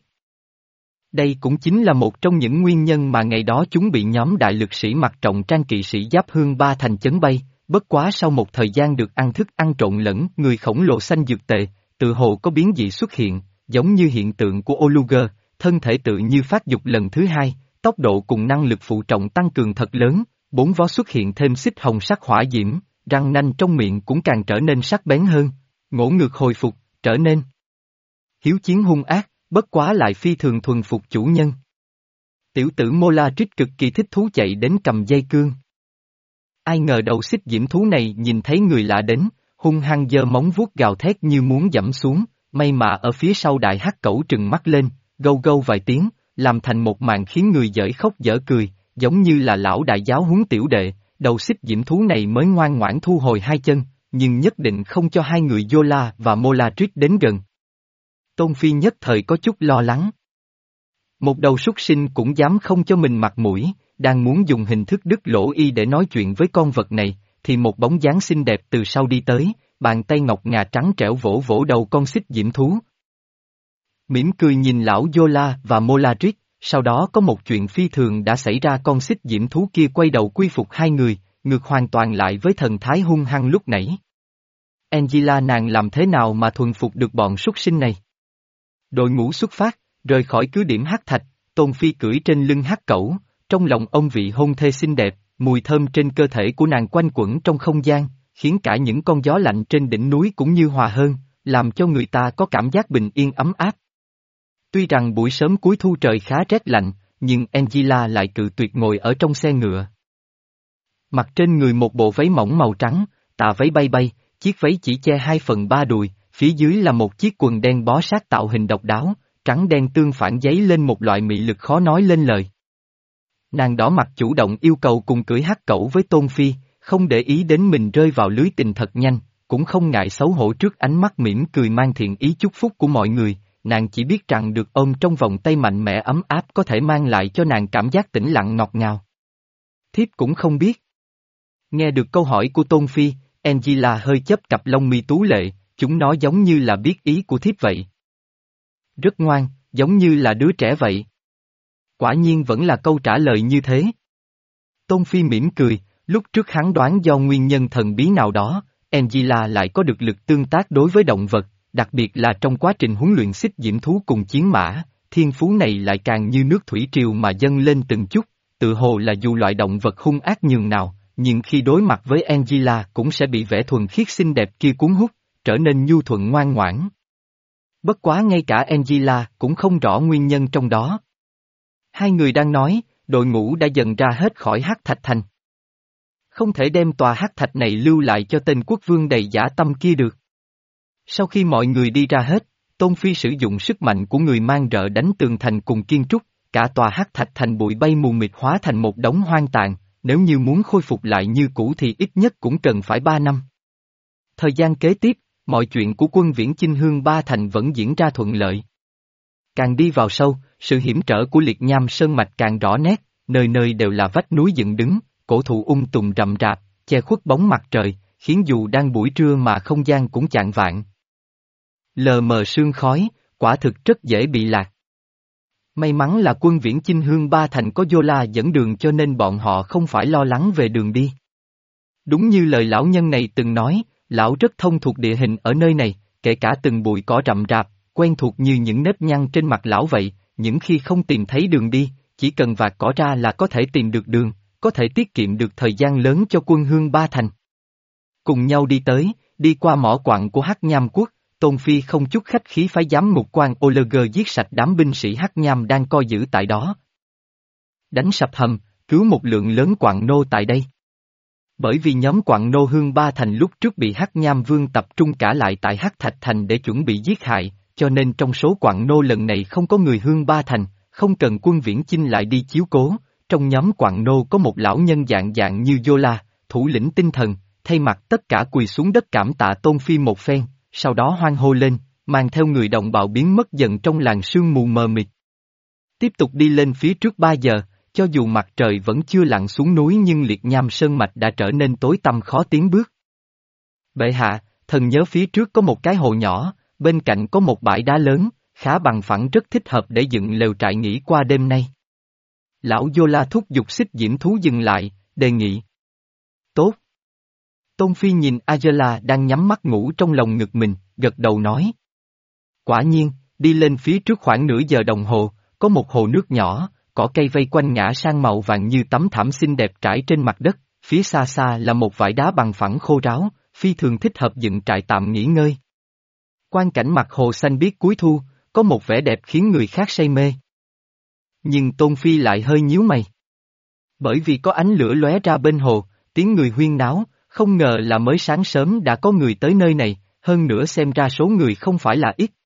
Đây cũng chính là một trong những nguyên nhân mà ngày đó chúng bị nhóm đại lực sĩ mặc trọng trang kỵ sĩ giáp Hương Ba Thành chấn bay, bất quá sau một thời gian được ăn thức ăn trộn lẫn người khổng lồ xanh dược tệ, tự hồ có biến dị xuất hiện, giống như hiện tượng của Oluger, thân thể tự như phát dục lần thứ hai, tốc độ cùng năng lực phụ trọng tăng cường thật lớn, bốn vó xuất hiện thêm xích hồng sắc hỏa diễm, răng nanh trong miệng cũng càng trở nên sắc bén hơn, ngỗ ngược hồi phục, trở nên hiếu chiến hung ác, bất quá lại phi thường thuần phục chủ nhân. Tiểu tử Molatric cực kỳ thích thú chạy đến cầm dây cương. Ai ngờ đầu xích diễm thú này nhìn thấy người lạ đến, hung hăng giơ móng vuốt gào thét như muốn dẫm xuống, may mà ở phía sau đại hắc cẩu trừng mắt lên, gâu gâu vài tiếng, làm thành một màn khiến người dở khóc dở cười, giống như là lão đại giáo huấn tiểu đệ, đầu xích diễm thú này mới ngoan ngoãn thu hồi hai chân, nhưng nhất định không cho hai người Yola và Molatric đến gần. Tôn Phi nhất thời có chút lo lắng. Một đầu súc sinh cũng dám không cho mình mặt mũi, đang muốn dùng hình thức đứt lỗ y để nói chuyện với con vật này, thì một bóng dáng xinh đẹp từ sau đi tới, bàn tay ngọc ngà trắng trẻo vỗ vỗ đầu con xích diễm thú. Mỉm cười nhìn lão Yola và Molatric, sau đó có một chuyện phi thường đã xảy ra, con xích diễm thú kia quay đầu quy phục hai người, ngược hoàn toàn lại với thần thái hung hăng lúc nãy. Angela nàng làm thế nào mà thuần phục được bọn súc sinh này? Đội ngũ xuất phát, rời khỏi cứ điểm hắc thạch, Tôn Phi cưỡi trên lưng hắc cẩu, trong lòng ông vị hôn thê xinh đẹp, mùi thơm trên cơ thể của nàng quanh quẩn trong không gian, khiến cả những con gió lạnh trên đỉnh núi cũng như hòa hơn, làm cho người ta có cảm giác bình yên ấm áp. Tuy rằng buổi sớm cuối thu trời khá rét lạnh, nhưng Angela lại cự tuyệt ngồi ở trong xe ngựa. Mặc trên người một bộ váy mỏng màu trắng, tà váy bay bay, chiếc váy chỉ che hai phần ba đùi, phía dưới là một chiếc quần đen bó sát tạo hình độc đáo, trắng đen tương phản giấy lên một loại mị lực khó nói lên lời. Nàng đỏ mặt chủ động yêu cầu cùng cưỡi hắc cẩu với Tôn Phi, không để ý đến mình rơi vào lưới tình thật nhanh, cũng không ngại xấu hổ trước ánh mắt mỉm cười mang thiện ý chúc phúc của mọi người, nàng chỉ biết rằng được ôm trong vòng tay mạnh mẽ ấm áp có thể mang lại cho nàng cảm giác tĩnh lặng ngọt ngào. Thiếp cũng không biết. Nghe được câu hỏi của Tôn Phi, Angela hơi chớp cặp lông mi tú lệ, chúng nó giống như là biết ý của thiếp vậy. Rất ngoan, giống như là đứa trẻ vậy. Quả nhiên vẫn là câu trả lời như thế. Tôn Phi mỉm cười, lúc trước hắn đoán do nguyên nhân thần bí nào đó, Angela lại có được lực tương tác đối với động vật, đặc biệt là trong quá trình huấn luyện xích diễm thú cùng chiến mã, thiên phú này lại càng như nước thủy triều mà dâng lên từng chút, tự hồ là dù loại động vật hung ác nhường nào, nhưng khi đối mặt với Angela cũng sẽ bị vẻ thuần khiết xinh đẹp kia cuốn hút, trở nên nhu thuận ngoan ngoãn. Bất quá ngay cả Angela cũng không rõ nguyên nhân trong đó. Hai người đang nói, đội ngũ đã dần ra hết khỏi Hắc Thạch Thành. Không thể đem tòa Hắc Thạch này lưu lại cho tên quốc vương đầy dã tâm kia được. Sau khi mọi người đi ra hết, Tôn Phi sử dụng sức mạnh của người mang rợ đánh tường thành cùng kiên trúc, cả tòa Hắc Thạch Thành bụi bay mù mịt hóa thành một đống hoang tàn, nếu như muốn khôi phục lại như cũ thì ít nhất cũng cần phải ba năm. Thời gian kế tiếp, mọi chuyện của quân viễn chinh Hương Ba Thành vẫn diễn ra thuận lợi. Càng đi vào sâu, sự hiểm trở của liệt nham sơn mạch càng rõ nét, nơi nơi đều là vách núi dựng đứng, cổ thụ ung tùng rậm rạp, che khuất bóng mặt trời, khiến dù đang buổi trưa mà không gian cũng chạng vạng. Lờ mờ sương khói, quả thực rất dễ bị lạc. May mắn là quân viễn chinh Hương Ba Thành có Yola dẫn đường cho nên bọn họ không phải lo lắng về đường đi. Đúng như lời lão nhân này từng nói, lão rất thông thuộc địa hình ở nơi này, kể cả từng bụi cỏ rậm rạp, quen thuộc như những nếp nhăn trên mặt lão vậy, những khi không tìm thấy đường đi, chỉ cần vạt cỏ ra là có thể tìm được đường, có thể tiết kiệm được thời gian lớn cho quân Hương Ba Thành. Cùng nhau đi tới, đi qua mỏ quặng của Hắc Nham Quốc, Tôn Phi không chút khách khí phái giám ngục quan Oleger giết sạch đám binh sĩ Hắc Nham đang coi giữ tại đó. Đánh sập hầm, cứu một lượng lớn quặng nô tại đây. Bởi vì nhóm quặng nô Hương Ba Thành lúc trước bị Hắc Nham Vương tập trung cả lại tại Hắc Thạch Thành để chuẩn bị giết hại, cho nên trong số quặng nô lần này không có người Hương Ba Thành, không cần quân viễn chinh lại đi chiếu cố. Trong nhóm quặng nô có một lão nhân dạng dạng như Yola, thủ lĩnh tinh thần, thay mặt tất cả quỳ xuống đất cảm tạ Tôn Phi một phen, sau đó hoan hô lên, mang theo người đồng bào biến mất dần trong làn sương mù mờ mịt. Tiếp tục đi lên phía trước ba giờ, cho dù mặt trời vẫn chưa lặn xuống núi nhưng liệt nham sơn mạch đã trở nên tối tăm khó tiến bước. Bệ hạ, thần nhớ phía trước có một cái hồ nhỏ, bên cạnh có một bãi đá lớn, khá bằng phẳng rất thích hợp để dựng lều trại nghỉ qua đêm nay. Lão Yola thúc giục xích diễm thú dừng lại, đề nghị. Tốt. Tôn Phi nhìn Angela đang nhắm mắt ngủ trong lòng ngực mình, gật đầu nói. Quả nhiên, đi lên phía trước khoảng nửa giờ đồng hồ, có một hồ nước nhỏ, cỏ cây vây quanh ngã sang màu vàng như tấm thảm xinh đẹp trải trên mặt đất, phía xa xa là một vải đá bằng phẳng khô ráo, phi thường thích hợp dựng trại tạm nghỉ ngơi. Quang cảnh mặt hồ xanh biếc cuối thu, có một vẻ đẹp khiến người khác say mê. Nhưng Tôn Phi lại hơi nhíu mày. Bởi vì có ánh lửa lóe ra bên hồ, tiếng người huyên náo, không ngờ là mới sáng sớm đã có người tới nơi này, hơn nữa xem ra số người không phải là ít.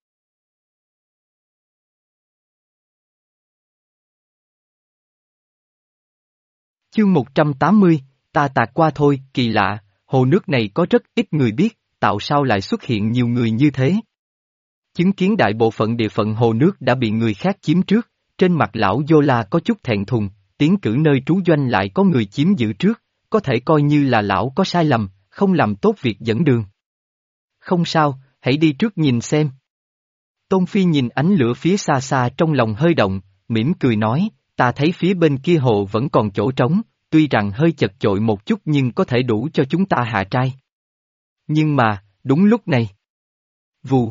Chương một trăm tám mươi, ta tạt qua thôi, kỳ lạ, hồ nước này có rất ít người biết, tại sao lại xuất hiện nhiều người như thế? Chứng kiến đại bộ phận địa phận hồ nước đã bị người khác chiếm trước, trên mặt lão Yola có chút thẹn thùng, tiến cử nơi trú doanh lại có người chiếm giữ trước, có thể coi như là lão có sai lầm, không làm tốt việc dẫn đường. Không sao, hãy đi trước nhìn xem. Tôn Phi nhìn ánh lửa phía xa xa trong lòng hơi động, mỉm cười nói, ta thấy phía bên kia hồ vẫn còn chỗ trống, tuy rằng hơi chật chội một chút nhưng có thể đủ cho chúng ta hạ trai. Nhưng mà, đúng lúc này. Vù.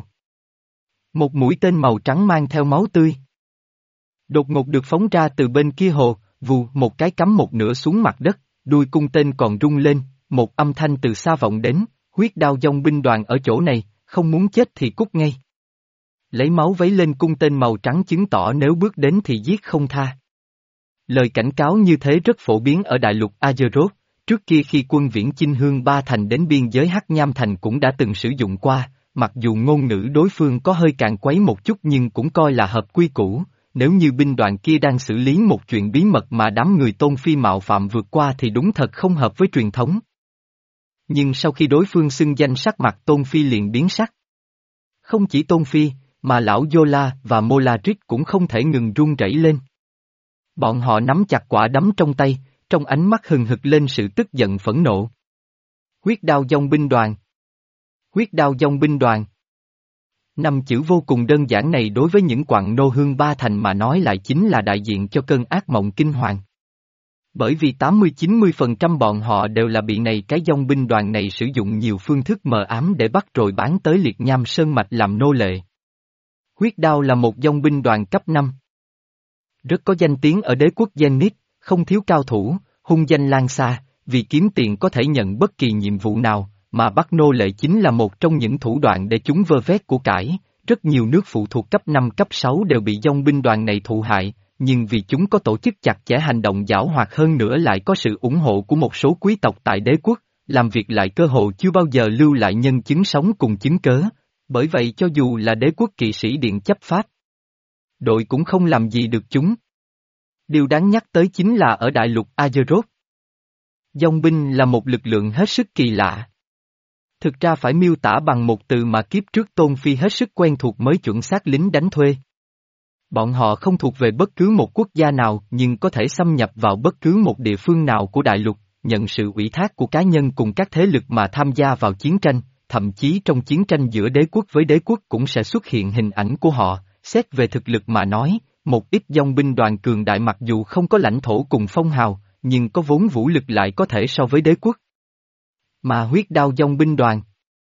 Một mũi tên màu trắng mang theo máu tươi. Đột ngột được phóng ra từ bên kia hồ, vù một cái cắm một nửa xuống mặt đất, đuôi cung tên còn rung lên, một âm thanh từ xa vọng đến, huyết đao dòng binh đoàn ở chỗ này, không muốn chết thì cút ngay. Lấy máu vấy lên cung tên màu trắng chứng tỏ nếu bước đến thì giết không tha. Lời cảnh cáo như thế rất phổ biến ở đại lục Azeroth, trước kia khi quân viễn chinh hương ba thành đến biên giới Hắc Nham thành cũng đã từng sử dụng qua, mặc dù ngôn ngữ đối phương có hơi càn quấy một chút nhưng cũng coi là hợp quy củ, nếu như binh đoàn kia đang xử lý một chuyện bí mật mà đám người Tôn Phi mạo phạm vượt qua thì đúng thật không hợp với truyền thống. Nhưng sau khi đối phương xưng danh sắc mặt Tôn Phi liền biến sắc. Không chỉ Tôn Phi, mà lão Yola và Molarit cũng không thể ngừng run rẩy lên. Bọn họ nắm chặt quả đấm trong tay, trong ánh mắt hừng hực lên sự tức giận phẫn nộ. Huyết đao dòng binh đoàn. Huyết đao dòng binh đoàn. Năm chữ vô cùng đơn giản này đối với những quặng nô hương ba thành mà nói lại chính là đại diện cho cơn ác mộng kinh hoàng. Bởi vì tám mươi chín mươi phần trăm bọn họ đều là bị này cái dòng binh đoàn này sử dụng nhiều phương thức mờ ám để bắt rồi bán tới Liệt Nham Sơn Mạch làm nô lệ. Huyết đao là một dòng binh đoàn cấp năm. Rất có danh tiếng ở đế quốc Zenith, không thiếu cao thủ, hung danh lan xa, vì kiếm tiền có thể nhận bất kỳ nhiệm vụ nào, mà bắt nô lệ chính là một trong những thủ đoạn để chúng vơ vét của cải. Rất nhiều nước phụ thuộc cấp năm cấp sáu đều bị dòng binh đoàn này thụ hại, nhưng vì chúng có tổ chức chặt chẽ hành động giảo hoạt hơn nữa lại có sự ủng hộ của một số quý tộc tại đế quốc, làm việc lại cơ hội chưa bao giờ lưu lại nhân chứng sống cùng chứng cớ. Bởi vậy cho dù là đế quốc kỵ sĩ điện chấp pháp, đội cũng không làm gì được chúng. Điều đáng nhắc tới chính là ở đại lục Azeroth. Dòng binh là một lực lượng hết sức kỳ lạ. Thực ra phải miêu tả bằng một từ mà kiếp trước Tôn Phi hết sức quen thuộc mới chuẩn xác lính đánh thuê. Bọn họ không thuộc về bất cứ một quốc gia nào nhưng có thể xâm nhập vào bất cứ một địa phương nào của đại lục, nhận sự ủy thác của cá nhân cùng các thế lực mà tham gia vào chiến tranh, thậm chí trong chiến tranh giữa đế quốc với đế quốc cũng sẽ xuất hiện hình ảnh của họ. Xét về thực lực mà nói, một ít dòng binh đoàn cường đại mặc dù không có lãnh thổ cùng phong hào, nhưng có vốn vũ lực lại có thể so với đế quốc. Mà huyết đao dòng binh đoàn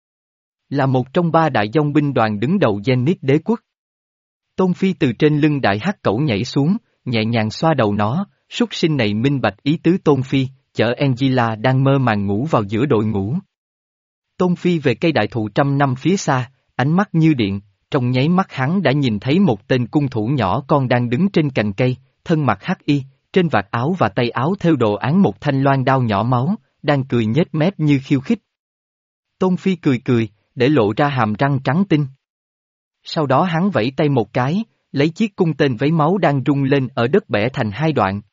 là một trong ba đại dòng binh đoàn đứng đầu Zenith đế quốc. Tôn Phi từ trên lưng đại hắc cẩu nhảy xuống, nhẹ nhàng xoa đầu nó, súc sinh này minh bạch ý tứ Tôn Phi, chở Angela đang mơ màng ngủ vào giữa đội ngũ. Tôn Phi về cây đại thụ trăm năm phía xa, ánh mắt như điện, trong nháy mắt hắn đã nhìn thấy một tên cung thủ nhỏ con đang đứng trên cành cây, thân mặc hắc y, trên vạt áo và tay áo thêu đồ án một thanh loan đao nhỏ máu, đang cười nhếch mép như khiêu khích. Tôn Phi cười cười, để lộ ra hàm răng trắng tinh. Sau đó hắn vẫy tay một cái, lấy chiếc cung tên vấy máu đang rung lên ở đất bẻ thành hai đoạn.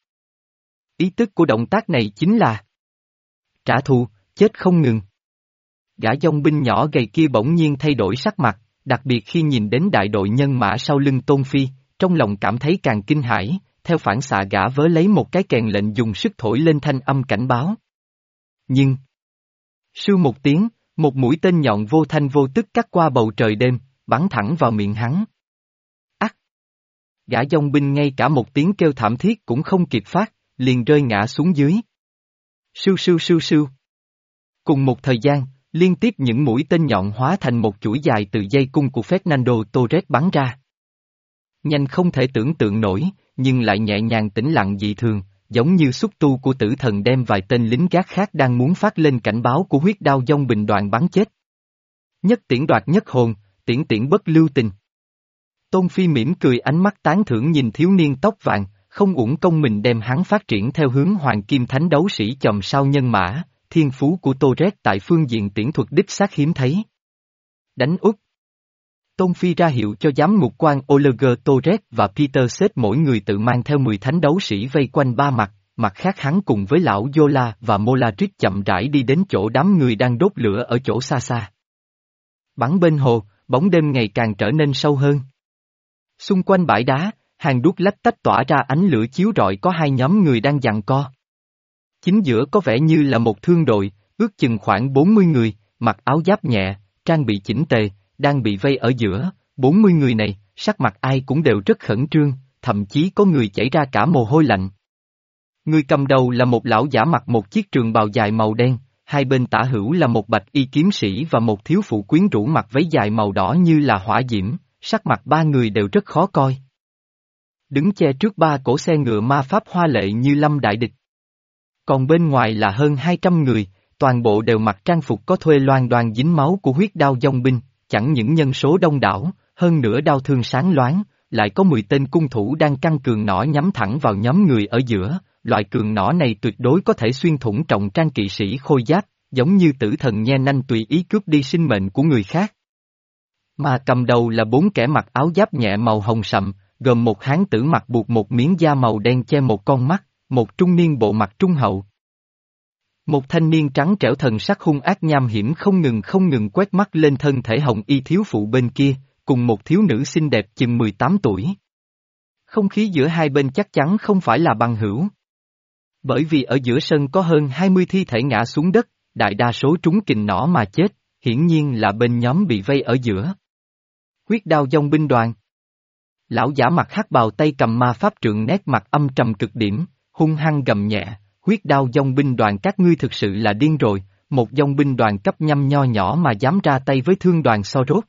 Ý tức của động tác này chính là trả thù, chết không ngừng. Gã dòng binh nhỏ gầy kia bỗng nhiên thay đổi sắc mặt, đặc biệt khi nhìn đến đại đội nhân mã sau lưng Tôn Phi, trong lòng cảm thấy càng kinh hãi, theo phản xạ gã vớ lấy một cái kèn lệnh dùng sức thổi lên thanh âm cảnh báo. Nhưng, sưu một tiếng, một mũi tên nhọn vô thanh vô tức cắt qua bầu trời đêm, bắn thẳng vào miệng hắn. Ắt! Gã dòng binh ngay cả một tiếng kêu thảm thiết cũng không kịp phát, liền rơi ngã xuống dưới. Sưu sưu sưu sưu. Cùng một thời gian, liên tiếp những mũi tên nhọn hóa thành một chuỗi dài từ dây cung của Fernando Torres bắn ra. Nhanh không thể tưởng tượng nổi, nhưng lại nhẹ nhàng tĩnh lặng dị thường, giống như xúc tu của tử thần đem vài tên lính gác khác đang muốn phát lên cảnh báo của huyết đao dòng binh đoàn bắn chết. Nhất tiễn đoạt nhất hồn, tiễn tiễn bất lưu tình. Tôn Phi mỉm cười ánh mắt tán thưởng nhìn thiếu niên tóc vàng, không uổng công mình đem hắn phát triển theo hướng hoàng kim thánh đấu sĩ chòm sao nhân mã, thiên phú của Torres tại phương diện tiễn thuật đích xác hiếm thấy. Đánh úp. Tôn Phi ra hiệu cho giám ngục quan Oliver Torres và Peter xếp mỗi người tự mang theo mười thánh đấu sĩ vây quanh ba mặt, mặt khác hắn cùng với lão Yola và Molarit chậm rãi đi đến chỗ đám người đang đốt lửa ở chỗ xa xa. Bắn bên hồ, bóng đêm ngày càng trở nên sâu hơn. Xung quanh bãi đá, hàng đuốc lách tách tỏa ra ánh lửa chiếu rọi có hai nhóm người đang giằng co. Chính giữa có vẻ như là một thương đội, ước chừng khoảng bốn mươi người, mặc áo giáp nhẹ, trang bị chỉnh tề, đang bị vây ở giữa. Bốn mươi người này, sắc mặt ai cũng đều rất khẩn trương, thậm chí có người chảy ra cả mồ hôi lạnh. Người cầm đầu là một lão giả mặc một chiếc trường bào dài màu đen, hai bên tả hữu là một bạch y kiếm sĩ và một thiếu phụ quyến rũ mặc váy dài màu đỏ như là hỏa diễm, sắc mặt ba người đều rất khó coi. Đứng che trước ba cỗ xe ngựa ma pháp hoa lệ như lâm đại địch. Còn bên ngoài là hơn hai trăm người, toàn bộ đều mặc trang phục có thuê loan đoan dính máu của huyết đao dòng binh, chẳng những nhân số đông đảo, hơn nữa đao thương sáng loáng, lại có mười tên cung thủ đang căng cường nỏ nhắm thẳng vào nhóm người ở giữa, loại cường nỏ này tuyệt đối có thể xuyên thủng trọng trang kỵ sĩ khôi giáp, giống như tử thần nhe nanh tùy ý cướp đi sinh mệnh của người khác. Mà cầm đầu là bốn kẻ mặc áo giáp nhẹ màu hồng sậm, gồm một hán tử mặc buộc một miếng da màu đen che một con mắt, một trung niên bộ mặt trung hậu. Một thanh niên trắng trẻo thần sắc hung ác nham hiểm không ngừng không ngừng quét mắt lên thân thể hồng y thiếu phụ bên kia, cùng một thiếu nữ xinh đẹp chừng mười tám tuổi. Không khí giữa hai bên chắc chắn không phải là bằng hữu. Bởi vì ở giữa sân có hơn hai mươi thi thể ngã xuống đất, đại đa số trúng kình nỏ mà chết, hiển nhiên là bên nhóm bị vây ở giữa. Huyết đao dòng binh đoàn. Lão giả mặt hắc bào tay cầm ma pháp trượng nét mặt âm trầm cực điểm, hung hăng gầm nhẹ, huyết đao dòng binh đoàn các ngươi thực sự là điên rồi, một dòng binh đoàn cấp nhăm nho nhỏ mà dám ra tay với thương đoàn so rốt.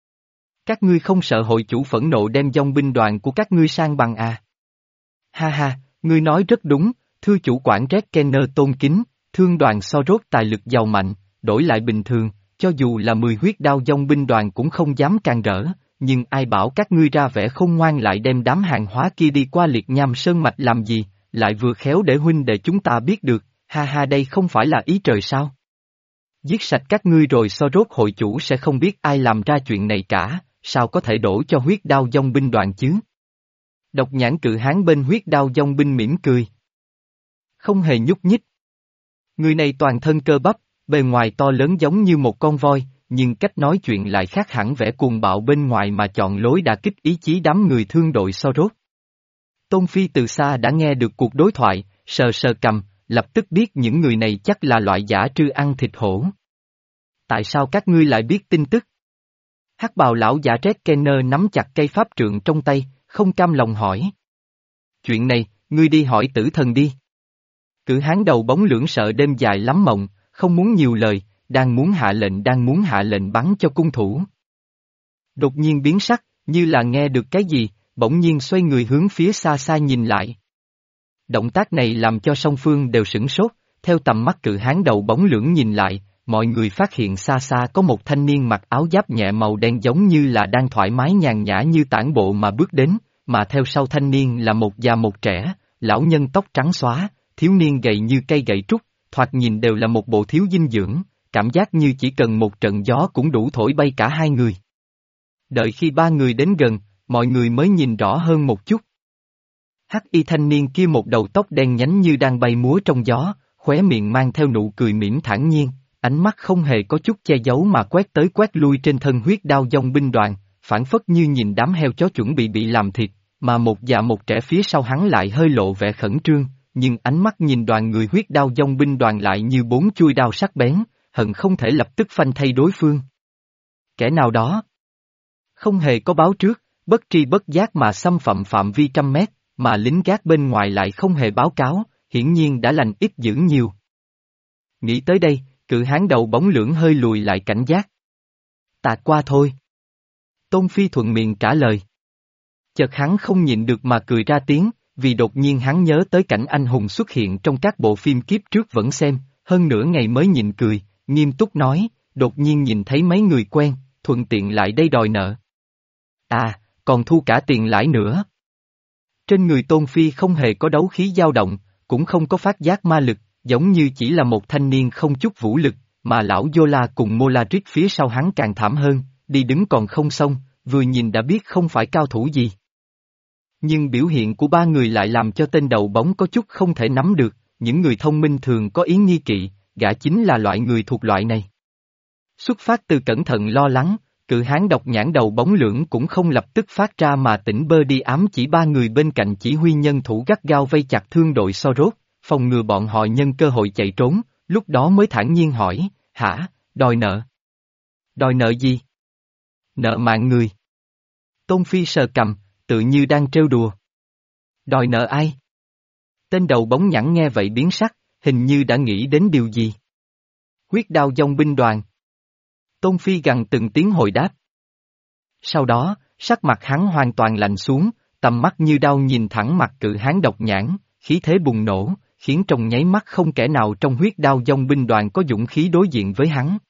Các ngươi không sợ hội chủ phẫn nộ đem dòng binh đoàn của các ngươi sang bằng à? Ha ha, ngươi nói rất đúng, thưa chủ quản Red Kenner tôn kính, thương đoàn so rốt tài lực giàu mạnh, đổi lại bình thường, cho dù là mười huyết đao dòng binh đoàn cũng không dám can rỡ, nhưng ai bảo các ngươi ra vẻ không ngoan lại đem đám hàng hóa kia đi qua liệt nham sơn mạch làm gì, lại vừa khéo để huynh để chúng ta biết được, ha ha đây không phải là ý trời sao? Giết sạch các ngươi rồi so rốt hội chủ sẽ không biết ai làm ra chuyện này cả, sao có thể đổ cho huyết đao dòng binh đoàn chứ? Độc nhãn cự hán bên huyết đao dòng binh mỉm cười. Không hề nhúc nhích. Người này toàn thân cơ bắp, bề ngoài to lớn giống như một con voi, nhưng cách nói chuyện lại khác hẳn vẻ cuồng bạo bên ngoài mà chọn lối đả kích ý chí đám người thương đội so rốt. Tôn Phi từ xa đã nghe được cuộc đối thoại, sờ sờ cầm, lập tức biết những người này chắc là loại giả trư ăn thịt hổ. Tại sao các ngươi lại biết tin tức? Hắc bào lão giả Red Kenner nắm chặt cây pháp trượng trong tay, không cam lòng hỏi. Chuyện này, ngươi đi hỏi tử thần đi. Cử hán đầu bóng lưỡng sợ đêm dài lắm mộng, không muốn nhiều lời, đang muốn hạ lệnh đang muốn hạ lệnh bắn cho cung thủ. Đột nhiên biến sắc, như là nghe được cái gì, bỗng nhiên xoay người hướng phía xa xa nhìn lại. Động tác này làm cho song phương đều sửng sốt, theo tầm mắt cự hán đầu bóng lưỡng nhìn lại, mọi người phát hiện xa xa có một thanh niên mặc áo giáp nhẹ màu đen giống như là đang thoải mái nhàn nhã như tản bộ mà bước đến, mà theo sau thanh niên là một già một trẻ, lão nhân tóc trắng xóa, thiếu niên gầy như cây gậy trúc, thoạt nhìn đều là một bộ thiếu dinh dưỡng, cảm giác như chỉ cần một trận gió cũng đủ thổi bay cả hai người. Đợi khi ba người đến gần, mọi người mới nhìn rõ hơn một chút. Hắc y thanh niên kia một đầu tóc đen nhánh như đang bay múa trong gió, khóe miệng mang theo nụ cười mỉm thản nhiên, ánh mắt không hề có chút che giấu mà quét tới quét lui trên thân huyết đao dòng binh đoàn, phản phất như nhìn đám heo chó chuẩn bị bị làm thịt, mà một già một trẻ phía sau hắn lại hơi lộ vẻ khẩn trương, nhưng ánh mắt nhìn đoàn người huyết đao dòng binh đoàn lại như bốn chuôi đao sắc bén, hận không thể lập tức phanh thay đối phương. Kẻ nào đó không hề có báo trước, bất tri bất giác mà xâm phạm phạm vi trăm mét, mà lính gác bên ngoài lại không hề báo cáo, hiển nhiên đã lành ít dữ nhiều. Nghĩ tới đây, cự hán đầu bóng lưỡng hơi lùi lại cảnh giác. Ta qua thôi. Tôn Phi thuận miệng trả lời. Chợt hắn không nhịn được mà cười ra tiếng, vì đột nhiên hắn nhớ tới cảnh anh hùng xuất hiện trong các bộ phim kiếp trước vẫn xem, hơn nửa ngày mới nhịn cười, nghiêm túc nói, đột nhiên nhìn thấy mấy người quen, thuận tiện lại đây đòi nợ. À, còn thu cả tiền lãi nữa. Trên người Tôn Phi không hề có đấu khí dao động, cũng không có phát giác ma lực, giống như chỉ là một thanh niên không chút vũ lực, mà lão Yola cùng Molarit phía sau hắn càng thảm hơn, đi đứng còn không xong, vừa nhìn đã biết không phải cao thủ gì. Nhưng biểu hiện của ba người lại làm cho tên đầu bóng có chút không thể nắm được, những người thông minh thường có ý nghi kỵ, gã chính là loại người thuộc loại này. Xuất phát từ cẩn thận lo lắng, cự hán độc nhãn đầu bóng lưỡng cũng không lập tức phát ra mà tỉnh bơ đi ám chỉ ba người bên cạnh chỉ huy nhân thủ gắt gao vây chặt thương đội so rốt, phòng ngừa bọn họ nhân cơ hội chạy trốn, lúc đó mới thản nhiên hỏi, hả, đòi nợ? Đòi nợ gì? Nợ mạng người. Tôn Phi sờ cầm, tự như đang trêu đùa. Đòi nợ ai? Tên đầu bóng nhẵn nghe vậy biến sắc, hình như đã nghĩ đến điều gì. Huyết đao dòng binh đoàn. Tôn Phi gằn từng tiếng hồi đáp. Sau đó, sắc mặt hắn hoàn toàn lạnh xuống, tầm mắt như đao nhìn thẳng mặt cự hán độc nhãn, khí thế bùng nổ, khiến trong nháy mắt không kẻ nào trong huyết đao dòng binh đoàn có dũng khí đối diện với hắn.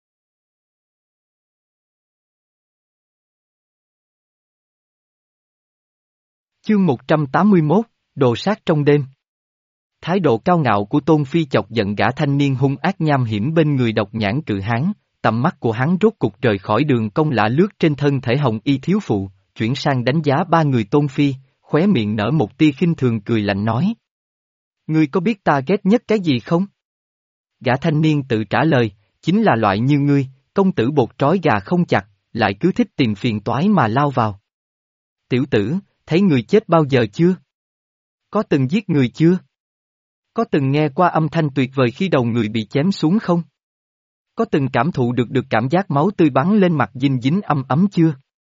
Chương một trăm tám mươi mốt, Đồ sát trong đêm. Thái độ cao ngạo của Tôn Phi chọc giận gã thanh niên hung ác nham hiểm bên người độc nhãn cự hán, tầm mắt của hắn rốt cục rời khỏi đường cong lạ lướt trên thân thể hồng y thiếu phụ, chuyển sang đánh giá ba người Tôn Phi, khóe miệng nở một tia khinh thường cười lạnh nói. Ngươi có biết ta ghét nhất cái gì không? Gã thanh niên tự trả lời, chính là loại như ngươi, công tử bột trói gà không chặt, lại cứ thích tìm phiền toái mà lao vào. Tiểu tử, thấy người chết bao giờ chưa? Có từng giết người chưa? Có từng nghe qua âm thanh tuyệt vời khi đầu người bị chém xuống không? Có từng cảm thụ được được cảm giác máu tươi bắn lên mặt dinh dính âm ấm chưa?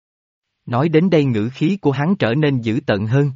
Nói đến đây ngữ khí của hắn trở nên dữ tợn hơn.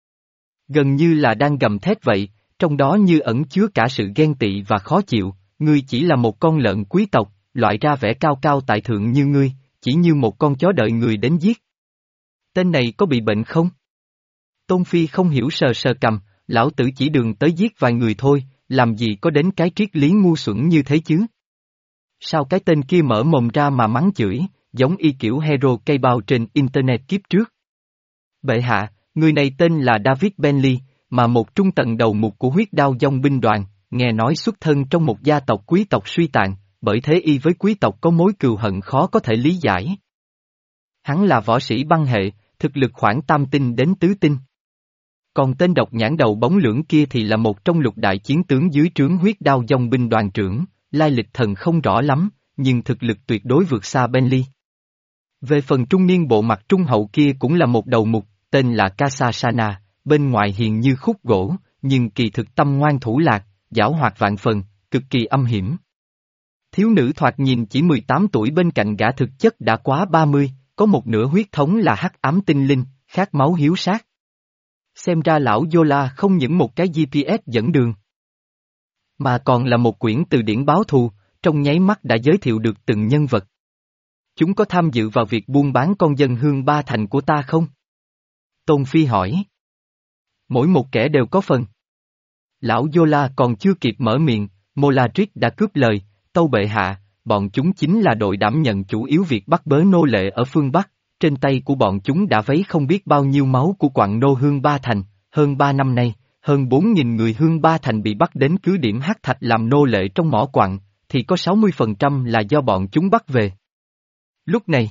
Gần như là đang gầm thét vậy, trong đó như ẩn chứa cả sự ghen tị và khó chịu, ngươi chỉ là một con lợn quý tộc, loại ra vẻ cao cao tại thượng như ngươi, chỉ như một con chó đợi người đến giết. Tên này có bị bệnh không? Tôn Phi không hiểu sờ sờ cầm, lão tử chỉ đường tới giết vài người thôi, làm gì có đến cái triết lý ngu xuẩn như thế chứ? Sao cái tên kia mở mồm ra mà mắng chửi, giống y kiểu hero cây bao trên internet kiếp trước? Bệ hạ, người này tên là David Bentley, mà một trung tầng đầu mục của huyết đao dòng binh đoàn, nghe nói xuất thân trong một gia tộc quý tộc suy tàn, bởi thế y với quý tộc có mối cừu hận khó có thể lý giải. Hắn là võ sĩ băng hệ, thực lực khoảng tam tinh đến tứ tinh. Còn tên độc nhãn đầu bóng lưỡng kia thì là một trong lục đại chiến tướng dưới trướng huyết đao dòng binh đoàn trưởng, lai lịch thần không rõ lắm, nhưng thực lực tuyệt đối vượt xa Bentley. Về phần trung niên bộ mặt trung hậu kia cũng là một đầu mục, tên là Kasasana, bên ngoài hiền như khúc gỗ, nhưng kỳ thực tâm ngoan thủ lạc, giảo hoạt vạn phần, cực kỳ âm hiểm. Thiếu nữ thoạt nhìn chỉ mười tám tuổi bên cạnh gã thực chất đã quá ba mươi, có một nửa huyết thống là hắc ám tinh linh, khát máu hiếu sát. Xem ra lão Yola không những một cái giê pê ét dẫn đường, mà còn là một quyển từ điển báo thù, trong nháy mắt đã giới thiệu được từng nhân vật. Chúng có tham dự vào việc buôn bán con dân hương ba thành của ta không? Tôn Phi hỏi. Mỗi một kẻ đều có phần. Lão Yola còn chưa kịp mở miệng, Molatric đã cướp lời, tâu bệ hạ, bọn chúng chính là đội đảm nhận chủ yếu việc bắt bớ nô lệ ở phương Bắc, trên tay của bọn chúng đã vấy không biết bao nhiêu máu của quặng nô hương ba thành, hơn ba năm nay, hơn bốn nghìn người hương ba thành bị bắt đến cứ điểm hắc thạch làm nô lệ trong mỏ quặng, thì có sáu mươi phần trăm là do bọn chúng bắt về. Lúc này,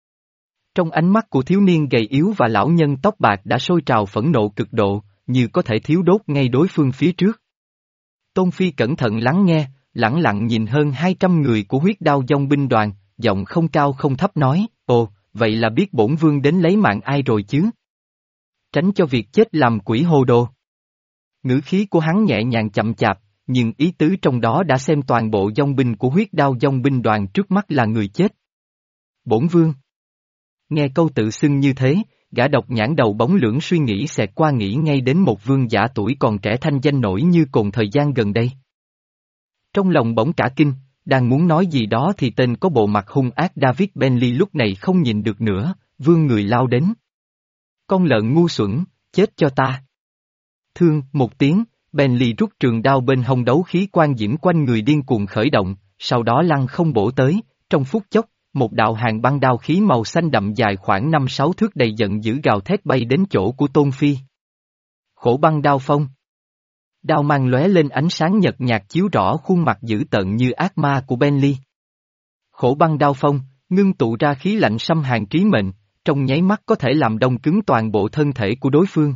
trong ánh mắt của thiếu niên gầy yếu và lão nhân tóc bạc đã sôi trào phẫn nộ cực độ, như có thể thiếu đốt ngay đối phương phía trước. Tôn Phi cẩn thận lắng nghe, lẳng lặng nhìn hơn hai trăm người của huyết đao dòng binh đoàn, giọng không cao không thấp nói, ồ, vậy là biết bổn vương đến lấy mạng ai rồi chứ? Tránh cho việc chết làm quỷ hồ đồ. Ngữ khí của hắn nhẹ nhàng chậm chạp, nhưng ý tứ trong đó đã xem toàn bộ dòng binh của huyết đao dòng binh đoàn trước mắt là người chết. Bổn vương. Nghe câu tự xưng như thế, gã độc nhãn đầu bóng lưỡng suy nghĩ xẹt qua nghĩ ngay đến một vương giả tuổi còn trẻ thanh danh nổi như cồn thời gian gần đây. Trong lòng bỗng cả kinh, đang muốn nói gì đó thì tên có bộ mặt hung ác David Bentley lúc này không nhìn được nữa, vươn người lao đến. Con lợn ngu xuẩn, chết cho ta. Thương, một tiếng, Bentley rút trường đao bên hông đấu khí quan diễm quanh người điên cuồng khởi động, sau đó lăng không bổ tới, trong phút chốc, một đạo hàng băng đao khí màu xanh đậm dài khoảng năm sáu thước đầy giận dữ gào thét bay đến chỗ của Tôn Phi. Khổ băng đao phong. Đao mang lóe lên ánh sáng nhợt nhạt chiếu rõ khuôn mặt dữ tợn như ác ma của Bentley. Khổ băng đao phong, ngưng tụ ra khí lạnh xâm hàn trí mệnh, trong nháy mắt có thể làm đông cứng toàn bộ thân thể của đối phương.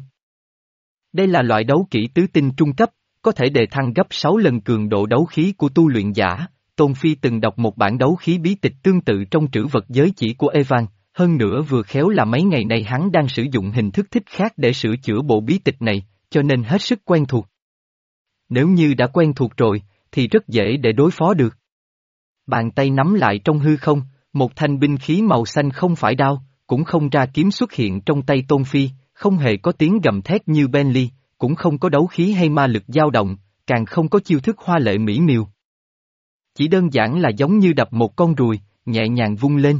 Đây là loại đấu kỹ tứ tinh trung cấp, có thể đề thăng gấp sáu lần cường độ đấu khí của tu luyện giả. Tôn Phi từng đọc một bản đấu khí bí tịch tương tự trong trữ vật giới chỉ của Evan, hơn nữa vừa khéo là mấy ngày nay hắn đang sử dụng hình thức thích khác để sửa chữa bộ bí tịch này, cho nên hết sức quen thuộc. Nếu như đã quen thuộc rồi, thì rất dễ để đối phó được. Bàn tay nắm lại trong hư không, một thanh binh khí màu xanh không phải đao, cũng không ra kiếm xuất hiện trong tay Tôn Phi, không hề có tiếng gầm thét như Bentley, cũng không có đấu khí hay ma lực dao động, càng không có chiêu thức hoa lệ mỹ miều. Chỉ đơn giản là giống như đập một con ruồi, nhẹ nhàng vung lên.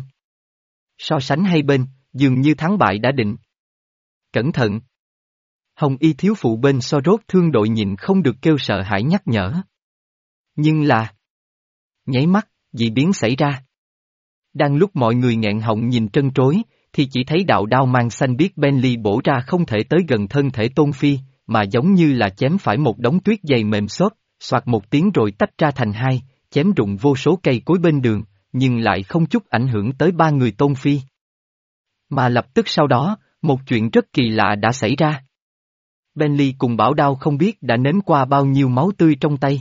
So sánh hai bên, dường như thắng bại đã định. Cẩn thận! Hồng y thiếu phụ bên so rốt thương đội nhịn không được kêu sợ hãi nhắc nhở. Nhưng là... Nháy mắt, dị biến xảy ra. Đang lúc mọi người nghẹn họng nhìn trân trối, thì chỉ thấy đạo đao mang xanh biếc Bentley bổ ra không thể tới gần thân thể Tôn Phi, mà giống như là chém phải một đống tuyết dày mềm xốp, soạt một tiếng rồi tách ra thành hai, chém rụng vô số cây cối bên đường, nhưng lại không chút ảnh hưởng tới ba người Tôn Phi. Mà lập tức sau đó, một chuyện rất kỳ lạ đã xảy ra. Bentley cùng bảo đao không biết đã nếm qua bao nhiêu máu tươi trong tay.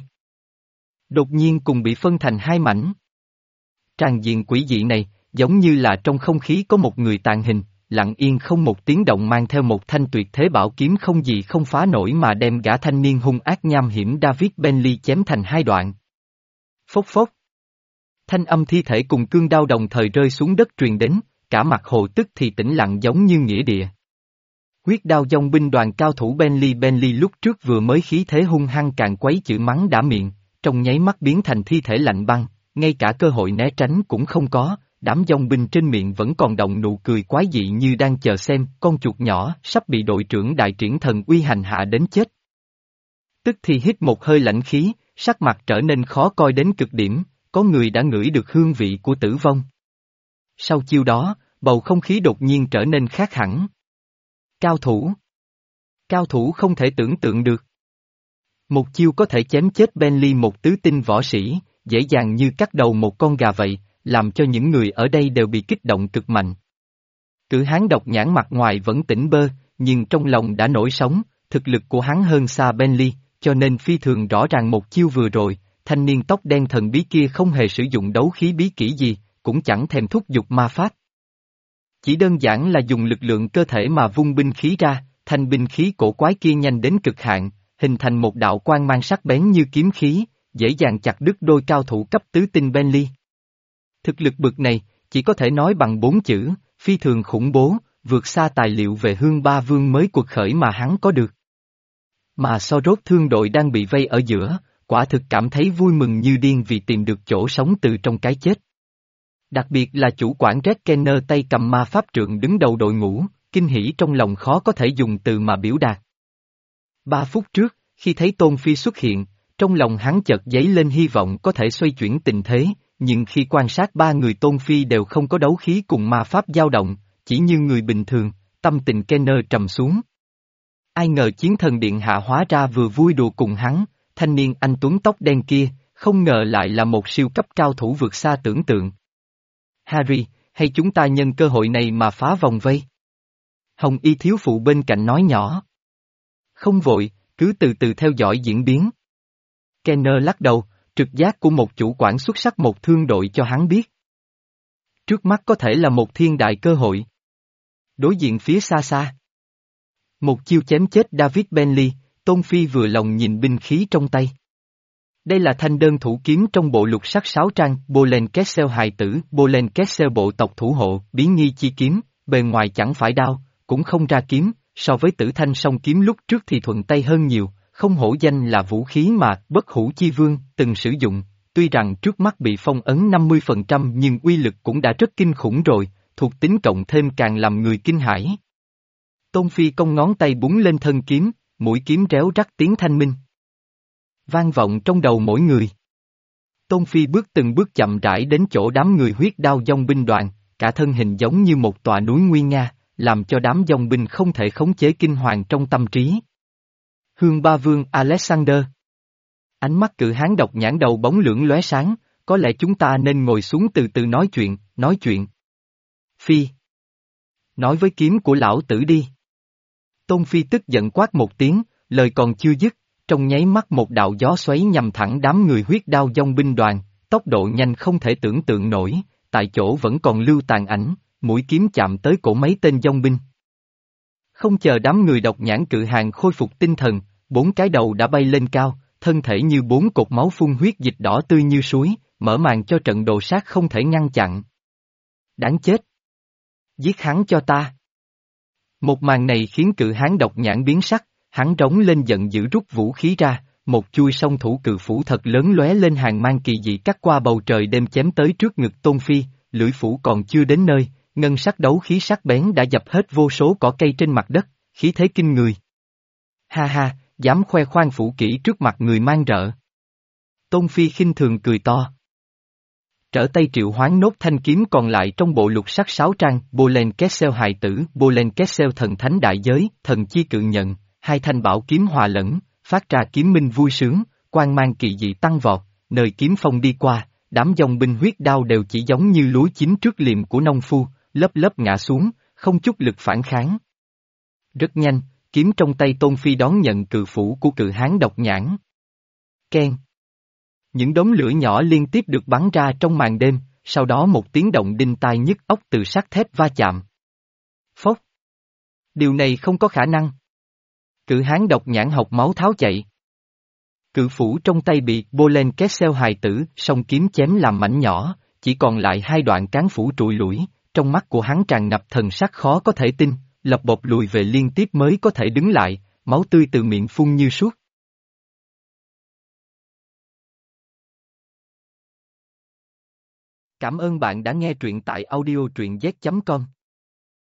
Đột nhiên cùng bị phân thành hai mảnh. Tràng diện quỷ dị này, giống như là trong không khí có một người tàn hình, lặng yên không một tiếng động mang theo một thanh tuyệt thế bảo kiếm không gì không phá nổi mà đem gã thanh niên hung ác nham hiểm David Bentley chém thành hai đoạn. Phốc phốc. Thanh âm thi thể cùng cương đao đồng thời rơi xuống đất truyền đến, cả mặt hồ tức thì tĩnh lặng giống như nghĩa địa. Huyết đao dòng binh đoàn cao thủ Bentley Bentley lúc trước vừa mới khí thế hung hăng càng quấy chữ mắng đã miệng, trong nháy mắt biến thành thi thể lạnh băng, ngay cả cơ hội né tránh cũng không có, đám dòng binh trên miệng vẫn còn động nụ cười quái dị như đang chờ xem con chuột nhỏ sắp bị đội trưởng đại triển thần uy hành hạ đến chết. Tức thì hít một hơi lạnh khí, sắc mặt trở nên khó coi đến cực điểm, có người đã ngửi được hương vị của tử vong. Sau chiêu đó, bầu không khí đột nhiên trở nên khác hẳn. Cao thủ. Cao thủ không thể tưởng tượng được. Một chiêu có thể chém chết Bentley một tứ tinh võ sĩ, dễ dàng như cắt đầu một con gà vậy, làm cho những người ở đây đều bị kích động cực mạnh. Cử hán độc nhãn mặt ngoài vẫn tỉnh bơ, nhưng trong lòng đã nổi sóng, thực lực của hắn hơn xa Bentley, cho nên phi thường rõ ràng một chiêu vừa rồi, thanh niên tóc đen thần bí kia không hề sử dụng đấu khí bí kỹ gì, cũng chẳng thèm thúc giục ma pháp. Chỉ đơn giản là dùng lực lượng cơ thể mà vung binh khí ra, thanh binh khí cổ quái kia nhanh đến cực hạn, hình thành một đạo quang mang sắc bén như kiếm khí, dễ dàng chặt đứt đôi cao thủ cấp tứ tinh Bentley. Thực lực bực này, chỉ có thể nói bằng bốn chữ, phi thường khủng bố, vượt xa tài liệu về hương ba vương mới cuộc khởi mà hắn có được. Mà so rốt thương đội đang bị vây ở giữa, quả thực cảm thấy vui mừng như điên vì tìm được chỗ sống từ trong cái chết. Đặc biệt là chủ quản Red Kenner tay cầm ma pháp trượng đứng đầu đội ngũ, kinh hỉ trong lòng khó có thể dùng từ mà biểu đạt. Ba phút trước, khi thấy Tôn Phi xuất hiện, trong lòng hắn chợt dấy lên hy vọng có thể xoay chuyển tình thế, nhưng khi quan sát ba người Tôn Phi đều không có đấu khí cùng ma pháp dao động, chỉ như người bình thường, tâm tình Kenner trầm xuống. Ai ngờ chiến thần điện hạ hóa ra vừa vui đùa cùng hắn, thanh niên anh tuấn tóc đen kia, không ngờ lại là một siêu cấp cao thủ vượt xa tưởng tượng. Harry, hay chúng ta nhân cơ hội này mà phá vòng vây? Hồng y thiếu phụ bên cạnh nói nhỏ. Không vội, cứ từ từ theo dõi diễn biến. Kenner lắc đầu, trực giác của một chủ quản xuất sắc một thương đội cho hắn biết. Trước mắt có thể là một thiên đại cơ hội. Đối diện phía xa xa. Một chiêu chém chết David Bentley, Tôn Phi vừa lòng nhìn binh khí trong tay. Đây là thanh đơn thủ kiếm trong bộ lục sắc sáu trang, Bolen Kessel hài tử, Bolen Kessel bộ tộc thủ hộ, biến nghi chi kiếm, bề ngoài chẳng phải đao, cũng không ra kiếm, so với tử thanh song kiếm lúc trước thì thuận tay hơn nhiều, không hổ danh là vũ khí mà Bất Hủ Chi Vương từng sử dụng, tuy rằng trước mắt bị phong ấn năm mươi phần trăm nhưng uy lực cũng đã rất kinh khủng rồi, thuộc tính cộng thêm càng làm người kinh hãi. Tôn Phi cong ngón tay búng lên thân kiếm, mũi kiếm réo rắt tiếng thanh minh. Vang vọng trong đầu mỗi người. Tôn Phi bước từng bước chậm rãi đến chỗ đám người huyết đao dòng binh đoàn, cả thân hình giống như một tòa núi nguy nga, làm cho đám dòng binh không thể khống chế kinh hoàng trong tâm trí. Hương Ba Vương Alexander. Ánh mắt cự hán độc nhãn đầu bóng lưỡng lóe sáng, có lẽ chúng ta nên ngồi xuống từ từ nói chuyện, nói chuyện. Phi. Nói với kiếm của lão tử đi. Tôn Phi tức giận quát một tiếng, lời còn chưa dứt, trong nháy mắt một đạo gió xoáy nhằm thẳng đám người huyết đao dòng binh đoàn, tốc độ nhanh không thể tưởng tượng nổi, tại chỗ vẫn còn lưu tàn ảnh, mũi kiếm chạm tới cổ mấy tên dòng binh. Không chờ đám người độc nhãn cự hàng khôi phục tinh thần, bốn cái đầu đã bay lên cao, thân thể như bốn cột máu phun huyết dịch đỏ tươi như suối, mở màn cho trận đồ sát không thể ngăn chặn. Đáng chết! Giết hắn cho ta! Một màn này khiến cự hán độc nhãn biến sắc, hắn rống lên giận dữ rút vũ khí ra, một chuôi song thủ cự phủ thật lớn lóe lên hàng mang kỳ dị cắt qua bầu trời đêm chém tới trước ngực Tôn Phi, lưỡi phủ còn chưa đến nơi, ngân sắc đấu khí sắc bén đã dập hết vô số cỏ cây trên mặt đất, khí thế kinh người. Ha ha, dám khoe khoang phủ kỹ trước mặt người mang rợ. Tôn Phi khinh thường cười to. Trở tay triệu hoán nốt thanh kiếm còn lại trong bộ lục sắc sáu trang, Bolen Kessel hài tử, Bolen Kessel thần thánh đại giới, thần chi cự nhận, hai thanh bảo kiếm hòa lẫn, phát ra kiếm minh vui sướng, quang mang kỳ dị tăng vọt, nơi kiếm phong đi qua, đám dòng binh huyết đao đều chỉ giống như lúa chín trước liềm của nông phu, lớp lớp ngã xuống, không chút lực phản kháng. Rất nhanh, kiếm trong tay Tôn Phi đón nhận cự phủ của cự hán độc nhãn. Keng. Những đốm lửa nhỏ liên tiếp được bắn ra trong màn đêm, sau đó một tiếng động đinh tai nhức óc từ sắt thép va chạm. Phốc. Điều này không có khả năng. Cự hán độc nhãn học máu tháo chạy. Cự phủ trong tay bị Bolen Kessel hài tử, song kiếm chém làm mảnh nhỏ, chỉ còn lại hai đoạn cán phủ trụi lủi, trong mắt của hắn tràn ngập thần sắc khó có thể tin, lập bộp lùi về liên tiếp mới có thể đứng lại, máu tươi từ miệng phun như suốt. Cảm ơn bạn đã nghe truyện tại audio truyện z chấm com.